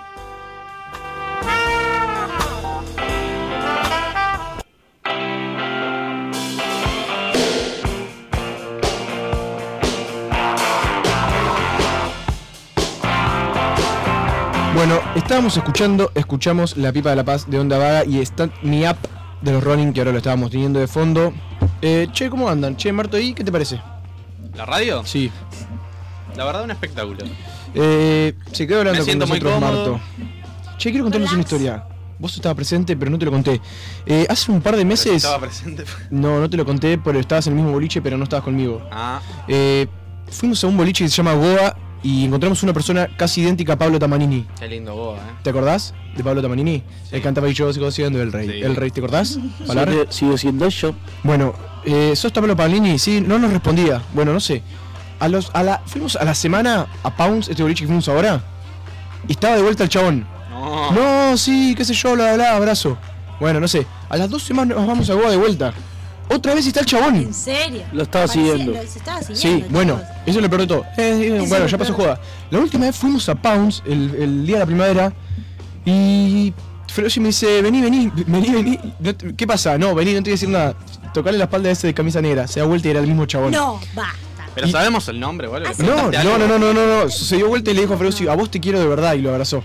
S4: Bueno, escuchamos La Pipa de la Paz de Onda Vaga y está mi app de los Rolling, que ahora lo estábamos teniendo de fondo. Che, ¿cómo andan? Che, Marto, ¿y qué te parece?
S12: ¿La radio?
S4: Sí.
S12: La verdad, un espectáculo.
S4: Se quedó hablando con nosotros, Marto. Che, quiero contarles una historia. Vos estabas presente, pero no te lo conté. Hace un par de meses...
S12: ¿Estaba presente?
S4: No te lo conté, porque estabas en el mismo boliche, pero no estabas conmigo.
S12: Ah.
S4: Fuimos a un boliche que se llama Goa y encontramos una persona casi idéntica a Pablo Tamanini.
S12: Qué lindo Goa,
S4: ¿Te acordás de Pablo Tamanini? Sí. Él cantaba y yo sigo siendo el rey. Sí. El rey, ¿te acordás?
S6: Sigo siendo yo.
S4: Bueno, ¿sos Pablo Tamanini? Sí, no nos respondía. Bueno, no sé. Fuimos a la semana a Pounds, este boliche que fuimos ahora, y estaba de vuelta el chabón. No, sí, qué sé yo, bla, bla, abrazo. Bueno, no sé. A las 2 semanas nos vamos a Goa de vuelta. Otra vez está el chabón.
S5: ¿En serio?
S6: Lo estaba siguiendo.
S5: Se estaba siguiendo.
S4: Sí, bueno, eso es lo peor de todo. Bueno, ya pasó joda. La última vez fuimos a Pounds, el día de la primavera, y Feroci me dice, vení. ¿Qué pasa? No, vení, no te voy a decir nada. Tocarle la espalda a ese de camisa negra. Se da vuelta y era el mismo chabón.
S5: No, basta.
S12: Pero sabemos el nombre, ¿vale?
S4: No. Se dio vuelta y le dijo a Feroci, a vos te quiero de verdad, y lo abrazó.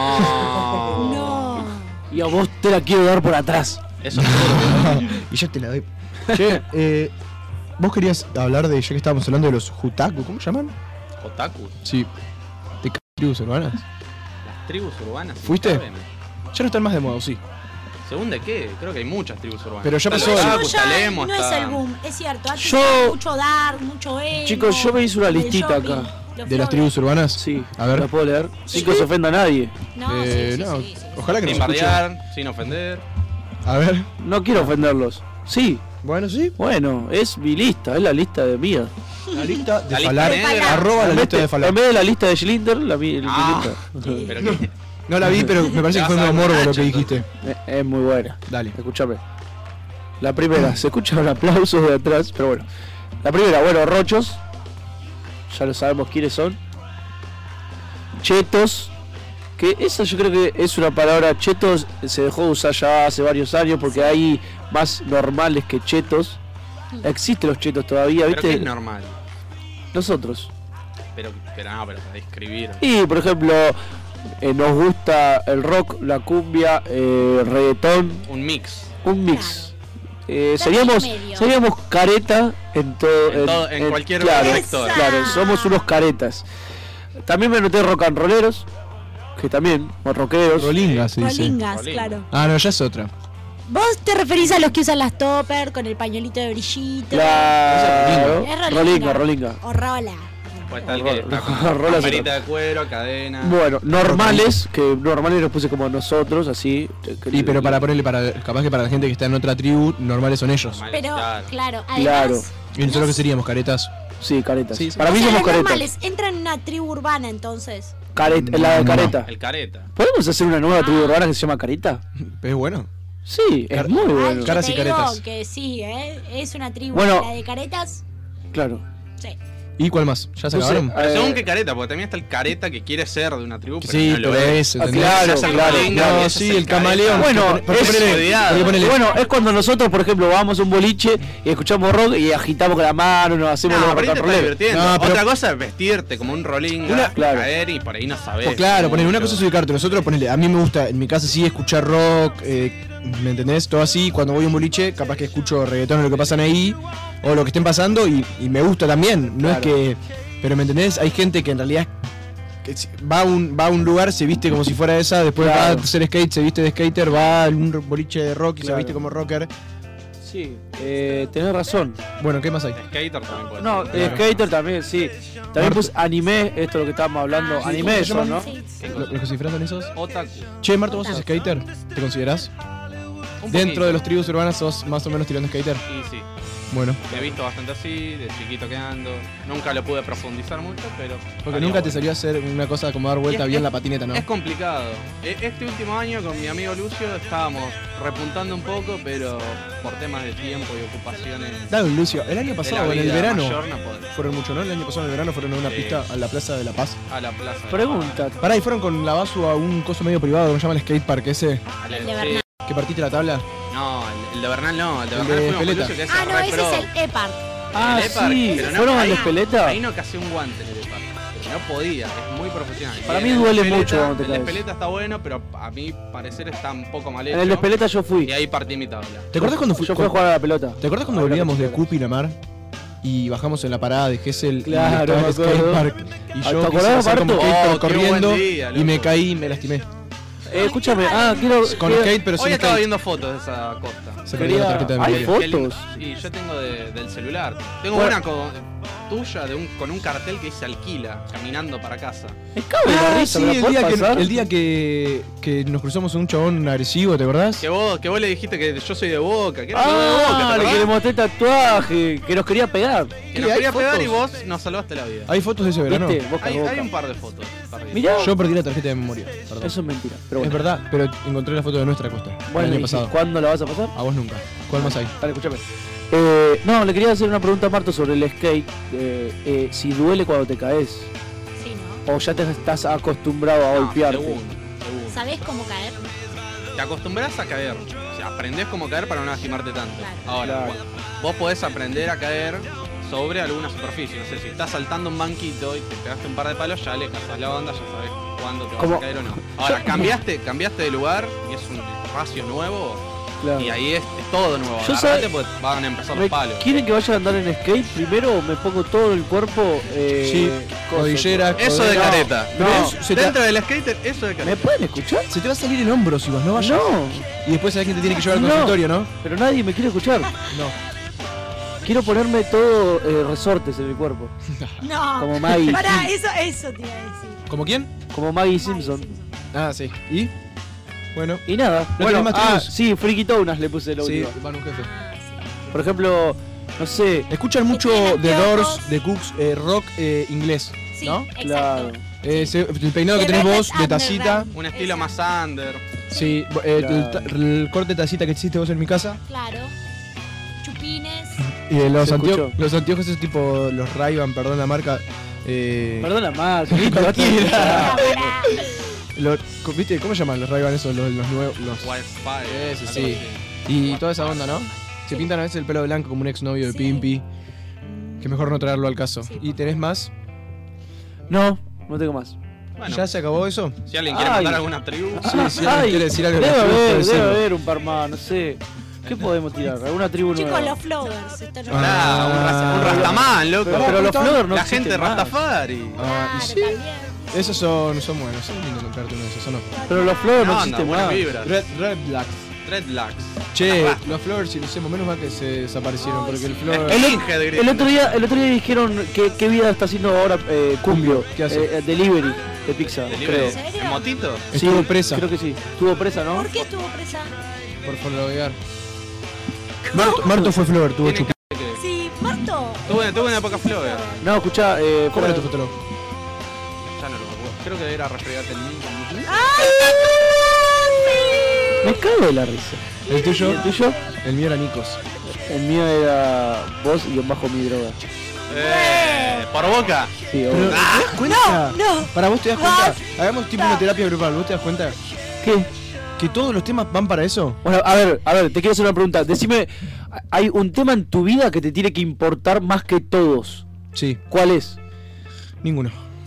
S12: No.
S6: Y a vos te la quiero dar por atrás.
S12: Eso no.
S4: Y yo te la doy. Che, vos querías hablar de, ya que estábamos hablando de los Hutaku, ¿cómo se llaman?
S12: ¿Otaku?
S4: Sí. ¿De tribus urbanas?
S12: Las tribus urbanas.
S4: ¿Fuiste? Ya no están más de moda, sí.
S12: ¿Según de qué? Creo que hay muchas tribus urbanas.
S4: Pero ya pasó.
S5: No es el boom, es cierto. Mucho dark, mucho emo.
S6: Chicos, yo me hice una listita acá.
S4: ¿De las tribus urbanas?
S6: Sí.
S4: A ver.
S6: ¿La puedo leer? Sin que se ofenda a nadie.
S5: No, sí.
S4: Ojalá que
S12: sin
S4: nos
S12: bardear, sin ofender.
S4: A ver.
S6: No quiero ofenderlos. Sí.
S4: Bueno, sí.
S6: Bueno, es mi lista, es la lista de mía.
S4: La lista de
S12: la
S4: Falar. Arroba la lista de Falar.
S6: En vez de la lista de Schlinder, mi lista.
S12: Pero
S4: no, no la vi, pero me parece que fue medio morbo lo que dijiste.
S6: Es muy buena.
S4: Dale.
S6: Escúchame. La primera, se escuchan aplausos de atrás, pero bueno. La primera, bueno, rochos. Ya lo sabemos quiénes son. Chetos. Que esa yo creo que es una palabra. Chetos se dejó de usar ya hace varios años porque hay más normales que chetos. Existen los chetos todavía, ¿viste?
S12: ¿Pero qué es normal?
S6: Nosotros.
S12: Pero para describir.
S6: Y por ejemplo, nos gusta el rock, la cumbia, reggaetón.
S12: Un mix.
S6: Seríamos careta en todo.
S12: En cualquier sector.
S6: Claro, somos unos caretas. También me anoté rock and rolleros. Que también, o rockeros.
S4: Rolingas, sí.
S5: Rolingas, claro.
S4: Ah, no, ya es otra.
S5: Vos te referís a los que usan las topper con el pañuelito de brillito.
S6: Claro.
S5: Es
S6: rolinga.
S5: O rola.
S12: Pues tal que está con
S6: Rolas
S12: camperita de cuero, cadena.
S6: Bueno, normales, que normales los puse como nosotros, así.
S4: Y pero para ponerle, capaz que para la gente que está en otra tribu, normales son ellos.
S5: Pero, claro, además...
S6: Claro.
S4: ¿Y nosotros qué seríamos, caretas?
S6: Sí, caretas.
S4: Sí, sí.
S6: Para mí
S5: O sea,
S6: somos
S5: los
S6: caretas.
S5: normales entran en una tribu urbana, entonces.
S6: La de careta.
S12: El careta.
S6: ¿Podemos hacer una nueva tribu urbana que se llama careta?
S4: ¿Es bueno?
S6: Sí, es muy bueno.
S5: Yo
S4: Caras
S5: te
S4: y
S5: digo
S4: caretas.
S5: que sí, es una tribu.
S6: Bueno.
S5: La de caretas,
S6: Claro.
S5: sí.
S4: ¿Y cuál más? ¿Ya se
S6: No sé,
S4: acabaron?
S12: Pero según qué careta, porque también está el careta que quiere ser de una tribu, pero
S4: Sí,
S12: no lo
S4: pero
S12: es.
S4: ¿entendés?
S6: claro,
S12: Se hace el
S6: claro.
S12: rolinga,
S4: No,
S12: y ese
S4: sí,
S12: es
S4: el
S12: careta.
S4: camaleón.
S6: Bueno,
S4: Porque ponele-
S6: Bueno, es cuando nosotros, por ejemplo, vamos a un boliche y escuchamos rock y agitamos con la mano, nos hacemos
S12: No,
S6: los
S12: pero ahí te estás
S6: rock and roll.
S12: divirtiendo.
S4: No, pero-
S12: Otra cosa es vestirte como un rolinga,
S6: Claro.
S12: caer y por ahí no sabés.
S4: Pues claro, ponele, una
S12: mucho.
S4: cosa es ubicarte. Nosotros, ponele, a mí me gusta, en mi casa sí, escuchar rock, ¿me entendés? Todo así. Cuando voy a un boliche, capaz que escucho reggaetón o lo que pasan ahí, o lo que estén pasando, y me gusta también. No
S6: Claro.
S4: es que. Pero ¿me entendés? Hay gente que en realidad va a un lugar, se viste como si fuera esa, después va a hacer skate, se viste de skater, va a un boliche de rock y se
S6: Claro.
S4: viste como rocker.
S6: Sí, tenés razón.
S4: Bueno, ¿qué más hay?
S12: Skater también puede
S6: No,
S12: ser.
S6: skater también, sí. También puse anime, esto es lo que estábamos hablando.
S5: Ah, sí.
S6: Anime
S4: ¿Cómo
S6: eso,
S4: se
S6: ¿no?
S4: llaman? ¿Los que se disfrazan esos?
S12: Otaku.
S4: Che, Marto, ¿vos sos skater? ¿Te considerás?
S12: Un
S4: Dentro
S12: poquito.
S4: de los tribus urbanas sos más o menos tirando skater.
S12: Sí, sí.
S4: Bueno.
S12: Me he visto bastante así, de chiquito que ando. Nunca lo pude profundizar mucho, pero.
S4: Porque
S12: estaría
S4: nunca te
S12: bueno.
S4: salió a hacer una cosa como dar vuelta
S12: Y es-
S4: bien
S12: es-
S4: la patineta, ¿no?
S12: Es complicado. Este último año con mi amigo Lucio estábamos repuntando un poco, pero por temas de tiempo y ocupaciones.
S4: Dale, Lucio, el año
S12: de
S4: pasado,
S12: la
S4: en el
S12: vida
S4: verano,
S12: mayor no podés.
S4: fueron mucho, ¿no? El año pasado en el verano fueron a una
S12: Sí.
S4: pista a la Plaza de la Paz.
S12: A la plaza.
S6: Pregunta.
S4: Pará, y fueron con la Basu a un coso medio privado, que se llama el skatepark ese.
S12: Al-
S5: El de
S12: sí.
S5: Bernal.
S4: ¿Que partiste la tabla?
S12: No, el de Bernal no, el de
S4: El
S12: Bernal
S4: de
S12: fuimos con
S4: Peleta.
S12: Lucio, que
S5: Ah, no,
S12: re
S5: ese
S12: pro.
S5: es el E-Park.
S6: Ah,
S12: El E-Park,
S6: sí,
S12: pero no,
S6: ¿fueron al
S12: ahí-
S6: Espeleta?
S12: Ahí no casé un guante en el E-Park, pero no podía, es muy profesional.
S6: Para
S12: Y
S6: mí
S12: en el
S6: duele
S12: Espeleta-
S6: mucho cuando te
S12: El de
S6: caes.
S12: Espeleta está bueno, pero a mi parecer está un poco mal hecho.
S6: En el Espeleta yo fui.
S12: Y ahí partí mi tabla.
S4: ¿Te acordás cuando
S6: Yo fui a jugar a la pelota.
S4: ¿Te acordás cuando
S6: A ver la
S4: volvíamos de
S6: pelota.
S4: Cupinamar y bajamos en la parada de Gesell
S6: Claro,
S4: y estaba el
S6: me acuerdo.
S4: skatepark y
S6: ¿Te
S4: yo quise
S6: acordás,
S4: hacer como
S6: Marto?
S4: skateboard
S12: Oh, qué
S4: corriendo
S12: buen día,
S4: y me
S12: loco.
S4: caí y me lastimé?
S6: Escúchame, quiero.
S4: Con
S6: quiero-
S4: skate pero
S12: Hoy
S4: sin
S12: estaba
S4: skate.
S12: viendo fotos de esa costa.
S4: Se perdió la tarjeta de
S6: ¿Hay
S4: memoria.
S6: fotos?
S12: Qué lindo. Sí, yo tengo del celular. Tengo
S6: Bueno.
S12: una tuya con un cartel que dice alquila, caminando para casa.
S6: Me cago en la
S4: Ah,
S6: risa,
S4: sí,
S6: ¿me la podés pasar?
S4: el día que nos cruzamos a un chabón agresivo, ¿te acordás?
S12: Que vos le dijiste que yo soy de Boca, que era yo de Boca, ¿te
S6: Ah, el que
S12: acordás?
S6: le mostré tatuaje, que nos quería pegar.
S12: Que nos
S4: ¿Hay
S12: quería pegar y
S4: fotos?
S12: vos nos salvaste la vida.
S4: Hay fotos de ese verano.
S6: ¿Viste? Boca,
S12: Hay
S6: Boca.
S12: un par de fotos. perdidas.
S6: Mirá.
S4: Yo perdí la tarjeta de memoria. Perdón.
S6: Eso es mentira. Pero
S4: Es
S6: bueno.
S4: verdad, pero encontré la foto de nuestra costa.
S6: Bueno,
S4: el año
S6: ¿y
S4: pasado.
S6: ¿cuándo la vas a pasar?
S4: A vos nunca. ¿Cuál más hay?
S6: Dale, escúchame. No, le quería hacer una pregunta a Marto sobre el skate. Si duele cuando te caes.
S5: Sí, ¿no?
S6: O ya te estás acostumbrado a golpearte.
S12: Según.
S5: ¿Sabés cómo caer?
S12: Te acostumbras a caer. O sea, aprendés cómo caer para no lastimarte tanto.
S5: Claro.
S12: Ahora,
S6: Claro.
S12: vos podés aprender a caer sobre alguna superficie. No sé, si estás saltando un banquito y te pegaste un par de palos, ya le cazás la onda, ya sabés cuándo te vas
S6: Como-
S12: a caer o no. Ahora, cambiaste de lugar y es un espacio nuevo.
S6: Claro.
S12: Y ahí es todo nuevo.
S6: Yo
S12: Agarrate
S6: sé-
S12: porque van a empezar los palos.
S6: ¿Quieren que vaya a andar en skate? Primero me pongo todo el cuerpo.
S4: Sí, rodillera,
S12: Eso de careta.
S6: No,
S12: Dentro del skater, eso de careta.
S6: ¿Me pueden escuchar?
S4: Se te va a salir el hombro si vos no vayas.
S6: No.
S4: Y después alguien te tiene que llevar al
S6: No.
S4: consultorio, ¿no?
S6: Pero nadie me quiere escuchar.
S4: No.
S6: Quiero ponerme todo resortes en mi cuerpo.
S5: No.
S6: Como Maggie.
S5: Pará, eso te iba a decir.
S4: ¿Como quién?
S6: Como Maggie Simpson.
S4: Ah, sí. ¿Y? Bueno.
S6: Y nada.
S4: ¿No
S6: Bueno,
S4: tenés más tribus?
S6: sí, Friki Tounas le puse lo
S4: Sí,
S6: último.
S4: van un jefe.
S6: Por ejemplo, no sé.
S4: Escuchan mucho
S5: tienen
S4: The
S5: anteojos.
S4: Doors, The Cooks, rock inglés,
S5: Sí,
S4: ¿no?
S5: exacto.
S6: Claro.
S4: El peinado que
S5: The
S4: tenés vos
S5: Velvet
S4: de tacita.
S5: Underground.
S12: Un estilo más under.
S4: Sí,
S6: Claro.
S4: el corte de tacita que hiciste vos en mi casa.
S5: Claro. Chupines.
S4: Y
S6: Se escuchó.
S4: los anteojos esos tipo, los Ray-Ban, perdón la marca.
S6: Perdón la más.
S4: Cualquiera.
S5: Pará.
S4: ¿Viste? ¿Cómo se llaman los Ray-Ban esos? Los nuevos. Los...
S12: Wildfire.
S4: Ese,
S12: algo
S4: sí.
S12: así.
S4: Y toda esa onda, ¿no? Se pintan a veces el pelo blanco como un exnovio de Pimpi. Que mejor no traerlo al caso.
S5: Sí.
S4: ¿Y tenés más?
S6: No, no tengo más.
S12: Bueno,
S4: ¿Ya se acabó eso?
S12: si alguien quiere
S6: Ay.
S12: mandar alguna tribu.
S4: Sí, si alguien quiere decir algo de
S6: debe
S4: la tribu, puede
S6: haber,
S4: decirlo.
S6: debe haber un par más, no sé. ¿Qué podemos tirar? ¿Alguna tribu
S5: Chicos,
S6: nueva?
S5: los floggers. Están
S12: Claro, un rastamán, loco.
S6: Pero los floggers no
S12: La gente
S6: existen más.
S12: Rastafari.
S4: Ah, y sí.
S5: también.
S4: Esos son buenos. Son lindos comprarte uno de esos, ¿o no?
S6: Pero los floggers no
S12: Onda,
S6: existen
S12: buenas
S6: más.
S12: vibras.
S4: Red Blacks.
S12: Dreadlocks.
S4: Che, los Flowers, si lo hacemos, menos mal que se desaparecieron, porque el Flower...
S6: El otro día dijeron que vida está haciendo ahora Cumbio.
S4: ¿Qué hace?
S6: Delivery de pizza, creo.
S5: ¿En serio?
S12: ¿En motito?
S6: Sí,
S4: Estuvo presa.
S6: Creo que sí. Estuvo presa, ¿no?
S5: ¿Por qué estuvo presa?
S4: Por followear. Marto fue Flower, tuvo chupa.
S5: Sí, Marto.
S12: Tuve una época Flower.
S6: No, escuchá,
S4: ¿Cómo era tu fotógrafo?
S12: Ya no lo recuerdo. Creo que era refregarte el link.
S6: Me cago de la risa.
S4: ¿El tuyo?
S6: ¿El tuyo?
S4: El mío era Nikos.
S6: El mío era vos y bajo mi droga.
S12: ¿Por boca?
S6: Sí,
S4: Pero,
S6: obvio.
S4: ¿te das cuenta?
S5: No.
S4: Para vos te das cuenta. Hagamos tipo una terapia grupal, ¿vos te das cuenta?
S6: ¿Qué?
S4: ¿Que todos los temas van para eso?
S6: Bueno, a ver, te quiero hacer una pregunta. Decime, ¿hay un tema en tu vida que te tiene que importar más que todos?
S4: Sí.
S6: ¿Cuál es?
S4: Ninguno.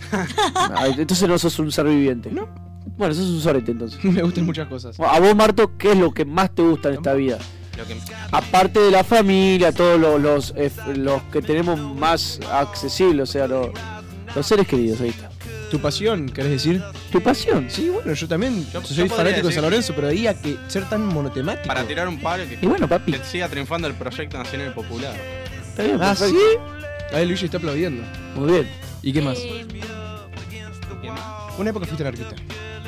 S6: Entonces no sos un ser viviente.
S4: No.
S6: Bueno, sos un sorete entonces.
S4: Me gustan muchas cosas.
S6: A vos, Marto, ¿qué es lo que más te gusta en esta vida?
S12: Lo que...
S6: Aparte de la familia, todos los que tenemos más accesibles, o sea, los seres queridos, ahí está.
S4: ¿Tu pasión, querés decir?
S6: ¿Tu pasión?
S4: Sí, bueno, yo también
S12: Yo
S4: soy
S12: podría
S4: fanático de
S12: decir-
S4: San Lorenzo, pero ahí a que ser tan monotemático.
S12: Para tirar un palo
S6: Y bueno, papi.
S12: que siga triunfando el proyecto nacional popular.
S6: Está bien,
S4: Ah,
S6: perfecto.
S4: ¿sí? Ahí Luigi está aplaudiendo.
S6: Muy bien.
S4: ¿Y qué más?
S12: ¿Quién más?
S4: Una época fuiste anarquista.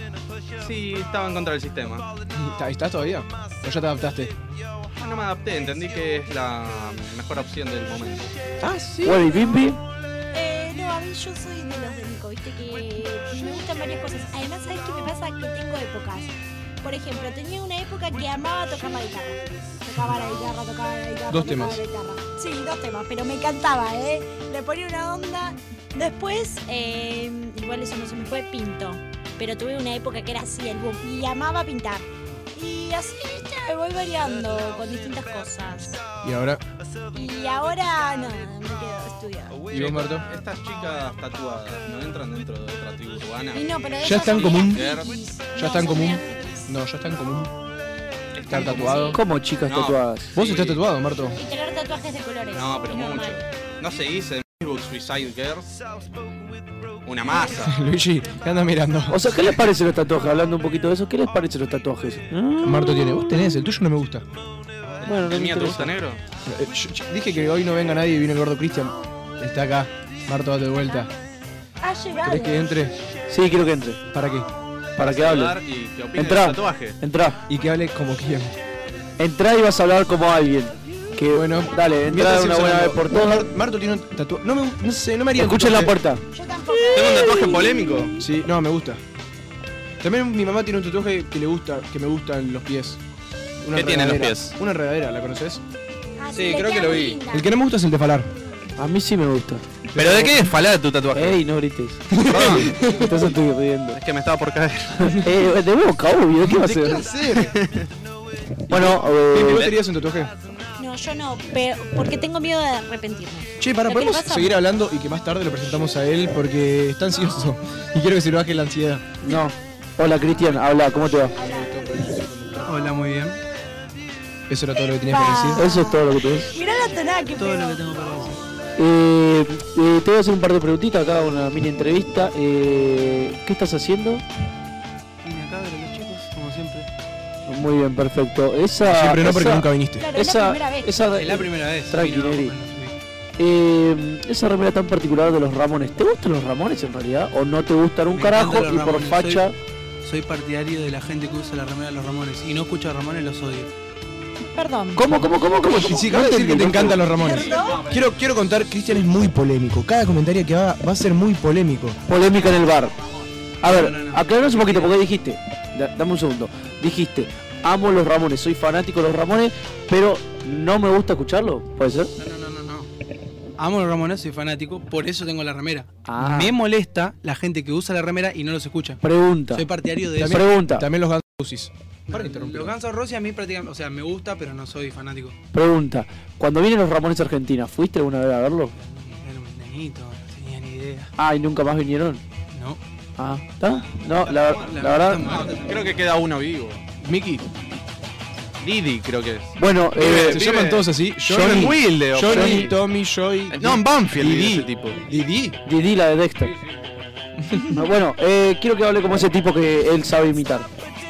S12: Sí, estaba en contra del sistema.
S4: ¿Estás todavía? ¿O ya te adaptaste?
S12: No me adapté, entendí que es la mejor opción del momento.
S4: Ah, sí.
S6: Bueno, ¿y Pimpi?
S5: No, a mí yo soy de los de Nico, viste que me gustan varias cosas. Además, ¿sabes qué me pasa? Que tengo épocas. Por ejemplo, tenía una época que amaba tocar la guitarra. Tocaba la guitarra.
S4: Dos
S5: tocaba
S4: temas.
S5: la guitarra. Sí, 2 temas, pero me encantaba, Le ponía una onda. Después, igual eso no se me fue, pinto. Pero tuve una época que era así, el boom. Y amaba pintar. Y así, viste, me voy variando con distintas cosas.
S4: ¿Y ahora?
S5: Y ahora, no, me quedo estudiando.
S4: ¿Y vos, Marto?
S12: Estas chicas tatuadas no entran dentro de otra tribu urbana.
S5: Y no, pero
S4: ¿Ya
S5: ellas
S4: está en
S5: son
S4: común?
S5: medias
S12: ¿Ya
S5: frikis.
S4: ¿Ya está en común? No, ya está en común. Estar tatuado.
S6: ¿Cómo chicas
S12: No.
S6: tatuadas?
S4: ¿Vos
S12: Sí.
S4: estás tatuado, Marto?
S5: Y tener tatuajes de colores.
S12: No, pero
S5: es
S12: mucho.
S5: normal.
S12: No seguís en Facebook Suicide Girls. Una masa.
S4: Luigi, ¿qué andas mirando?
S6: O sea, ¿qué les parecen los tatuajes? Hablando un poquito de eso, ¿qué les parecen los tatuajes?
S4: Marto tiene. Vos tenés, el tuyo no me gusta.
S6: Bueno, no
S12: ¿El
S6: me
S12: mío te
S6: interesa.
S12: gusta negro?
S4: Yo dije que hoy no venga nadie y vino el gordo Cristian. Está acá. Marto, date de vuelta.
S5: Ha llegado.
S4: ¿Querés que entre?
S6: Sí, quiero que entre.
S4: ¿Para qué?
S6: Para que hable.
S12: Y que opine
S6: Entrá.
S12: del tatuaje.
S6: Entrá.
S4: Y que hable como quien.
S6: Entrá y vas a hablar como alguien. Que
S4: Bueno,
S6: dale, entrá
S4: mientras
S6: de una
S4: sigo
S6: buena vez
S4: hablando,
S6: por todas.
S4: Marto tiene un tatuaje. No sé, no me haría un
S6: Escuchen la
S4: tatuaje.
S6: puerta.
S5: Yo tampoco.
S12: Tengo un tatuaje polémico.
S4: Sí, no, me gusta. También mi mamá tiene un tatuaje que le gusta, que me gustan los pies. Una
S12: ¿Qué tiene en los
S4: enredadera.
S12: pies?
S4: Una enredadera, ¿la conoces?
S5: Ah,
S12: Sí,
S5: le
S12: creo que
S5: queda
S12: lo
S5: muy
S12: vi.
S5: linda.
S4: El que no me gusta es el de falar.
S6: A mí sí me gusta.
S12: ¿Pero de qué es falar tu tatuaje?
S6: Ey, no grites.
S12: Ah,
S6: Estás estoy riendo.
S12: es que me estaba por caer.
S6: De boca, obvio, ¿qué va a hacer? Bueno,
S4: ¿Vos tenías un tatuaje?
S5: No, yo no, pero porque tengo miedo de arrepentirme.
S4: Che, para,
S5: Lo que le
S4: ¿podemos
S5: pasa-
S4: seguir hablando y que más tarde lo presentamos a él? Porque está ansioso y quiero que se le baje la ansiedad.
S6: no. Hola, Cristian, habla, ¿cómo te va?
S17: Hola, muy bien.
S4: Eso era todo lo que tenías que decir.
S6: Eso es todo lo que te ves.
S5: Mirá la tonada que
S17: Todo
S5: pegó.
S17: lo que tengo para decir.
S6: Te voy a hacer un par de preguntitas acá, una mini entrevista. ¿Qué estás haciendo?
S17: Vine acá a ver a los chicos, como siempre.
S6: Muy bien, perfecto. Esa,
S4: Siempre no, porque
S6: esa-
S4: nunca viniste.
S5: Claro, es la
S6: Esa,
S5: primera vez.
S6: esa,
S17: Es la primera vez.
S6: Tranqui,
S17: vino,
S6: Neri.
S17: bueno, subí.
S6: Esa remera tan particular de los Ramones, ¿te gustan los Ramones en realidad? ¿O no te gustan un
S17: Me
S6: carajo
S17: encantan
S6: y
S17: los
S6: por
S17: Ramones,
S6: facha?
S17: Soy partidario de la gente que usa la remera de los Ramones. Y no escucho a Ramones, los odio.
S5: Perdón.
S6: ¿Cómo?
S4: Sí, acabas de decir que te encantan los Ramones.
S5: ¿Perdón?
S4: Quiero contar, Cristian es muy polémico. Cada comentario que haga va a ser muy polémico.
S6: Polémica en el bar. A ver,
S17: No.
S6: aclaranos un poquito, porque dijiste, dame un segundo, dijiste, amo los Ramones, soy fanático de los Ramones, pero no me gusta escucharlo, ¿puede ser?
S17: No. Amo a los Ramones, soy fanático, por eso tengo la remera.
S6: Ah.
S17: Me molesta la gente que usa la remera y no los escucha.
S6: Pregunta.
S17: Soy partidario de
S6: También-
S17: eso.
S6: Pregunta.
S4: También los Guns N' Roses. Para interrumpir.
S17: Los Guns N' Roses a mí prácticamente, o sea, me gusta, pero no soy fanático.
S6: Pregunta, cuando vienen los Ramones a Argentina, ¿fuiste alguna vez a verlo?
S17: Era un nenito, no tenía ni idea.
S6: Ah, ¿y nunca más vinieron?
S17: No.
S6: Ah, ¿está? No, la verdad...
S12: Creo que queda uno vivo.
S4: Mickey.
S12: Didi, creo que es.
S6: Bueno,
S4: Se llaman todos así.
S12: Johnny Wilde, o
S4: Johnny,
S12: Johnny.
S4: Tommy, Joy.
S12: No, en Banfield vive
S4: Didi.
S12: ese tipo.
S4: Didi.
S6: Didi, la de Dexter. Bueno, quiero que hable como ese tipo que él sabe imitar.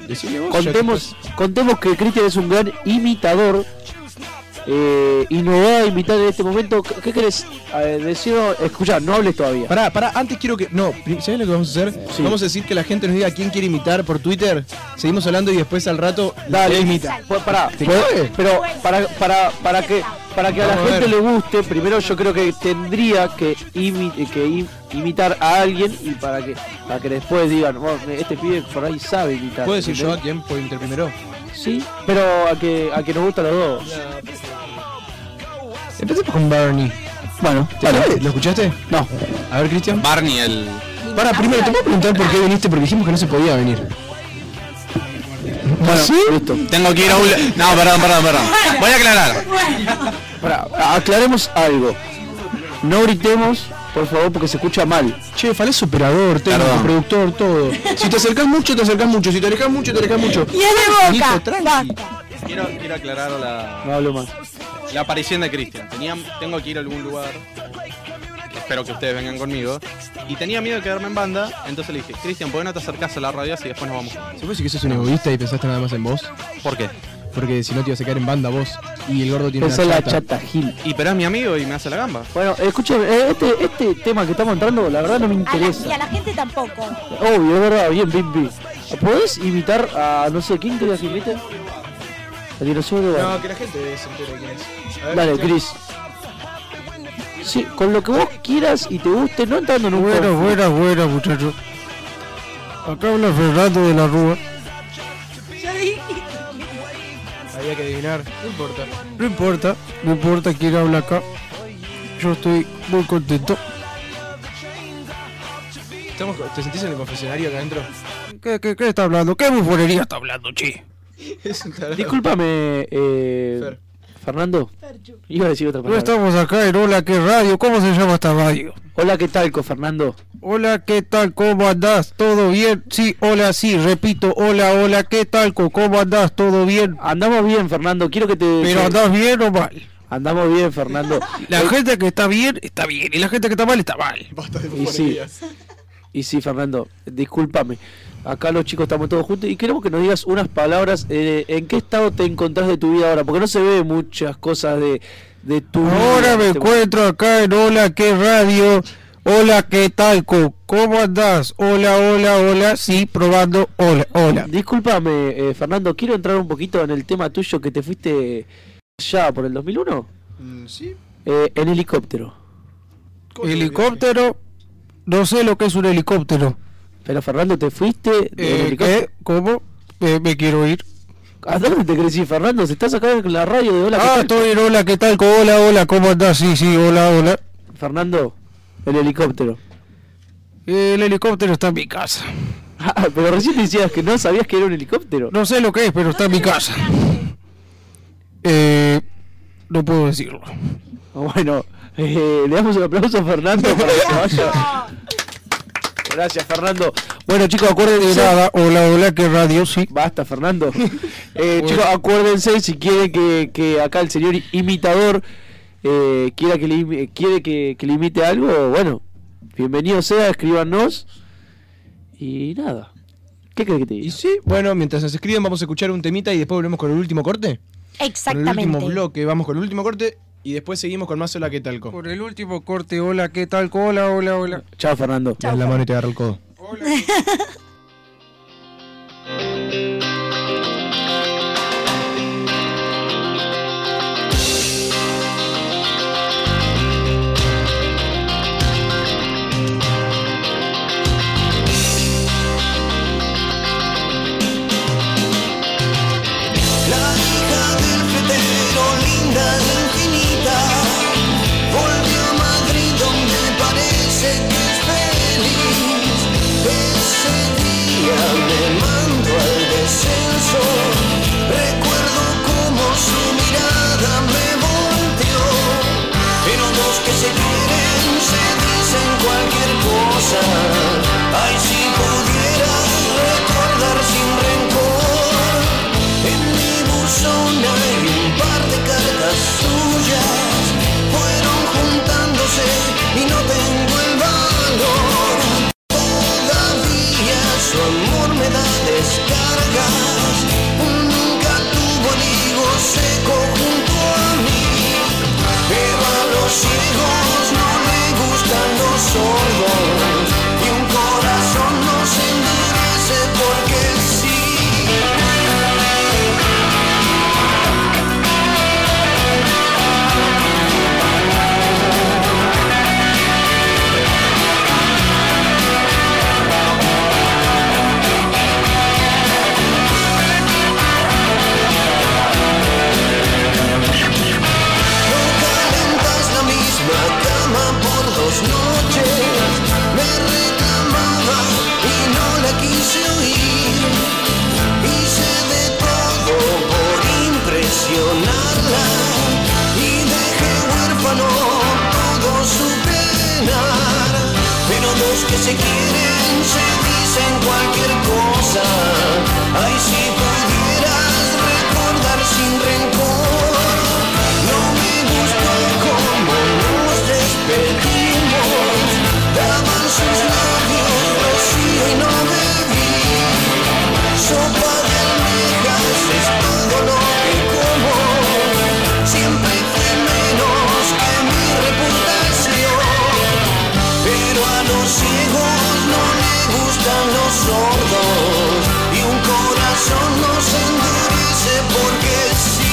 S4: Decile vos,
S6: contemos que Cristian es un gran imitador. Y nos va a invitar en este momento. ¿Qué querés decir? Escuchá, no hables todavía.
S4: Pará, antes quiero que. No, ¿sabés lo que vamos a hacer? Sí. Vamos a decir que la gente nos diga quién quiere imitar por Twitter. Seguimos hablando y después al rato.
S6: Dale,
S4: imita.
S6: Pues pero para que a la gente le guste, primero yo creo que tendría que imitar a alguien y para que después digan, oh, este pibe por ahí sabe imitar.
S4: ¿Puedo decir yo a quién puedo imitar primero?
S6: Sí, pero a que nos gustan los dos.
S4: Empecemos con Barney.
S6: Bueno,
S4: ¿lo escuchaste?
S6: No.
S4: A ver, Cristian.
S12: Barney, el...
S4: Primero te puedo preguntar por qué viniste, porque dijimos que no se podía venir.
S6: Bueno, ¿sí? Listo.
S12: Tengo que ir a un... No, perdón. Voy a aclarar.
S6: Aclaremos algo. No gritemos, por favor, porque se escucha mal.
S4: Che, falés operador, técnico, productor, todo. Si te acercás mucho, te acercás mucho. Si te alejás mucho, te alejás mucho.
S5: Y es de Boca.
S4: Tranqui.
S12: Quiero aclarar
S6: No hablo más.
S12: La aparición de Cristian. Tengo que ir a algún lugar. Espero que ustedes vengan conmigo. Y tenía miedo de quedarme en banda. Entonces le dije, Cristian, ¿por qué no te acercás a la radio y después nos vamos?
S4: ¿Se puede decir que sos un egoísta y pensaste nada más en vos?
S12: ¿Por qué?
S4: Porque si no te ibas a quedar en banda vos. Y el gordo tiene
S6: una chata. La chata Gil.
S12: Y pero es mi amigo y me hace la gamba.
S6: Bueno, escuchen, este tema que estamos entrando, la verdad no me interesa.
S5: Y a la gente tampoco.
S6: Obvio, es verdad, bien. ¿Podés invitar a, no sé, quién querías que invite?
S4: No, que la gente se entere quién es. A ver,
S6: dale, Chris. Sí, con lo que vos quieras y te guste, no entrando en un...
S18: Buena, muchachos. Acá habla Fernando de la Rúa.
S4: Había que adivinar, no importa quién habla acá. Yo estoy muy contento. ¿Te sentís en el confesionario acá adentro?
S18: ¿Qué está hablando? ¿Qué bufonería está hablando, che?
S6: Discúlpame, Fernando. Iba a decir otra palabra.
S18: No estamos acá en Hola, ¿qué radio? ¿Cómo se llama esta radio?
S6: Hola, ¿qué tal, Fernando?
S18: Hola, ¿qué tal? ¿Cómo andás? ¿Todo bien? Sí, hola, sí, repito, hola, ¿qué tal? ¿Cómo andás? ¿Todo bien?
S6: Andamos bien, Fernando, quiero que te...
S18: ¿Pero andás bien o mal?
S6: Andamos bien, Fernando.
S18: La gente que está bien, y la gente que está mal, está mal.
S4: Basta de
S6: Y sí, Fernando, discúlpame. Acá los chicos estamos todos juntos y queremos que nos digas unas palabras. ¿En qué estado te encontrás de tu vida ahora? Porque no se ve muchas cosas de tu vida.
S18: Ahora me encuentro acá en Hola, ¿qué radio? Hola, ¿qué tal? ¿Cómo andás? Hola, sí, probando, hola.
S6: Discúlpame, Fernando, quiero entrar un poquito en el tema tuyo que te fuiste ya por el 2001.
S4: Sí.
S6: En helicóptero.
S18: ¿Helicóptero? No sé lo que es un helicóptero.
S6: Pero Fernando, ¿te fuiste?
S18: ¿Qué? ¿Cómo? Me quiero ir.
S6: ¿A dónde te querés ir, Fernando? ¿Se estás acá en la radio de Hola, ¿qué tal?
S18: Estoy en Hola, ¿qué tal? Hola, ¿cómo andás? Sí, hola.
S6: Fernando, el helicóptero.
S18: El helicóptero está en mi casa.
S6: Pero recién decías que no sabías que era un helicóptero.
S18: No sé lo que es, pero está en mi casa. No puedo decirlo.
S6: Bueno, le damos un aplauso a Fernando para que se vaya. Gracias, Fernando. Bueno, chicos, acuérdense.
S18: Nada, hola, ¿qué radio? Sí.
S6: Basta, Fernando. Chicos, acuérdense, si quieren que acá el señor imitador quiere que le imite algo, bueno, bienvenido sea, escríbanos. Y nada. ¿Qué crees que te diga?
S4: Y sí, bueno, mientras nos escriben vamos a escuchar un temita y después volvemos con el último corte.
S5: Exactamente.
S4: Con el último bloque, vamos con el último corte y después seguimos con más Hola, ¿qué tal?
S18: Por el último corte, hola, ¿qué tal? Hola.
S6: Chao, Fernando.
S4: Te das la mano y te agarro el codo.
S18: Hola.
S15: Volvió a Madrid donde parece que es feliz. Ese
S9: se quieren, se dicen cualquier cosa. Ay, si pudieras recordar sin rencor. No me gustó cómo nos despedimos. Daban sus labios rocío y no bebí. Sopa de almejas es todo lo que como. Siempre fue menos que mi reputación. Pero a los ciegos no les gustan los sordos. Y un corazón no se endurece porque sí.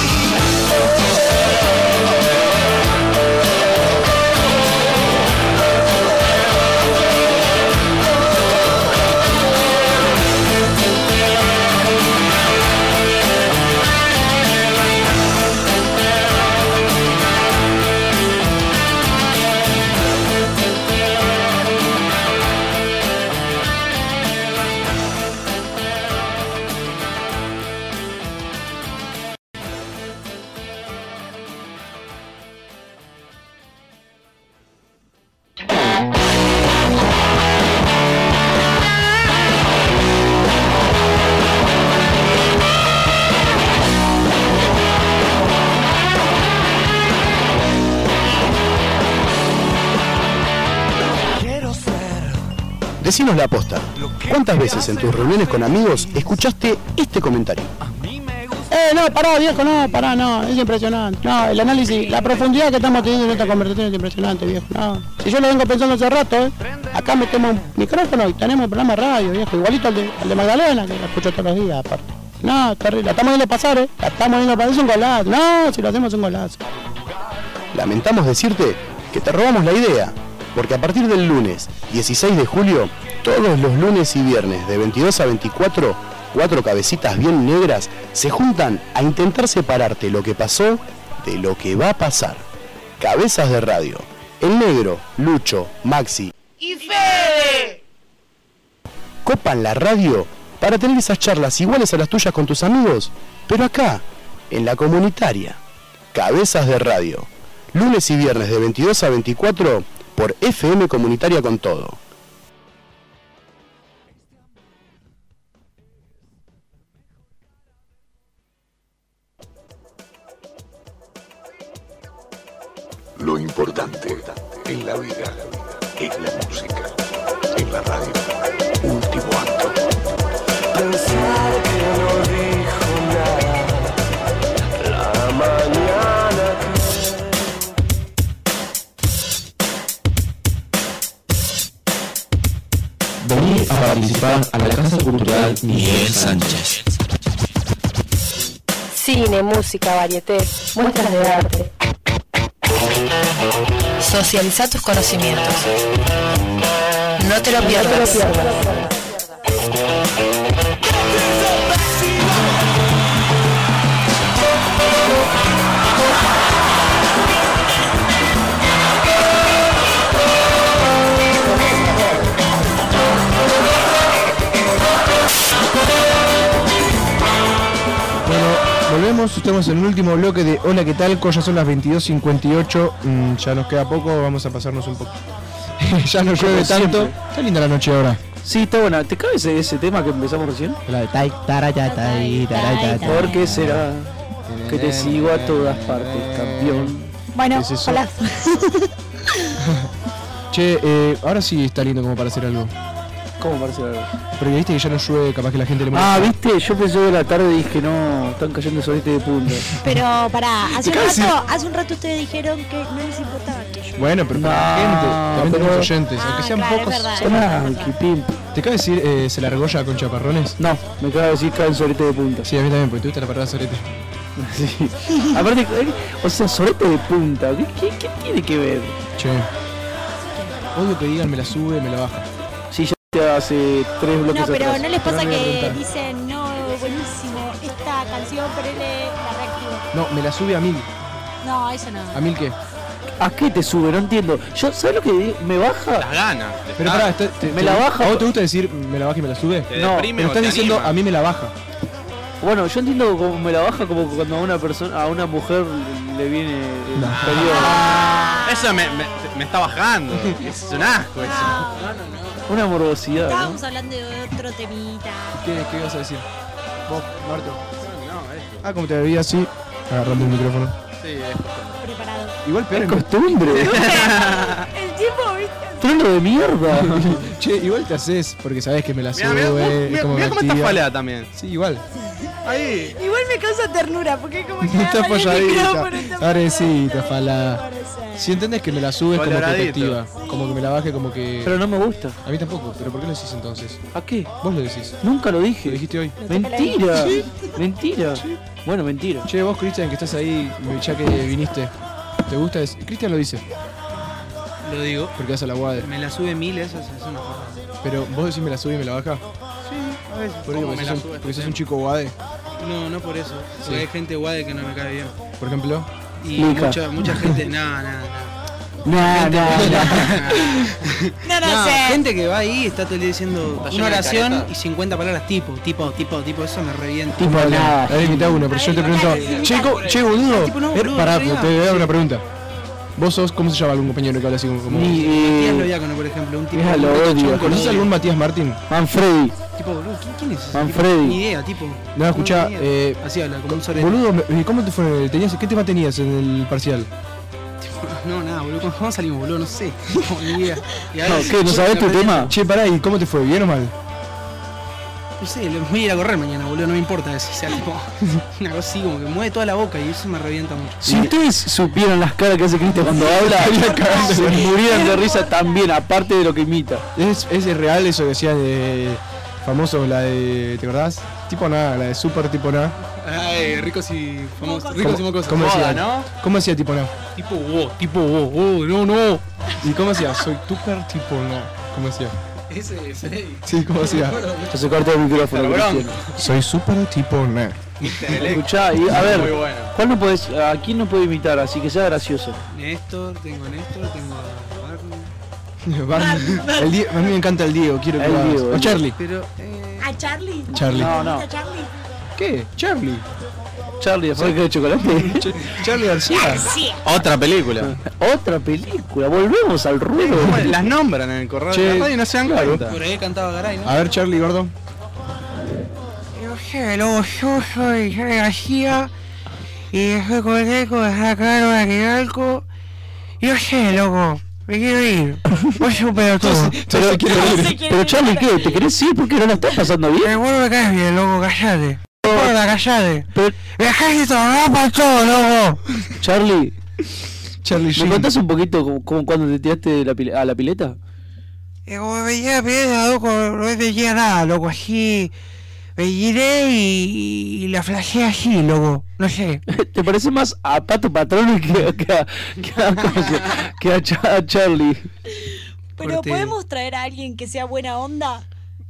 S19: Decinos la posta. ¿Cuántas veces en tus reuniones con amigos escuchaste este comentario?
S20: No, pará, viejo, no, es impresionante. No, el análisis, la profundidad que estamos teniendo en esta conversación es impresionante, viejo. No, si yo lo vengo pensando hace rato, acá metemos un micrófono y tenemos un programa de radio, viejo, igualito al de Magdalena, que lo escucho todos los días, aparte. No, terrible, la estamos viendo pasar, la estamos viendo pasar, es un golazo. No, si lo hacemos es un golazo.
S19: Lamentamos decirte que te robamos la idea, porque a partir del lunes 16 de julio, todos los lunes y viernes de 22 a 24, 4 cabecitas bien negras se juntan a intentar separarte lo que pasó de lo que va a pasar. Cabezas de radio. El Negro, Lucho, Maxi
S9: ¡Y Fede!
S19: copan la radio para tener esas charlas iguales a las tuyas con tus amigos, pero acá, en la comunitaria. Cabezas de radio. Lunes y viernes de 22 a 24 por FM Comunitaria con todo.
S11: Lo importante en la vida es la música. En la radio, último acto.
S9: Pensar que no dijo nada la mañana
S4: Vení a participar a la Casa Cultural Miguel Sánchez.
S21: Cine, música, varieté, muestras de arte. Socializa tus conocimientos. No te lo pierdas.
S4: Volvemos, estamos en el último bloque de Hola, ¿qué tal? Ya son las 22:58, ya nos queda poco, vamos a pasarnos un poco. Ya no llueve tanto. Está linda la noche ahora.
S6: Sí, está buena. ¿Te cabe ese tema que empezamos recién?
S2: La de tai, taraya, tai, taraya, tai.
S6: ¿Por qué será que te sigo a todas partes, campeón?
S5: Bueno,
S4: ¿Qué es eso?
S5: hola.
S4: Che, ahora sí está lindo como para hacer algo.
S6: ¿Cómo parece algo?
S4: Porque viste que ya no llueve, capaz que la gente le molesta.
S6: Ah, viste, yo pensé de la tarde y dije, no, están cayendo soletes de punta.
S5: Pero pará, hace
S4: ¿Te cabe
S5: un rato ustedes dijeron que no les importaba que yo.
S4: Bueno, pero para la gente, también tenemos oyentes, aunque sean
S5: claro,
S4: pocos.
S5: es verdad,
S4: son
S5: es verdad.
S6: Tranqui,
S4: ¿Te cabe decir se largó ya con chaparrones?
S6: No, me acaba de decir caen soletes de punta.
S4: Sí, a mí también, porque tuviste la parada solete.
S6: Sí. Aparte, o sea, solete de punta, ¿qué tiene que ver?
S4: Che, odio que digan me la sube, me la baja.
S6: Sí, ya hace 3 bloques
S5: No, pero
S6: atrás.
S5: ¿no les pasa
S4: Pero no voy a
S5: que
S4: preguntar.
S5: dicen, no, buenísimo, esta canción, pero él la reactivo?
S4: No, me la sube a 1000.
S5: No, eso no.
S4: ¿A 1000 qué?
S6: ¿A qué te sube? No entiendo. Yo, ¿sabes lo que digo? ¿Me baja?
S12: Las ganas.
S4: Pero pará,
S6: me la baja.
S4: ¿A vos te gusta decir me la baja y me la sube?
S12: ¿Te
S6: No,
S12: deprime
S4: pero
S12: o
S4: estás
S12: te
S4: diciendo
S12: anima?
S4: a mí me la baja.
S6: Bueno, yo entiendo como me la baja como cuando a una persona, a una mujer le viene el periodo.
S12: Eso me me está bajando. Es un asco eso.
S6: Una morbosidad, ¿no?
S5: Estábamos hablando de otro temita.
S4: ¿Qué ibas a decir? Vos, Marto.
S12: No, esto.
S4: Ah, como te veía así, agarrando el micrófono.
S12: Sí, es
S5: Preparado.
S4: Igual peor
S6: Es costumbre.
S5: El tiempo, ¿viste?
S6: Trono de mierda.
S4: Che, igual te haces, porque sabes que me la sube.
S12: Mirá cómo está
S4: activa.
S12: falea también.
S4: Sí, igual.
S12: Ahí.
S5: Igual me causa ternura, porque como que
S4: Está
S5: agarra el micrófono,
S4: apoyadita.
S5: está
S4: Parecita, falada. Si entendés que me la subes como que te
S12: Coloradito.
S4: activa. Como que me la baje, como que.
S6: Pero no me gusta.
S4: A mí tampoco, pero ¿por qué lo decís entonces?
S6: ¿A qué?
S4: Vos lo decís.
S6: Nunca lo dije.
S4: Lo dijiste hoy.
S6: Mentira.
S4: Sí.
S6: Mentira. Bueno, mentira.
S4: Che, vos, Cristian, que estás ahí, ya que viniste, ¿te gusta? Cristian lo dice,
S17: Lo digo.
S4: porque vas a la guade.
S17: Me la sube 1000, eso es una forma.
S4: Pero vos decís me la sube y me la baja.
S17: Sí, a veces.
S4: ¿Por qué?
S17: ¿Cómo me la sube?
S4: Porque sos un chico guade.
S17: No, no por eso. Porque
S4: Sí.
S17: hay gente guade que no me cae bien.
S4: Por ejemplo.
S17: Y
S6: Mica.
S17: mucha gente, no.
S6: No.
S5: No sé.
S17: Gente que va ahí y está todo el día diciendo
S12: Está
S17: una
S12: lleno de
S17: oración
S12: caretas.
S17: y 50 palabras tipo, eso me revienta.
S6: Tipo nada.
S4: Dale, mitad uno, pero yo te pregunto. Che, boludo.
S17: tipo, no, boludo,
S4: Pará,
S17: no,
S4: te voy a dar una pregunta. Vos sos, ¿cómo se llama algún compañero que habla así como?
S17: Matías Loviácono, por ejemplo, un tipo
S6: Mira, lo odio.
S4: ¿Conoces algún Matías Martín?
S6: Manfredi.
S17: tipo, boludo, ¿quién es ese?
S6: Manfredi.
S17: Ni idea, tipo.
S4: No, escuchá,
S17: ni idea. Así habla, como un sorete.
S4: Boludo, ¿cómo te fue? ¿Qué tema tenías en el parcial?
S17: No, nada, boludo, ¿cómo salimos, boludo? No sé. Ni idea. Y
S6: No,
S17: ahora-
S6: ¿qué? ¿No sabés tu tema?
S4: Che, pará, ¿y cómo te fue? ¿Bien o mal?
S17: No sé, voy a ir a correr mañana, boludo, no me importa eso. O sea, tipo, una cosa así como que mueve toda la boca y eso me revienta mucho.
S6: Si ustedes supieran las caras que hace Cristian cuando habla, se murieran de risa también, aparte de lo que imita.
S4: ¿Es real eso que decían de famosos, la de, ¿te acordás? Tipo nada, la de super tipo nada.
S17: Ay, ricos y famosos, ricos y mocosos.
S4: ¿Cómo decía?
S12: ¿no?
S4: ¿Cómo decía tipo nada?
S17: Tipo wow, no.
S4: ¿Y cómo decía? Soy super tipo nada. ¿Cómo decía?
S17: Ese es Freddy.
S4: Sí, ¿cómo decía?
S6: Ya se corta el micrófono, Cristian.
S4: Soy super tipo nada.
S6: Escuchá, y a ver,
S12: Muy bueno.
S6: ¿cuál no podés, a quién no puede imitar? Así que sea gracioso.
S17: Néstor, tengo a Barney.
S4: Barney. A mí me encanta el Diego, quiero que
S6: El
S4: lo hagas.
S6: Diego,
S4: O
S6: el
S4: Charlie.
S17: Pero,
S5: ¿A Charlie?
S4: Charlie.
S6: No.
S5: ¿A Charlie?
S4: ¿Qué? Charlie.
S6: Charlie, ¿de fábrica de chocolate?
S4: Charlie García.
S5: Sí.
S12: Otra película.
S6: Otra película, volvemos al ruedo.
S12: ¿Cómo las nombran en el correo
S4: Che,
S12: de la radio y no se dan
S4: claro.
S12: cuenta?
S17: por ahí cantaba Garay, ¿no?
S4: A ver, Charlie, gordo.
S18: Yo sé, loco, yo soy García y soy conejo de sacar una Quiralco. Yo sé, loco, me quiero ir. Vos sos un pelotudo.
S6: Pero Charlie, ¿qué? ¿Te querés ir porque no la estás pasando bien?
S18: Vos no me caes bien, loco, callate. Gorda, callate.
S6: Pero,
S18: Me dejaste trabajar para todo, loco.
S6: Charlie,
S4: Charlie
S6: ¿me
S4: Sheen.
S6: contás un poquito como cuando te tiraste de a la pileta?
S18: Como me veía la piedra, loco, no me decía nada, loco, así. Me giré y la flasheé así, loco. No sé.
S6: ¿Te parece más a Pato Patrón que a Charlie?
S5: Pero
S17: Corte.
S5: ¿podemos traer a alguien que sea buena onda?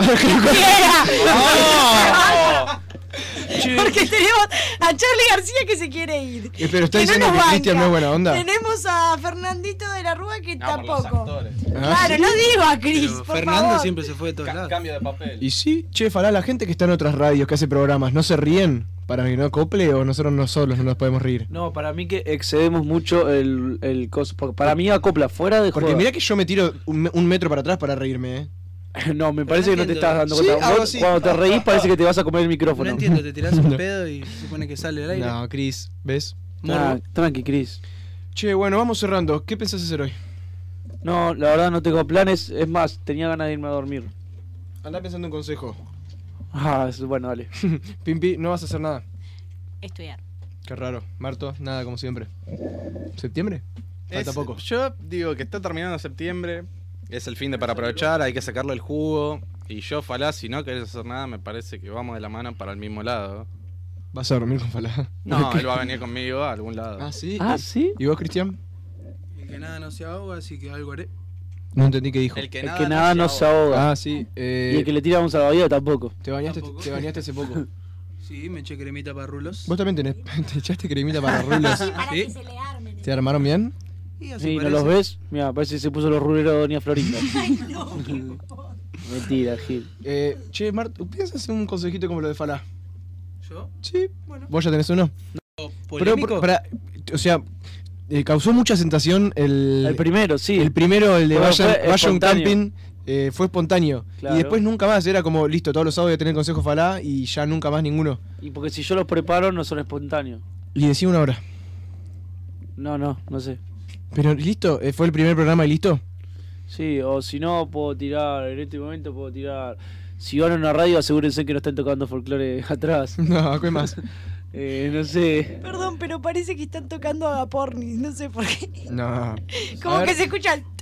S5: Porque tenemos a Charlie García que se quiere ir.
S4: Pero está
S5: Que
S4: diciendo
S5: nos
S4: que Cristian no
S5: banca.
S4: es buena onda.
S5: Tenemos a Fernandito de la Rúa que
S12: No, por los
S5: tampoco.
S12: actores.
S5: Claro, no digo a Cris,
S17: Pero
S5: por
S17: Fernando
S5: favor.
S17: siempre se fue de todos lados.
S12: Cambio de papel.
S4: Y sí, che, Falá, la gente que está en otras radios, que hace programas, ¿no se ríen para que no acople o nosotros no solos no nos podemos reír?
S6: No, para mí que excedemos mucho el coso. Porque para mí acopla fuera de
S4: Porque
S6: joda.
S4: mirá que yo me tiro un metro para atrás para reírme,
S6: No, me parece que no te estás dando
S4: Sí,
S6: cuenta.
S4: algo
S6: Vos,
S4: así.
S6: cuando te reís parece que te vas a comer el
S17: No
S6: micrófono.
S17: entiendo, te tirás un pedo y se supone que sale al aire.
S4: No, Cris, ¿ves?
S6: Ah, tranqui, Cris.
S4: Che, bueno, vamos cerrando. ¿Qué pensás hacer hoy?
S6: No, la verdad no tengo planes. Es más, tenía ganas de irme a dormir.
S4: Andá pensando un consejo.
S6: Ah, bueno, dale.
S4: Pimpi, no vas a hacer nada.
S5: Estudiar.
S4: Qué raro. Marto, nada como siempre. ¿Septiembre? Falta poco.
S12: Yo digo que está terminando septiembre. Es el fin de para aprovechar, hay que sacarle el jugo. Y yo, Falá, si no querés hacer nada, me parece que vamos de la mano para el mismo lado.
S4: ¿Vas a dormir con Falá?
S12: No, él va a venir conmigo a algún lado.
S4: Ah, sí.
S6: Ah, ¿sí?
S4: ¿Y vos, Cristian?
S17: Y que nada no se ahoga, así que algo haré.
S4: No entendí qué dijo.
S12: El que
S6: El
S12: nada,
S6: que nada no se ahoga.
S4: Ah, sí.
S6: Y el que le tira un salvavidas tampoco.
S4: ¿Te bañaste,
S17: Tampoco.
S4: te bañaste hace poco?
S17: Sí, me eché cremita para rulos.
S4: ¿Vos también tenés, te echaste cremita para rulos?
S5: Para
S17: Sí.
S5: que se le armen.
S4: ¿Te armaron bien?
S17: Y así
S6: Sí, ¿no
S17: parece.
S6: los ves? Mira, parece que se puso los ruleros de Doña Florinda.
S5: Ay, no.
S6: Mentira, Gil.
S4: Che, Marto, ¿piensas hacer un consejito como lo de Falá?
S17: ¿Yo?
S4: Sí.
S17: Bueno.
S4: ¿Vos ya tenés uno?
S17: ¿Polémico?
S4: O sea, causó mucha sensación el
S6: primero, sí.
S4: El primero, el de
S6: Bueno,
S4: Vaya un
S6: espontáneo.
S4: Camping, fue espontáneo.
S6: Claro.
S4: Y después nunca más, era como, listo, todos los sábados voy a tener consejo Falá y ya nunca más ninguno.
S6: Y porque si yo los preparo no son espontáneos.
S4: Y decía una hora.
S6: No sé.
S4: Pero listo, fue el primer programa y listo.
S6: Sí, o si no, puedo tirar, en este momento puedo tirar. Si van a una radio, asegúrense que no estén tocando folclore atrás.
S4: No, ¿qué más?
S6: No sé.
S5: Perdón, pero parece que están tocando a Pornis, no sé por qué.
S4: No.
S5: Como que se escucha el...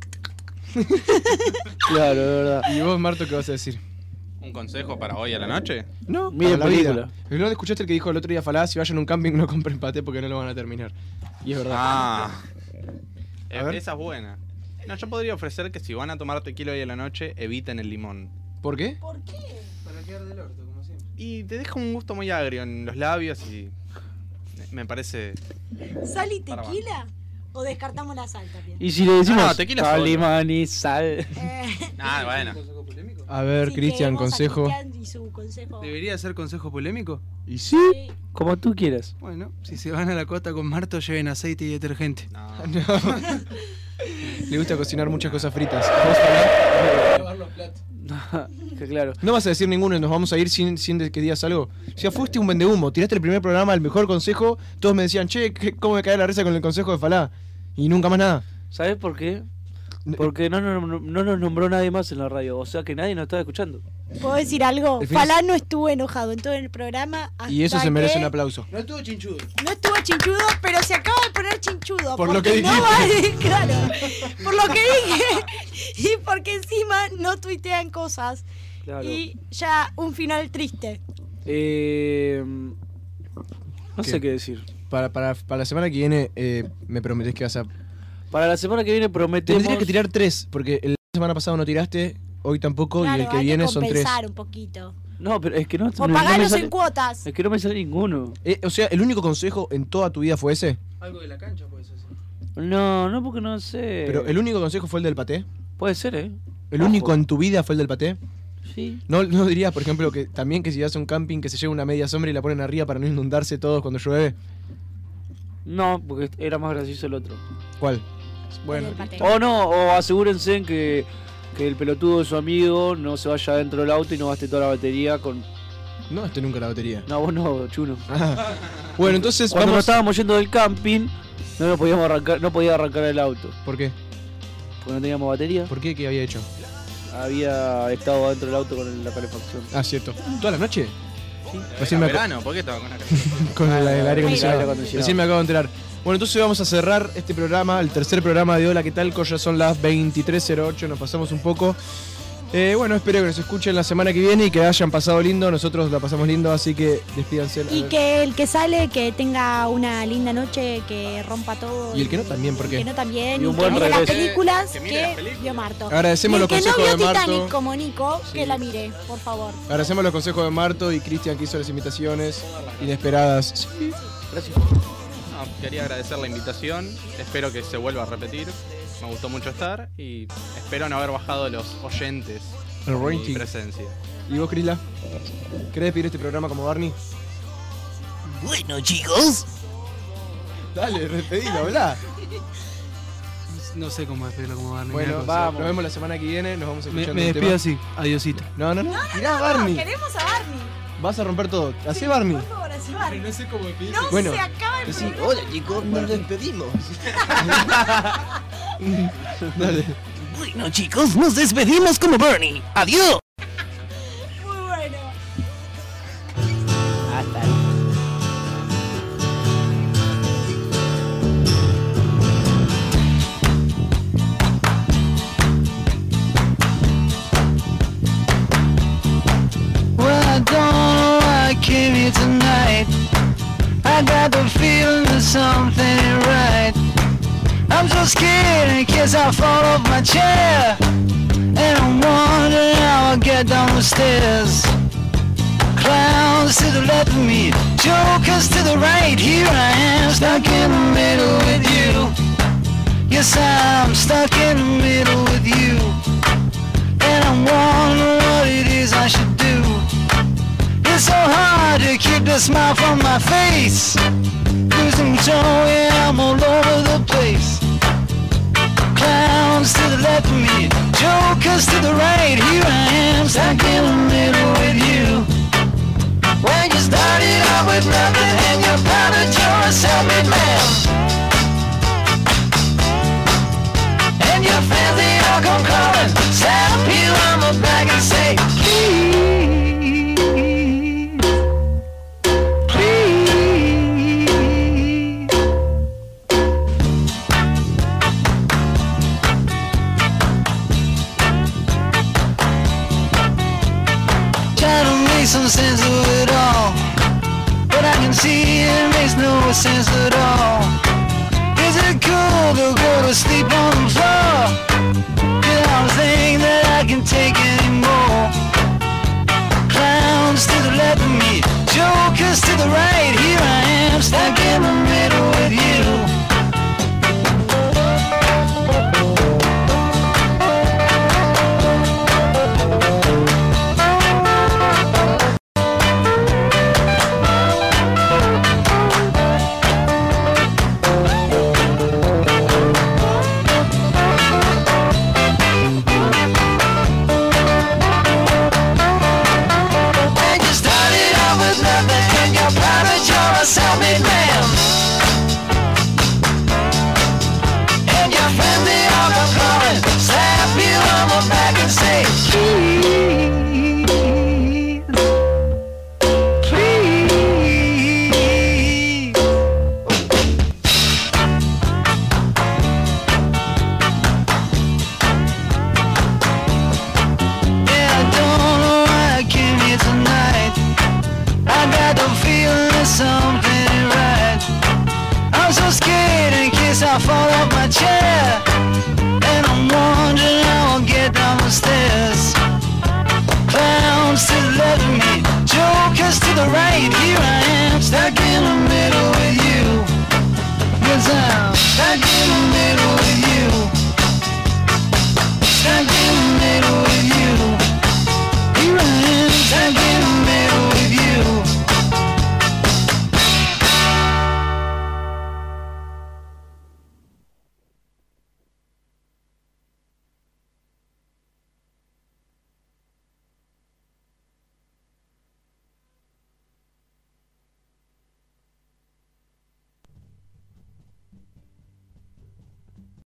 S6: Claro, de verdad.
S4: ¿Y vos, Marto, qué vas a decir?
S12: ¿Un consejo para hoy a la noche?
S4: No,
S6: Miren
S4: para la vida.
S6: película.
S4: ¿No escuchaste el que dijo el otro día Falá? Si vayan a un camping no compren paté porque no lo van a terminar. Y es verdad.
S12: Ah.
S4: A ver.
S12: Esa es buena. No, yo podría ofrecer que si van a tomar tequila hoy a la noche, eviten el limón.
S4: ¿Por qué?
S5: ¿Por qué?
S4: Para quedar del orto, como siempre.
S12: Y te deja un gusto muy agrio en los labios y me parece...
S5: ¿Sal y tequila? ¿O descartamos la sal también?
S6: Y si le decimos
S12: No, tequila
S6: sal,
S12: solo.
S6: limón y sal.
S12: Ah, bueno.
S4: A ver,
S5: Sí,
S4: Cristian,
S5: queremos a
S4: consejo.
S5: Cristian y su consejo.
S17: ¿Debería ser consejo polémico?
S4: ¿Y sí?
S6: Como tú quieras.
S17: Bueno, si se van a la costa con Marto, lleven aceite y detergente.
S4: No. Le gusta cocinar muchas cosas fritas. ¿Vos, Falá? Lavar los platos.
S6: Que claro.
S4: No vas a decir ninguno y nos vamos a ir sin que digas algo. Si ya fuiste un vendehumo, tiraste el primer programa, el mejor consejo, todos me decían, che, ¿cómo me cae la risa con el consejo de Falá? Y nunca más nada.
S6: ¿Sabes por qué? Porque no nos nombró nadie más en la radio, o sea que nadie nos estaba escuchando.
S5: ¿Puedo decir algo?
S4: El fin-
S5: Falá no estuvo enojado en todo el programa.
S4: Y eso
S5: hasta
S4: se merece
S5: que
S4: un aplauso.
S17: No estuvo chinchudo.
S5: No estuvo chinchudo, pero se acaba de poner chinchudo.
S4: Por lo
S5: porque
S4: que
S5: no
S4: dijiste.
S5: Claro, por lo que dije. Y porque encima no tuitean cosas.
S6: Claro.
S5: Y ya un final triste.
S6: No sé qué decir.
S4: Para la semana que viene, me prometés que vas a...
S6: Para la semana que viene prometemos...
S4: Tendrías que tirar 3, porque la semana pasada no tiraste, hoy tampoco,
S5: Claro,
S4: y el que
S5: hay
S4: viene
S5: que
S4: son 3.
S5: compensar un poquito.
S6: No, pero es que no...
S5: O
S6: me
S5: pagarlos
S6: sale-
S5: en cuotas.
S6: Es que no me sale ninguno.
S4: O sea, ¿el único consejo en toda tu vida fue ese?
S17: Algo de la cancha puede ser.
S6: No, porque no sé.
S4: ¿Pero el único consejo fue el del paté?
S6: Puede ser, ¿eh?
S4: ¿El
S6: Ojo.
S4: único en tu vida fue el del paté?
S6: Sí.
S4: ¿No dirías, por ejemplo, que también que si vas a un camping que se lleve una media sombra y la ponen arriba para no inundarse todos cuando llueve?
S6: No, porque era más gracioso el otro.
S4: ¿Cuál? Bueno,
S6: O no, o asegúrense en que el pelotudo de su amigo no se vaya dentro del auto y no gaste toda la batería con...
S4: no gasté nunca la batería.
S6: No, vos no, Chuno.
S4: Ah. Bueno, entonces
S6: Cuando nos
S4: vamos...
S6: estábamos yendo del camping, no podíamos arrancar, no podía arrancar el auto.
S4: ¿Por qué?
S6: Porque no teníamos batería.
S4: ¿Por qué? ¿Qué había hecho?
S6: Había estado dentro del auto con la calefacción.
S4: Ah, cierto. ¿Toda la noche?
S6: Sí.
S4: Recién me ac-
S12: verano, ¿por qué estaba con la
S4: con el aire
S6: el aire
S4: acondicionado.
S6: acondicionado.
S4: Recién me acabo de enterar. Bueno, entonces vamos a cerrar este programa, el tercer programa de Hola, ¿qué tal? Ya son las 23:08, nos pasamos un poco. Bueno, espero que nos escuchen la semana que viene y que hayan pasado lindo. Nosotros la pasamos lindo, así que despídanse.
S5: Y que el que sale, que tenga una linda noche, que rompa todo.
S4: Y el que no también, ¿por
S5: El
S4: qué?
S5: que no también,
S4: Y
S5: y
S4: un
S5: que
S4: buen
S5: mire las
S4: regreso.
S5: películas
S4: Que
S5: que,
S4: mire las películas.
S5: vio Marto.
S4: Agradecemos
S5: y
S4: los
S5: el que no
S4: consejos
S5: vio
S4: de Marto.
S5: Titanic como Nico, que la mire, por favor.
S4: Agradecemos los consejos de Marto y Cristian que hizo las invitaciones inesperadas. Sí.
S6: Gracias.
S12: No, quería agradecer la invitación. Espero que se vuelva a repetir. Me gustó mucho estar y espero no haber bajado los oyentes
S4: El
S12: por mi
S4: rating.
S12: presencia.
S4: ¿Y vos, Crisla? ¿Querés despedir este programa como Barney?
S18: Bueno, chicos.
S4: Dale, despedilo, habla.
S17: No sé cómo despedirlo como Barney.
S4: Bueno,
S17: me da cosa.
S4: vamos. Nos vemos la semana que viene, nos vamos escuchando
S17: Me
S4: un
S17: despido
S4: tema.
S17: así. Adiosito.
S4: No. Tirá, Barney.
S5: Queremos a Barney.
S4: Vas a romper todo. Hacé Barney.
S5: Por favor, así Barney.
S17: No sé cómo despedirlo.
S5: No,
S4: Bueno,
S5: se acaba el
S18: Sí,
S5: programa.
S18: hola chicos, nos despedimos.
S4: Dale.
S18: Bueno chicos, nos despedimos como Bernie. Adiós.
S5: Muy bueno.
S18: Hasta
S9: Well, I don't know why I came here tonight. I got the feeling that something ain't right. I'm so scared in case I fall off my chair. And I'm wondering how I'll get down the stairs. Clowns to the left of me, jokers to the right. Here I am, stuck in the middle with you. Yes, I'm stuck in the middle with you. And I'm wondering what it is I should do. It's so hard to keep the smile from my face. Losing joy, I'm all over the face. Clowns to the left of me, jokers to the right. Here I am, stuck in the middle with you. When you started out with nothing and you're proud that you're a self-made man. And your friends, they all come calling, slap you on the back and say, please, please. Try to make some sense of it all, but I can see it makes no sense at all. Is it cool to go to sleep on the floor? Cause I don't think that I can take anymore. Clowns to the left of me, jokers to the right. Here I am, stuck in the middle with you. A self-made man. And your friends, they all come calling, slap you on the back and say, please, please. Yeah, I don't know why I came here tonight. I got the feeling something ain't right. I'm so scared in case I fall off my chair, and I'm wondering how I'll get down the stairs. Clowns to the left of me, jokers to the right. Here I am, stuck in the middle with you.